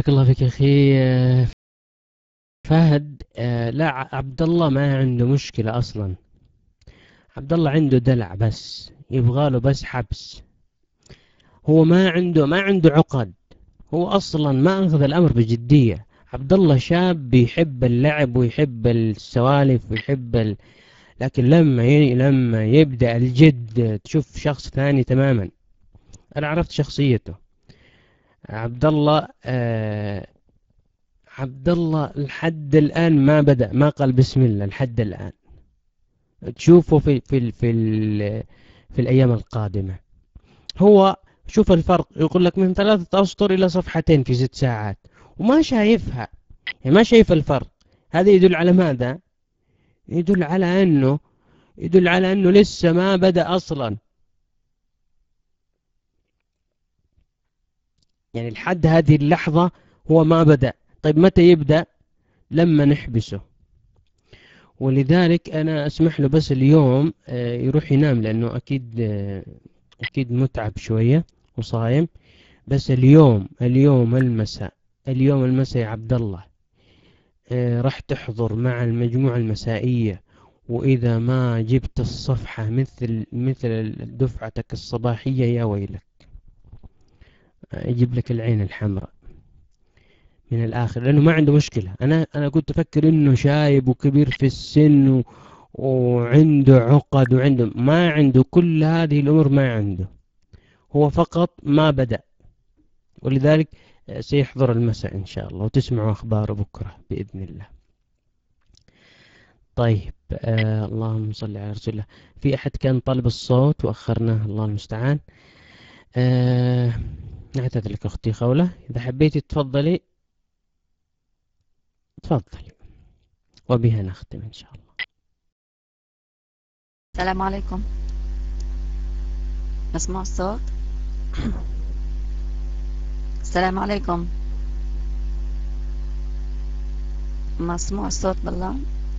بارك الله فيك يا أخي آه، فهد. آه، لا ع- عبد الله ما عنده مشكلة أصلا. عبد الله عنده دلع بس، يبغاله بس حبس. هو ما عنده ما عنده عقد. هو أصلا ما أخذ الأمر بجدية. عبد الله شاب بيحب اللعب ويحب السوالف ويحب ال... لكن لما ي... لما يبدأ الجد تشوف شخص ثاني تماما. أنا عرفت شخصيته. عبد الله آه عبد الله لحد الآن ما بدأ، ما قال بسم الله لحد الآن. تشوفه في في ال في ال في الأيام القادمة. هو شوف الفرق، يقول لك من ثلاثة أسطر إلى صفحتين في ست ساعات وما شايفها، يعني ما شايف الفرق. هذا يدل على ماذا؟ يدل على أنه يدل على أنه لسه ما بدأ أصلا. يعني لحد هذه اللحظة هو ما بدأ. طيب متى يبدأ؟ لما نحبسه. ولذلك أنا أسمح له بس اليوم آه، يروح ينام، لأنه أكيد آه، أكيد متعب شوية وصايم. بس اليوم اليوم المساء اليوم المساء يا عبد الله آه، راح تحضر مع المجموعة المسائية. وإذا ما جبت الصفحة مثل مثل دفعتك الصباحية يا ويلك، آه، يجيب لك العين الحمراء من الآخر، لأنه ما عنده مشكلة. أنا أنا كنت أفكر إنه شايب وكبير في السن و... وعنده عقد وعنده ما عنده كل هذه الأمور، ما عنده. هو فقط ما بدأ. ولذلك سيحضر المساء إن شاء الله وتسمعوا أخباره بكرة بإذن الله. طيب آه اللهم صل على رسول الله. في أحد كان طالب الصوت وأخرناه، الله المستعان. آه نعتذر لك أختي خولة، إذا حبيتي تفضلي تفضلي وبها نختم إن شاء الله. السلام عليكم، مسموع الصوت؟ السلام عليكم، مسموع الصوت بالله؟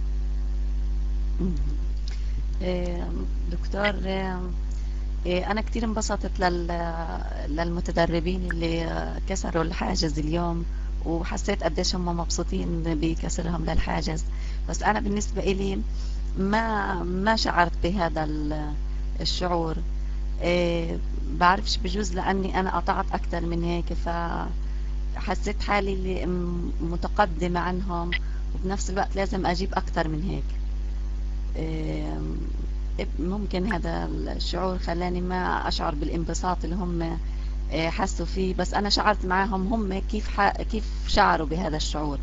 إيه، دكتور، إيه، أنا كتير انبسطت لل- للمتدربين اللي كسروا الحاجز اليوم، وحسيت قديش هم مبسوطين بكسرهم للحاجز. بس أنا بالنسبة إلي ما ما شعرت بهذا ال- الشعور. إيه، بعرفش، بجوز لأني أنا قطعت أكتر من هيك، فحسيت حالي اللي م- متقدمة عنهم، وبنفس الوقت لازم أجيب أكتر من هيك. إيه، ممكن هذا الشعور خلاني ما أشعر بالانبساط اللي هم إيه، حسوا فيه، بس أنا شعرت معاهم هم كيف ح- كيف شعروا بهذا الشعور.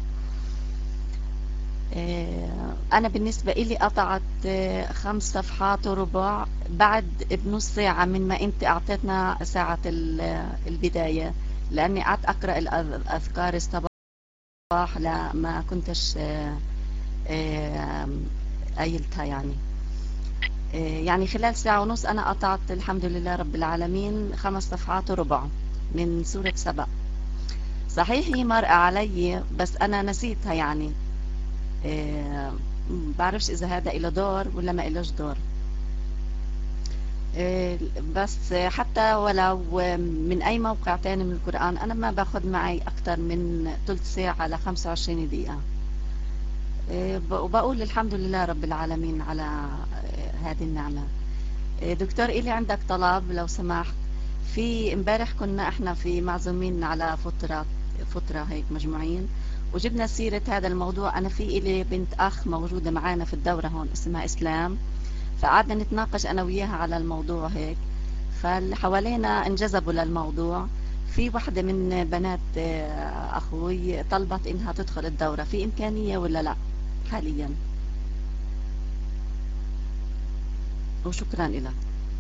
إيه، أنا بالنسبة إلي قطعت إيه، خمس صفحات وربع بعد بنص ساعة من ما أنت أعطيتنا ساعة ال- البداية، لأني قعدت أقرأ الأذ- أذكار الصباح، لا ما كنتش إيه، إيه، قايلتها يعني. إيه، يعني خلال ساعة ونص أنا قطعت الحمد لله رب العالمين خمس صفحات وربع من سورة سبأ. صحيح هي مرقة علي بس أنا نسيتها يعني. إيه، بعرفش إذا هذا إله دور ولا ما إلهش دور. إيه، بس حتى ولو من أي موقع تاني من القرآن أنا ما باخد معي أكتر من ثلث ساعة ل خمسة وعشرين دقيقة. إيه، ب- وبقول الحمد لله رب العالمين على إيه، هذه النعمة. إيه، دكتور إلي عندك طلب لو سمحت. في امبارح كنا احنا في معزومين على فترة فترة هيك مجموعين، وجبنا سيرة هذا الموضوع. أنا في إلي بنت أخ موجودة معانا في الدورة هون اسمها إسلام، فقعدنا نتناقش أنا وياها على الموضوع هيك، فاللي حوالينا انجذبوا للموضوع. في واحدة من بنات آه، أخوي طلبت إنها تدخل الدورة، في إمكانية ولا لا حاليا؟ وشكرا لك.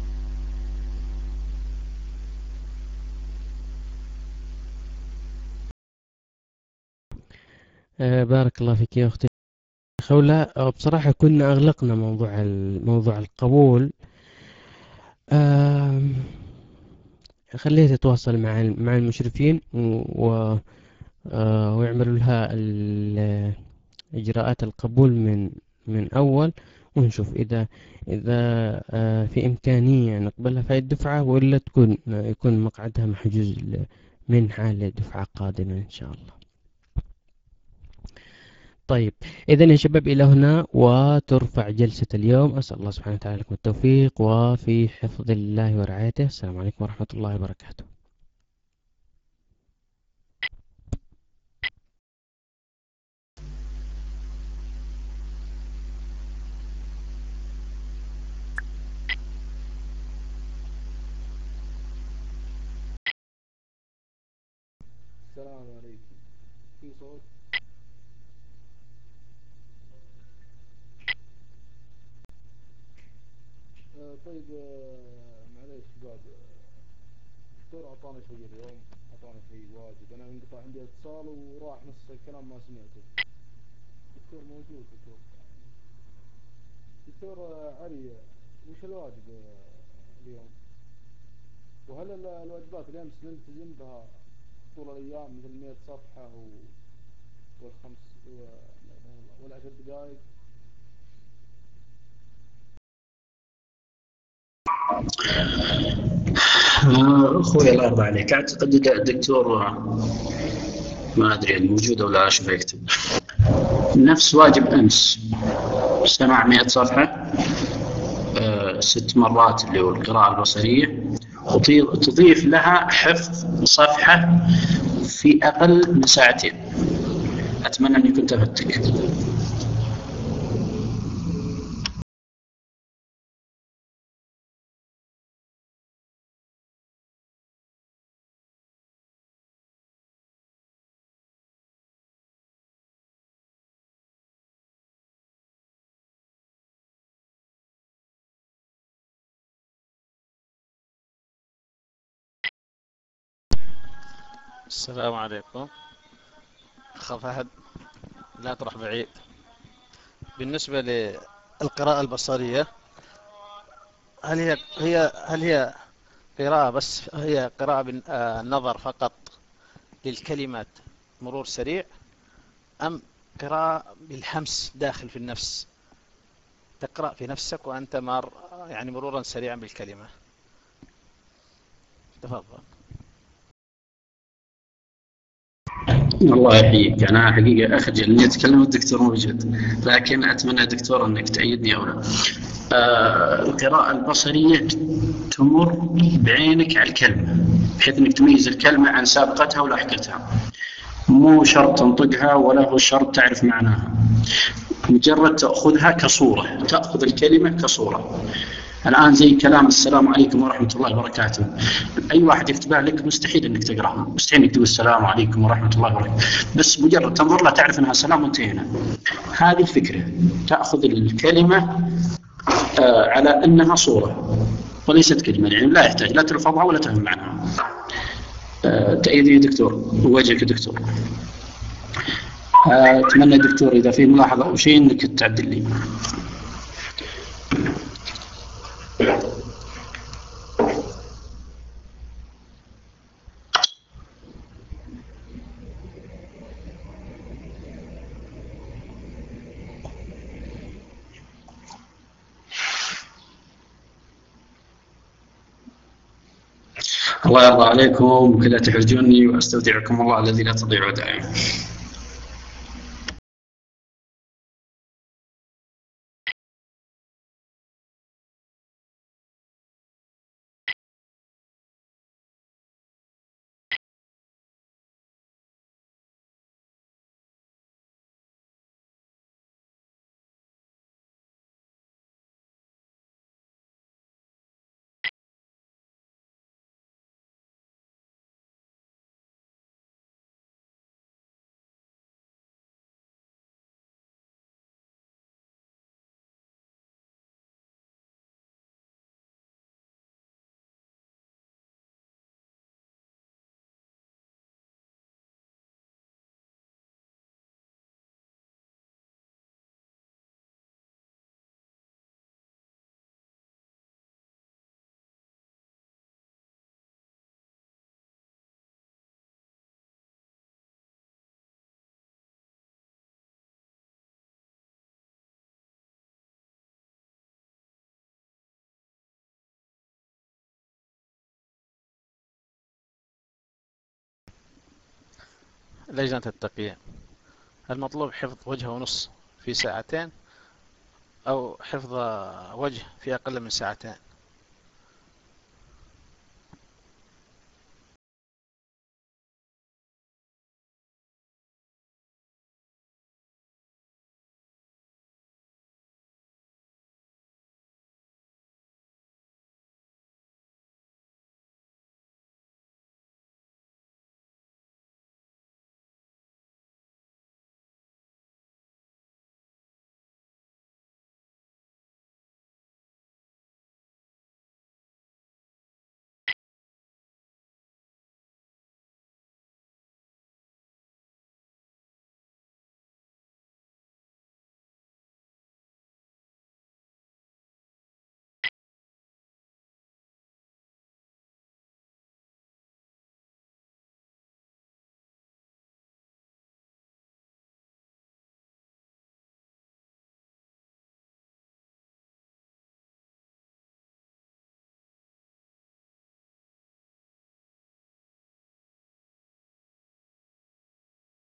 آه بارك الله فيك يا أختي خولة. آه، بصراحة كنا أغلقنا موضوع ال- موضوع القبول. آه خليها تتواصل مع ال- مع المشرفين و و- آه، ويعملوا لها ال- إجراءات القبول من من أول، ونشوف إذا إذا آه، في إمكانية نقبلها في الدفعة، ولا تكون يكون مقعدها محجوز ل- منحة لدفعة قادمة إن شاء الله. طيب إذا يا شباب إلى هنا وترفع جلسة اليوم. أسأل الله سبحانه وتعالى لكم التوفيق وفي حفظ الله ورعايته. السلام عليكم ورحمة الله وبركاته. السلام عليكم. في صوت؟ آه طيب آه معليش بعد الدكتور أعطانا شيء اليوم، أعطانا شيء واجد. أنا انقطع عندي اتصال وراح نص الكلام ما سمعته. دكتور موجود دكتور. دكتور آه علي، وش الواجب آه اليوم؟ وهل ال- الواجبات اللي أمس نلتزم بها طول الأيام مثل مئة صفحة و... والخمس و... والعشر دقائق؟ آه، أخوي الله يرضى عليك، أعتقد الدكتور آه، ما أدري موجود أو لا، أشوف يكتب نفس واجب أمس، سمع مئة صفحة آه، ست مرات اللي هو القراءة البصرية، وتضيف لها حفظ صفحة في أقل من ساعتين. أتمنى أني كنت أفتك. السلام عليكم. أخ فهد، لا تروح بعيد. بالنسبة للقراءة البصرية، هل هي هي هل هي قراءة بس هي قراءة بالنظر فقط للكلمات مرور سريع، أم قراءة بالحمس داخل في النفس، تقرأ في نفسك وأنت مار يعني مرورا سريعا بالكلمة؟ تفضل. الله يحييك. أنا حقيقة أخجل إني أتكلم والدكتور موجود، لكن أتمنى دكتور أنك تأيدني أو لا. آه القراءة البصرية تمر بعينك على الكلمة بحيث أنك تميز الكلمة عن سابقتها ولاحقتها، مو شرط تنطقها ولا هو شرط تعرف معناها، مجرد تأخذها كصورة، تأخذ الكلمة كصورة. الآن زي كلام السلام عليكم ورحمة الله وبركاته، أي واحد يكتبها لك مستحيل أنك تقرأها، مستحيل أنك تقول السلام عليكم ورحمة الله وبركاته، بس مجرد تنظر لها تعرف أنها سلام وانتهينا. هذه الفكرة، تأخذ الكلمة آه على أنها صورة وليست كلمة، يعني لا يحتاج لا تلفظها ولا تفهم معناها. آه تأييدي يا دكتور، وجهك يا دكتور. آه أتمنى دكتور إذا في ملاحظة أو شيء أنك تعدل لي. الله يرضى عليكم، كلا تحرجوني، واستودعكم الله الذي لا تضيع ودائعه. لجنة التقييم، المطلوب حفظ وجه ونص في ساعتين أو حفظ وجه في أقل من ساعتين؟